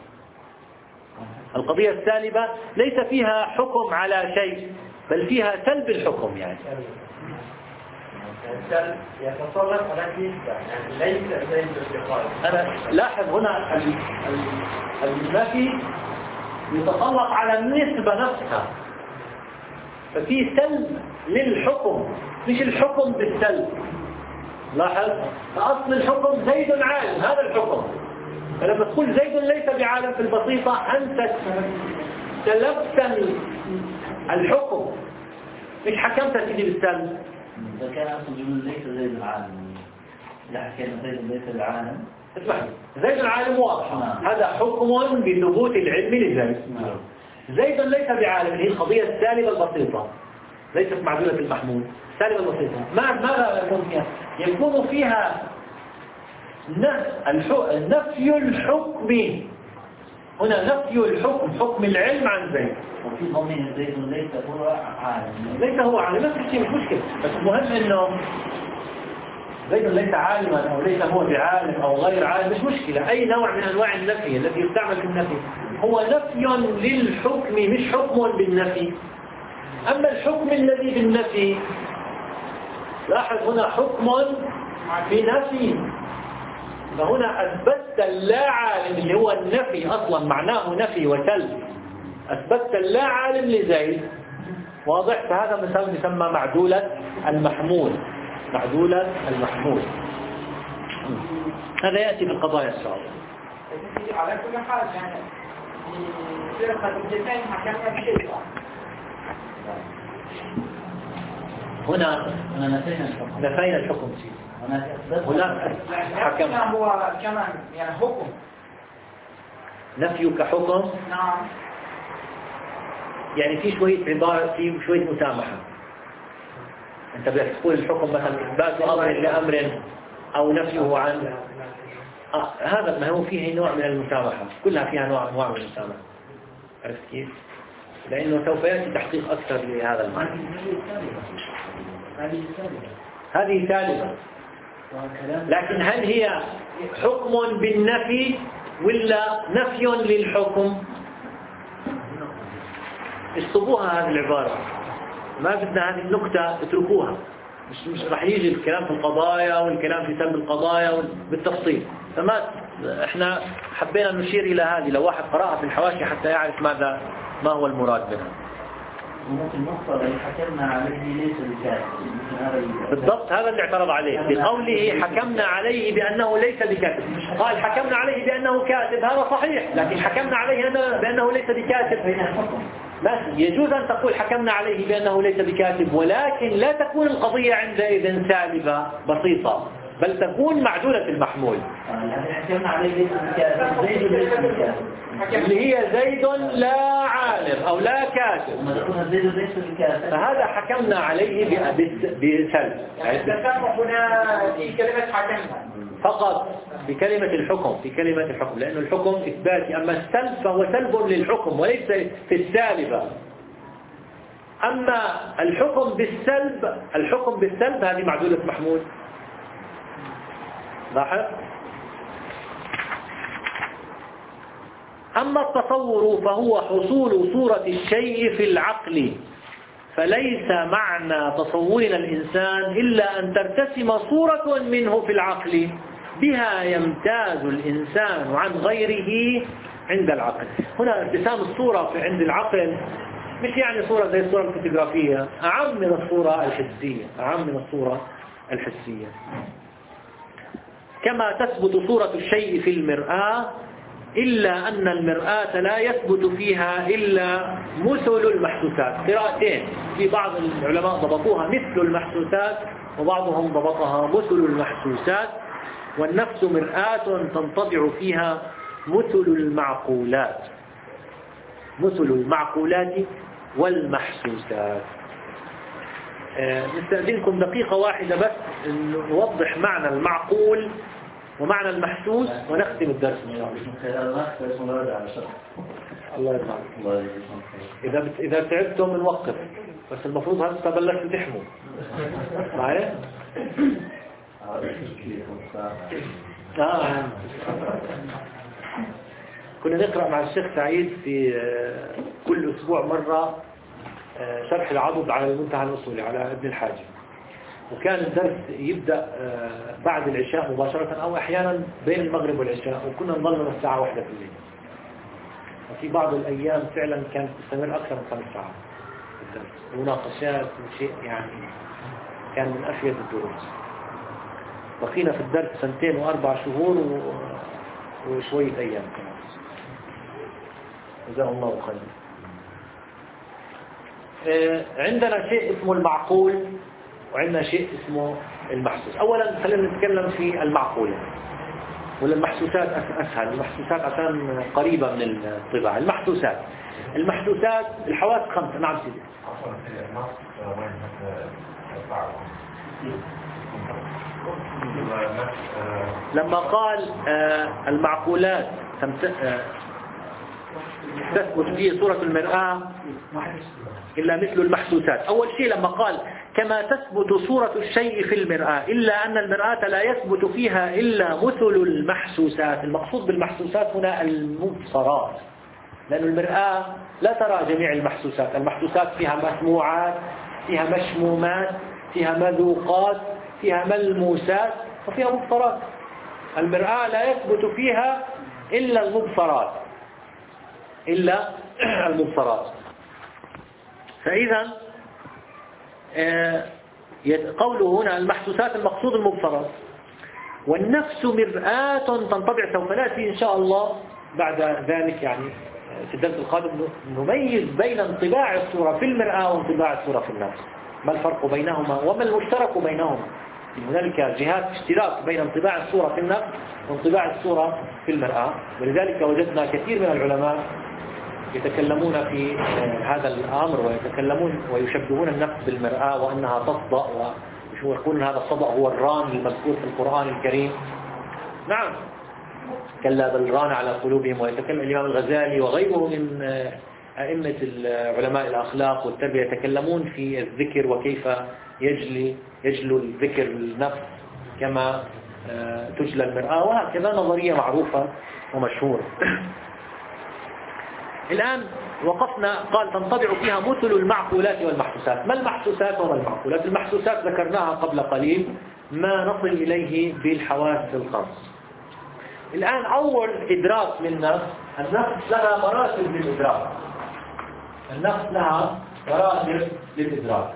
القضية السالبة ليس فيها حكم على شيء بل فيها سلب الحكم، يعني
السلب يتصرف على نسبة يعني ليس زي الانتقال.
أنا لاحظ هنا ال- ال- النفي يتطلق على النسبة نفسها، ففي سلب للحكم مش الحكم بالسلب. لاحظ أصل الحكم زيد عالم، هذا الحكم. فلما تقول زيد ليس بعالم في البسيطة أنت سلبت الحكم مش حكمت سيدي بالسلب.
إذا كان أصل الجملة ليس زيد العالم، إذا حكينا زيد ليس العالم
اسمع، زيد العالم واضح، هذا حكم بثبوت العلم لزيد. زيد ليس بعالم، هي القضية السالبة البسيطة ليست معدولة المحمول، السالبة البسيطة. ماذا يكون فيها؟ يكون فيها نفي الحكم. هنا نفي الحكم، حكم العلم عن زيد.
وفي ضمن زيد ليس هو عالم.
ليس هو عالم، نفس الشيء مش مشكلة، بس المهم انه زيد ليس عالما او ليس هو بعالم او غير عالم مش مشكلة. اي نوع من انواع النفي الذي يستعمل في النفي هو نفي للحكم مش حكم بالنفي. اما الحكم الذي بالنفي، لاحظ هنا حكم بنفي، فهنا اثبتت اللا عالم اللي هو النفي اصلا معناه نفي وسلب، اثبتت اللا عالم لزيد. واضح؟ فهذا مثال يسمى معدولة المحمول. معدولة المحمول هذا يأتي في القضايا الصعبة.
على كل حال يعني فرقة الجنين حكمنا بشيء.
هنا
هنا نفينا الحكم.
نفينا الحكم
هناك أثبت.
هنا حكم.
هو كمان يعني حكم.
نفيك حكم
نعم.
يعني في شوية عبارة، في شوية مسامحة. أنت بتقول الحكم مثلا إثبات أمر لأمر أو نفيه عن آه هذا ما هو فيه نوع من المسامحة، كلها فيها نوع أنواع من المسامحة. عرفت كيف؟ لأنه سوف يأتي تحقيق أكثر لهذا المعنى. هذه ثالثة، لكن هل هي حكم بالنفي ولا نفي للحكم؟ اشطبوها هذه العبارة، ما بدنا هذه النكتة اتركوها. مش مش راح يجي الكلام في القضايا والكلام في سلب القضايا بالتفصيل، فما احنا حبينا نشير إلى هذه لو واحد قرأها في الحواشي حتى يعرف ماذا ما هو المراد منها.
ممكن النقطة اللي حكمنا عليه ليس بكاتب.
بالضبط هذا اللي اعترض عليه بقوله حكمنا عليه بأنه ليس بكاتب. قال حكمنا عليه بأنه كاتب، هذا صحيح، لكن حكمنا عليه بأنه ليس بكاتب. ماشي، يجوز أن تقول حكمنا عليه بأنه ليس بكاتب، ولكن لا تكون القضية عندئذ سالبة بسيطة، بل تكون معدولة المحمول.
حكمنا عليه ليس بكاتب، زيد ليس بكاتب،
اللي هي زيد لا عالم أو لا كاتب، فهذا حكمنا عليه بسلب.
يعني التسامح هنا في كلمة حكمنا
فقط بكلمة الحكم، في كلمة الحكم، لأن الحكم إثباتي، أما السلب فهو سلب للحكم وليس في السالبة. أما الحكم بالسلب، الحكم بالسلب هذه معدولة محمول. لاحظ؟ أما التصور فهو حصول صورة الشيء في العقل، فليس معنى تصورنا الإنسان إلا أن ترتسم صورة منه في العقل بها يمتاز الإنسان عن غيره عند العقل. هنا ارتسام الصورة عند العقل مش يعني صورة زي الصورة الفوتوغرافية، أعم من الصورة الحسية، أعم من الصورة الحسية. كما تثبت صورة الشيء في المرآة، إلا أن المرآة لا يثبت فيها إلا مثل المحسوسات. قراءتين، في بعض العلماء ضبطوها مثل المحسوسات وبعضهم ضبطها مثل المحسوسات. والنفس مرآة تنطبع فيها مثل المعقولات، مثل المعقولات والمحسوسات. أه نستأذنكم دقيقة واحدة بس نوضح معنى المعقول ومعنى المحسوس ونختم الدرس إن شاء الله. الله يرحمك. إذا بت... إذا تعبتم نوقف، بس المفروض هسه بلشتوا تحموا معايا. آه. كنا نقرأ مع الشيخ سعيد في كل أسبوع مرة شرح العضد على المنتهى الأصولي على ابن الحاج، وكان الدرس يبدأ بعد العشاء مباشرة أو أحيانا بين المغرب والعشاء، وكنا نظل الساعة واحدة في الليل. وفي بعض الأيام فعلا كانت تستمر أكثر من خمس ساعات الدرس، مناقشات وشيء يعني كان من أفيد الدروس. بقينا في الدرس سنتين وأربع شهور و... وشوية أيام كمان. جزاه الله خير. عندنا شيء اسمه المعقول وعندنا شيء اسمه المحسوس. أولا خلينا نتكلم في المعقولة، ولا المحسوسات أسهل. المحسوسات عشان قريبة من الطباع. المحسوسات المحسوسات الحواس خمسة. نعم سيدي. لما قال المعقولات تثبت فيه صورة المرآة إلا مثل المحسوسات. أول شيء لما قال كما تثبت صورة الشيء في المرآة إلا أن المرآة لا يثبت فيها إلا مثل المحسوسات. المقصود بالمحسوسات هنا المبصرات، لأن المرآة لا ترى جميع المحسوسات. المحسوسات فيها مسموعات، فيها مشمومات، فيها مذوقات، فيها ملموسات، وفيها مبصرات. المرآة لا يثبت فيها إلا المبصرات إلا المبصرات. فإذا قوله هنا المحسوسات المقصود المبصرات. والنفس مرآة تنطبع. سوف نأتي إن شاء الله بعد ذلك يعني في الدرس القادم نميز بين انطباع الصورة في المرآة وانطباع الصورة في النفس. ما الفرق بينهما وما المشترك بينهما؟ هنالك جهات اشتراك بين انطباع الصورة في النفس وانطباع الصورة في المرآة، ولذلك وجدنا كثير من العلماء يتكلمون في هذا الأمر ويتكلمون ويشبهون النفس بالمرآة وأنها تصدأ، ويقولون هذا الصدأ هو الران المذكور في القرآن الكريم. نعم، كلا بل ران على قلوبهم. ويتكلم الإمام الغزالي وغيره من أئمة علماء الأخلاق والتربية يتكلمون في الذكر وكيف يجلي يجلو الذكر النفس كما تجلى المرآة، وهكذا نظرية معروفة ومشهورة. الآن وقفنا قال تنطبع فيها مثل المعقولات والمحسوسات. ما المحسوسات وما المعقولات؟ المحسوسات ذكرناها قبل قليل، ما نصل إليه بالحواس الخمس. الآن أول إدراك للنفس، النفس لها مراتب للإدراك. النفس لها مراتب للإدراك.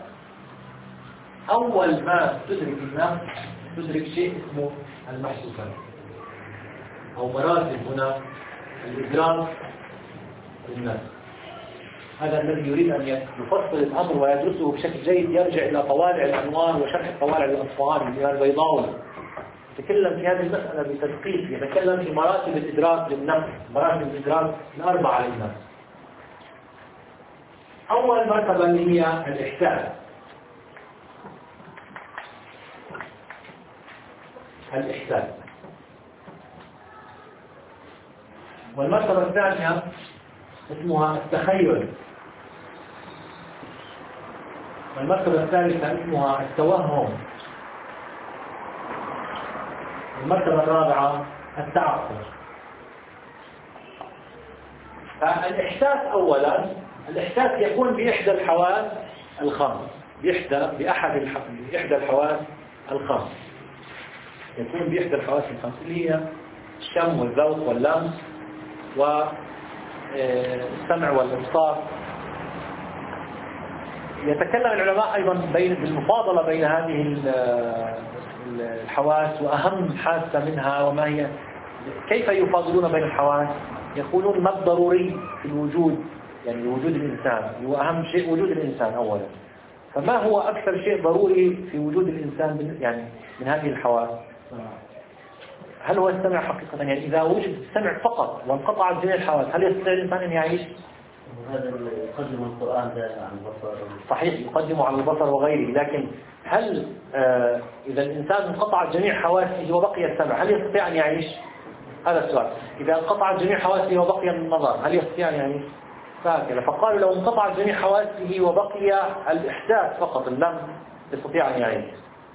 أول ما تدرك النفس تدرك شيء اسمه المحسوسات أو مراتب هنا الإدراك للنفس. هذا الذي يريد أن يفصل الأمر ويدرسه بشكل جيد يرجع إلى طوالع الأنوار وشرح طوالع الأطفال للإمام البيضاوي. يتكلم في هذه المسألة بتدقيق، يتكلم في مراتب الإدراك للنفس، مراتب الإدراك الأربعة للنفس. أول مرتبة اللي هي الإحساس. الإحساس. والمرتبة الثانية اسمها التخيل. والمرتبة الثالثة اسمها التوهم. المرتبة الرابعة التعقل. فالإحساس أولا، الإحساس يكون بإحدى الحواس الخمس، بإحدى بأحد الح... بإحدى الحواس الخمس، يكون بإحدى الحواس الخمس اللي هي الشم والذوق واللمس والسمع والإبصار. يتكلم العلماء أيضا بين بالمفاضلة بين هذه الحواس وأهم حاسة منها وما هي، كيف يفاضلون بين الحواس؟ يقولون ما الضروري في الوجود، يعني وجود الإنسان هو أهم شيء وجود الإنسان أولا. فما هو أكثر شيء ضروري في وجود الإنسان يعني من هذه الحواس؟ هل هو السمع حقيقة؟ يعني إذا وجد السمع فقط وانقطعت جميع الحواس هل يستطيع الإنسان أن يعيش؟
هذا يقدم القرآن ده عن البصر.
صحيح، يقدم على البصر وغيره، لكن هل آه إذا الإنسان انقطعت جميع حواسه وبقي السمع هل يستطيع أن يعيش؟ هذا السؤال. إذا انقطعت جميع حواسه وبقي النظر هل يستطيع أن يعيش؟ فهكذا. فقالوا لو انقطعت جميع حواسه وبقي الإحساس فقط اللمس يستطيع أن يعيش.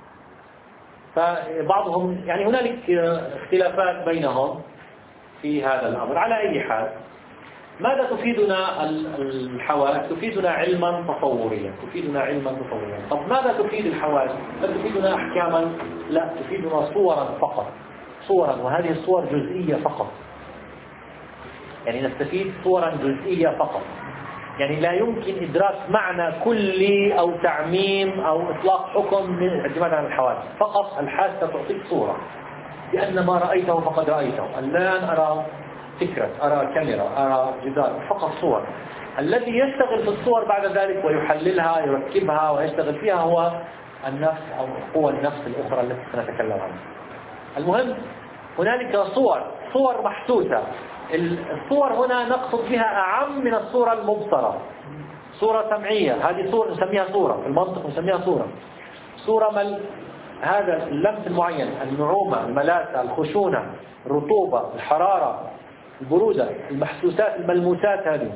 فبعضهم يعني هنالك اختلافات بينهم في هذا الأمر. على أي حال ماذا تفيدنا الحواس؟ تفيدنا علما تصوريا، تفيدنا علما تصوريا. طب ماذا تفيد الحواس؟ لا تفيدنا أحكاما، لا، تفيدنا صورا فقط، صورا، وهذه الصور جزئية فقط. يعني نستفيد صورا جزئية فقط، يعني لا يمكن إدراك معنى كلي أو تعميم أو إطلاق حكم من الاعتماد على الحواس. فقط الحاسة تعطيك صورة، لأن ما رأيته فقد رأيته. الآن أرى فكرة، أرى كاميرا، أرى جدار، فقط صور. الذي يشتغل في الصور بعد ذلك ويحللها، يركبها ويشتغل فيها هو النفس أو قوى النفس الأخرى التي سنتكلم عنها. المهم هنالك صور، صور محسوسة. الصور هنا نقصد بها أعم من الصورة المبصرة. صورة سمعية، هذه صورة نسميها صورة، في المنطق نسميها صورة. صورة مل هذا اللمس المعين، النعومة، الملاسة، الخشونة، الرطوبة، الحرارة، البرودة، المحسوسات، الملموسات، هذه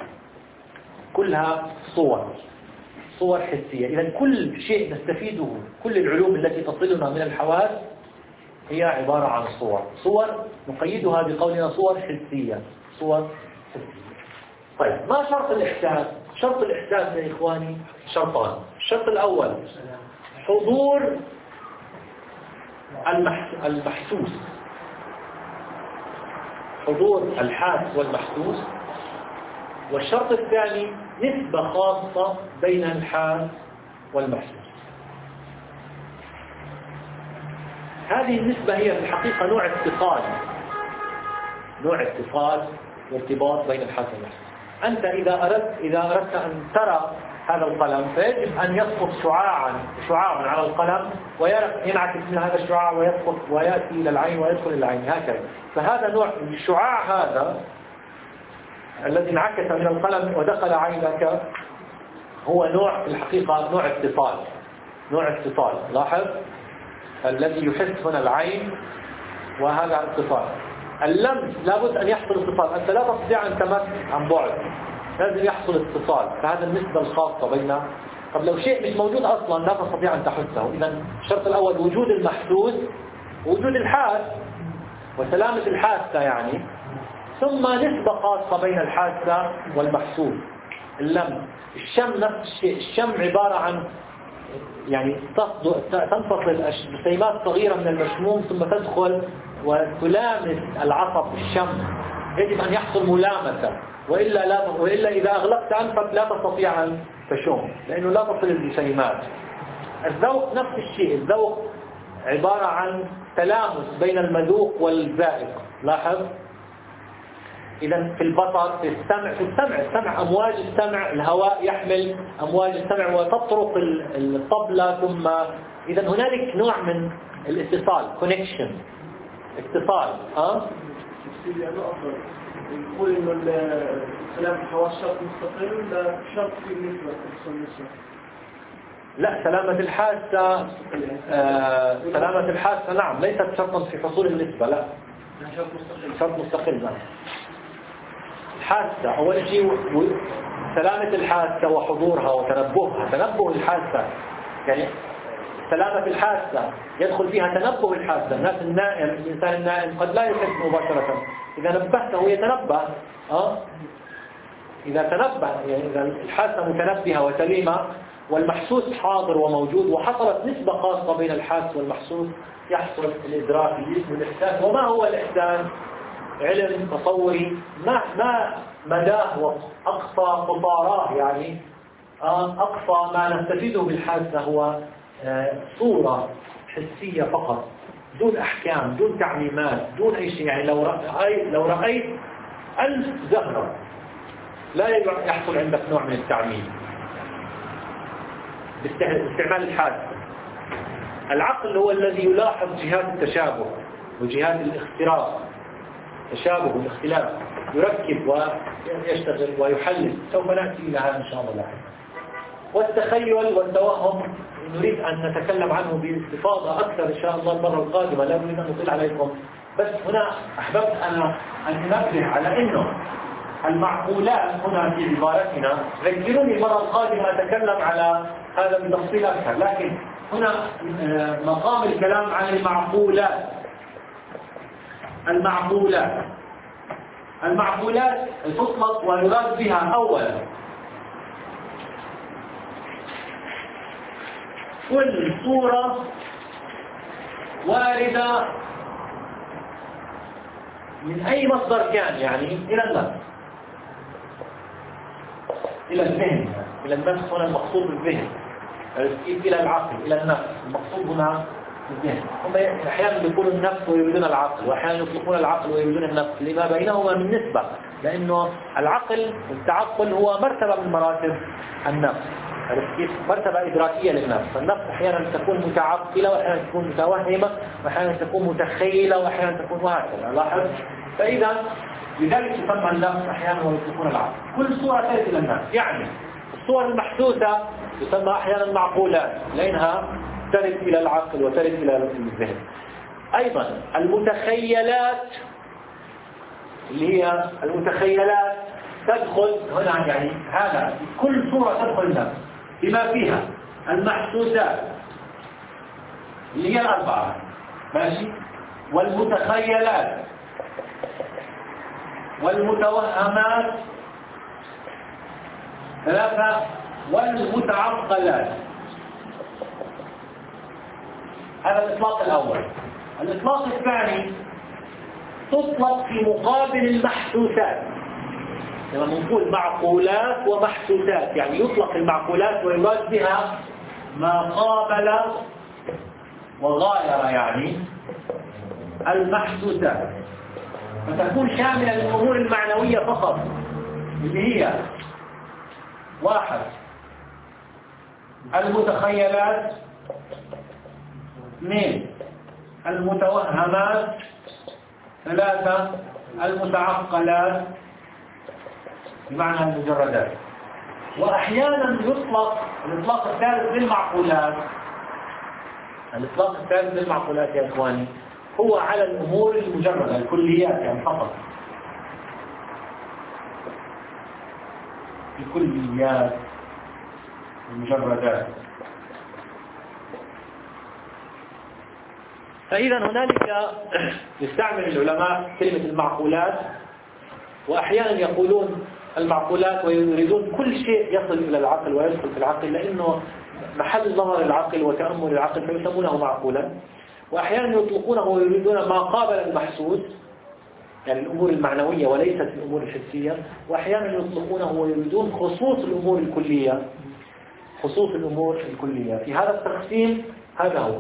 كلها صور، صور حسية. إذا كل شيء نستفيده، كل العلوم التي تصلنا من الحواس هي عبارة عن صور، صور نقيدها بقولنا صور حسية، صور حسية. طيب ما شرط الإحساس؟ شرط الإحساس يا إخواني شرطان. الشرط الأول حضور المحسوس، حضور الحاس والمحسوس. والشرط الثاني نسبة خاصة بين الحاس والمحسوس. هذه النسبة هي في الحقيقة نوع اتصال، نوع اتصال وارتباط بين الحاس والمحسوس. أنت إذا أردت إذا أردت أن ترى هذا القلم فيجب أن يسقط شعاعا شعاع على القلم وينعكس من هذا الشعاع ويسقط ويأتي إلى العين ويدخل إلى العين، هكذا. فهذا نوع الشعاع، هذا الذي انعكس من القلم ودخل عينك هو نوع في الحقيقة نوع اتصال، نوع اتصال. لاحظ الذي يحس هنا العين، وهذا اتصال. اللمس لابد أن يحصل اتصال، أنت لا تستطيع أن تمس عن بعد، لازم يحصل اتصال. فهذا النسبة الخاصة بين، طب لو شيء مش موجود أصلا لا تستطيع أن تحسه. إذا الشرط الأول وجود المحسوس، وجود الحاس وسلامة الحاسة يعني، ثم نسبة خاصة بين الحاسة والمحسوس. اللمس، الشم نفس الشيء. الشم عبارة عن يعني تنفصل جسيمات صغيرة من المشموم ثم تدخل وتلامس العصب الشم. يجب أن يحصل ملامسة، وإلا, لا وإلا إذا أغلقت أنفك لا تستطيع أن تشم، لأنه لا تصل الجسيمات. الذوق نفس الشيء، الذوق عبارة عن تلامس بين المذوق والذائق. لاحظ إذا في البصر، في السمع، في السمع السمع أمواج السمع، الهواء يحمل أمواج السمع وتطرق الطبلة، ثم إذا هنالك نوع من الاتصال، connection، اتصال. أه؟
يعني أفضل نقول إنه سلامة الحواس شرط مستقل ولا شرط في النسبة؟
لا، سلامة الحاسة آه سلامة الحاسة نعم ليست شرطا في حصول النسبة، لا،
شرط مستقل،
شرط مستقل. نعم. الحاسة أول شيء سلامة الحاسة وحضورها وتنبهها. تنبه الحاسة يعني سلامة الحاسة يدخل فيها تنبه الحاسة. الناس النائم، الإنسان النائم قد لا يحس مباشرة، إذا نبهته يتنبه. أه؟ إذا تنبه يعني إذا الحاسة متنبهة وسليمة والمحسوس حاضر وموجود وحصلت نسبة خاصة بين الحاس والمحسوس، يحصل الإدراك والإحساس. وما هو الإحساس؟ علم تصوري ما ما مداه وأقصى قصاراه، يعني أقصى ما نستفيده بالحاسة هو صورة حسية فقط، دون أحكام، دون تعميمات، دون أي شيء. يعني لو رأيت لو رأيت ألف زهرة لا يحصل عندك نوع من التعميم باستعمال الحاسة. العقل هو الذي يلاحظ جهات التشابه وجهات الاختلاف، تشابه والاختلاف، يركب ويشتغل ويحلل. سوف نأتي إلى هذا إن شاء الله لاحقا. والتخيل والتوهم نريد أن نتكلم عنه باستفاضة أكثر إن شاء الله المرة القادمة، لا نريد أن نطيل عليكم. بس هنا أحببت أنا أن ننبه على أنه المعقولات هنا في عبارتنا، ذكروني المرة القادمة أتكلم على هذا بتفصيل أكثر، لكن هنا مقام الكلام عن المعقولات. المعقولات المعقولات تطلق ويراد بها أولا كل صورة واردة من أي مصدر كان، يعني إلى النفس، إلى الذهن، إلى النفس هنا المقصود بالذهن، إلى العقل، إلى النفس المقصود هنا الذهن. هم أحيانا يقولون النفس ويريدون العقل، وأحيانا يطلقون العقل ويريدون النفس، لما بينهما من نسبة، لأنه العقل التعقل هو مرتبة من مراتب النفس، كيف مرتبة إدراكية للنفس. النفس أحيانا تكون متعقلة، وأحيانا تكون متوهمة، وأحيانا تكون متخيلة، وأحيانا تكون وهكذا. لاحظ؟ فإذا لذلك تسمى النفس أحيانا ويطلقون العقل. كل صورة تأتي إلى النفس، يعني الصور المحسوسة تسمى أحيانا معقولات، لأنها ترد إلى العقل وترد إلى الذهن. أيضا المتخيلات اللي هي المتخيلات تدخل هنا، يعني هذا كل صورة تدخل النفس بما فيها المحسوسات اللي هي الأربعة، ماشي، والمتخيلات والمتوهمات ثلاثة، والمتعقلات. هذا الإطلاق الأول. الإطلاق الثاني تطلق في مقابل المحسوسات، لما نقول معقولات ومحسوسات، يعني يطلق المعقولات ويراد بها ما قابل وغاير يعني المحسوسات، فتكون شاملة للأمور المعنوية فقط، اللي هي واحد المتخيلات، اثنين المتوهمات، ثلاثة المتعقلات بمعنى المجردات. وأحيانا يطلق الإطلاق الثالث للمعقولات، الإطلاق الثالث للمعقولات يا إخواني هو على الأمور المجردة، الكليات يعني فقط، الكليات المجردات. فإذا هنالك يستعمل العلماء كلمة المعقولات، وأحيانا يقولون المعقولات ويريدون كل شيء يصل إلى العقل ويدخل في العقل، لأنه محل نظر العقل وتأمل العقل، فيسمونه معقولا. وأحيانا يطلقونه ويريدون ما قابل المحسوس، يعني الأمور المعنوية وليست الأمور الحسية. وأحيانا يطلقونه ويريدون خصوص الأمور الكلية، خصوص الأمور الكلية. في هذا التقسيم هذا هو.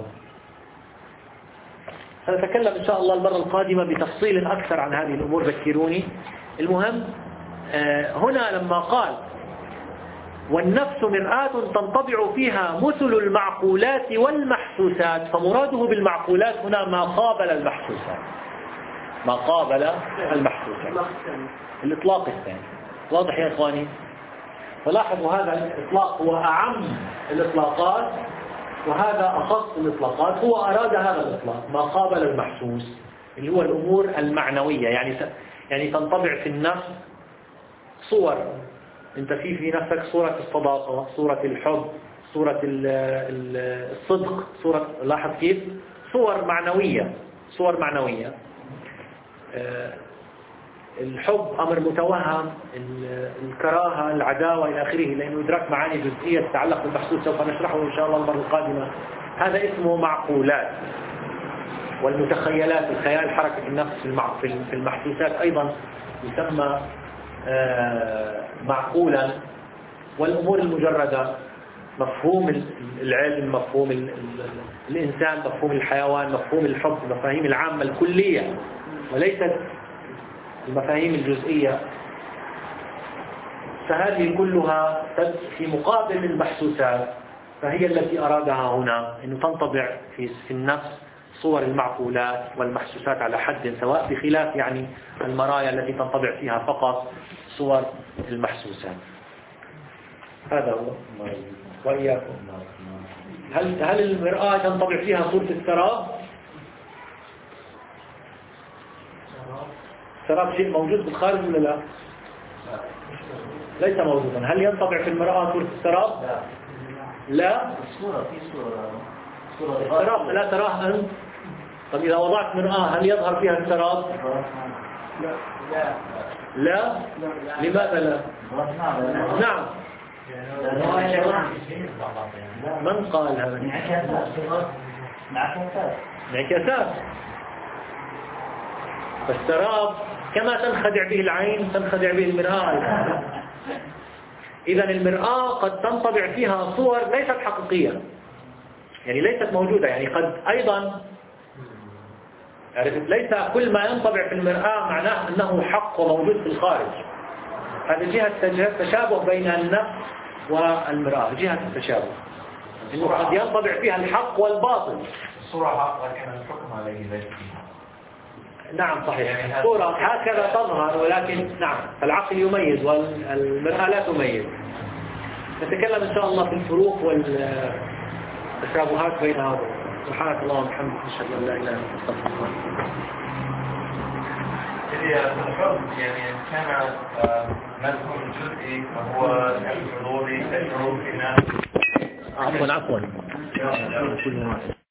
سنتكلم إن شاء الله المرة القادمة بتفصيل أكثر عن هذه الأمور، ذكروني. المهم هنا لما قال والنفس مرآة تنطبع فيها مثل المعقولات والمحسوسات، فمراده بالمعقولات هنا ما قابل المحسوسات، ما قابل المحسوسات، الإطلاق الثاني. واضح يا إخواني؟ فلاحظوا هذا الإطلاق هو أعم الإطلاقات، وهذا أخص الإطلاقات. هو أراد هذا الإطلاق ما قابل المحسوس، اللي هو الأمور المعنوية، يعني يعني تنطبع في النفس صور. أنت في في نفسك صورة الصداقة، صورة الحب، صورة الصدق، صورة، لاحظ كيف؟ صور معنوية، صور معنوية. الحب أمر متوهم، الكراهة، العداوة إلى آخره، لأنه إدراك معاني جزئية تتعلق بالمحسوس، سوف نشرحه إن شاء الله المرة القادمة. هذا اسمه معقولات. والمتخيلات، الخيال، حركة النفس في المحسوسات أيضا يسمى معقولا. والأمور المجردة مفهوم العلم، مفهوم الإنسان، مفهوم الحيوان، مفهوم الحب، المفاهيم العامة الكلية وليست المفاهيم الجزئية. فهذه كلها في مقابل المحسوسات، فهي التي أرادها هنا أن تنطبع في النفس صور المعقولات والمحسوسات على حد سواء، بخلاف يعني المرايا التي تنطبع فيها فقط صور المحسوسات. هذا هو. وإياكم. هل هل المرآة تنطبع فيها صورة السراب؟ السراب شيء موجود بالخارج ولا لا؟ ليس موجودا. هل ينطبع في المرآة صورة السراب؟ لا.
الصورة في صورة صورة
السراب لا تراه أنت. طب إذا وضعت مرآة هل يظهر فيها السراب؟
لا
لا. لماذا لا؟ نعم. من قال هذا؟ انعكاسات. فالسراب كما تنخدع به العين تنخدع به المرآة. إذا المرآة قد تنطبع فيها صور ليست حقيقية، يعني ليست موجودة، يعني قد أيضا ليس كل ما ينطبع في المرآة معناه أنه حق وموجود في الخارج. هذه جهة تشابه بين النفس والمرآة، جهة التشابه، إنه قد ينطبع فيها الحق والباطل.
الصورة حق لكن الحكم عليه ليس فيها.
نعم صحيح، الصورة هكذا تظهر، ولكن نعم العقل يميز والمرآة لا تميز. نتكلم إن شاء الله في الفروق والتشابهات بين هذا. سبحانك اللهم وبحمدك أشهد أن لا إله إلا أنت أستغفرك.
إذا الحكم يعني كان مذهب جزئي فهو الحضوري تشعر في الناس.
عفوا عفوا.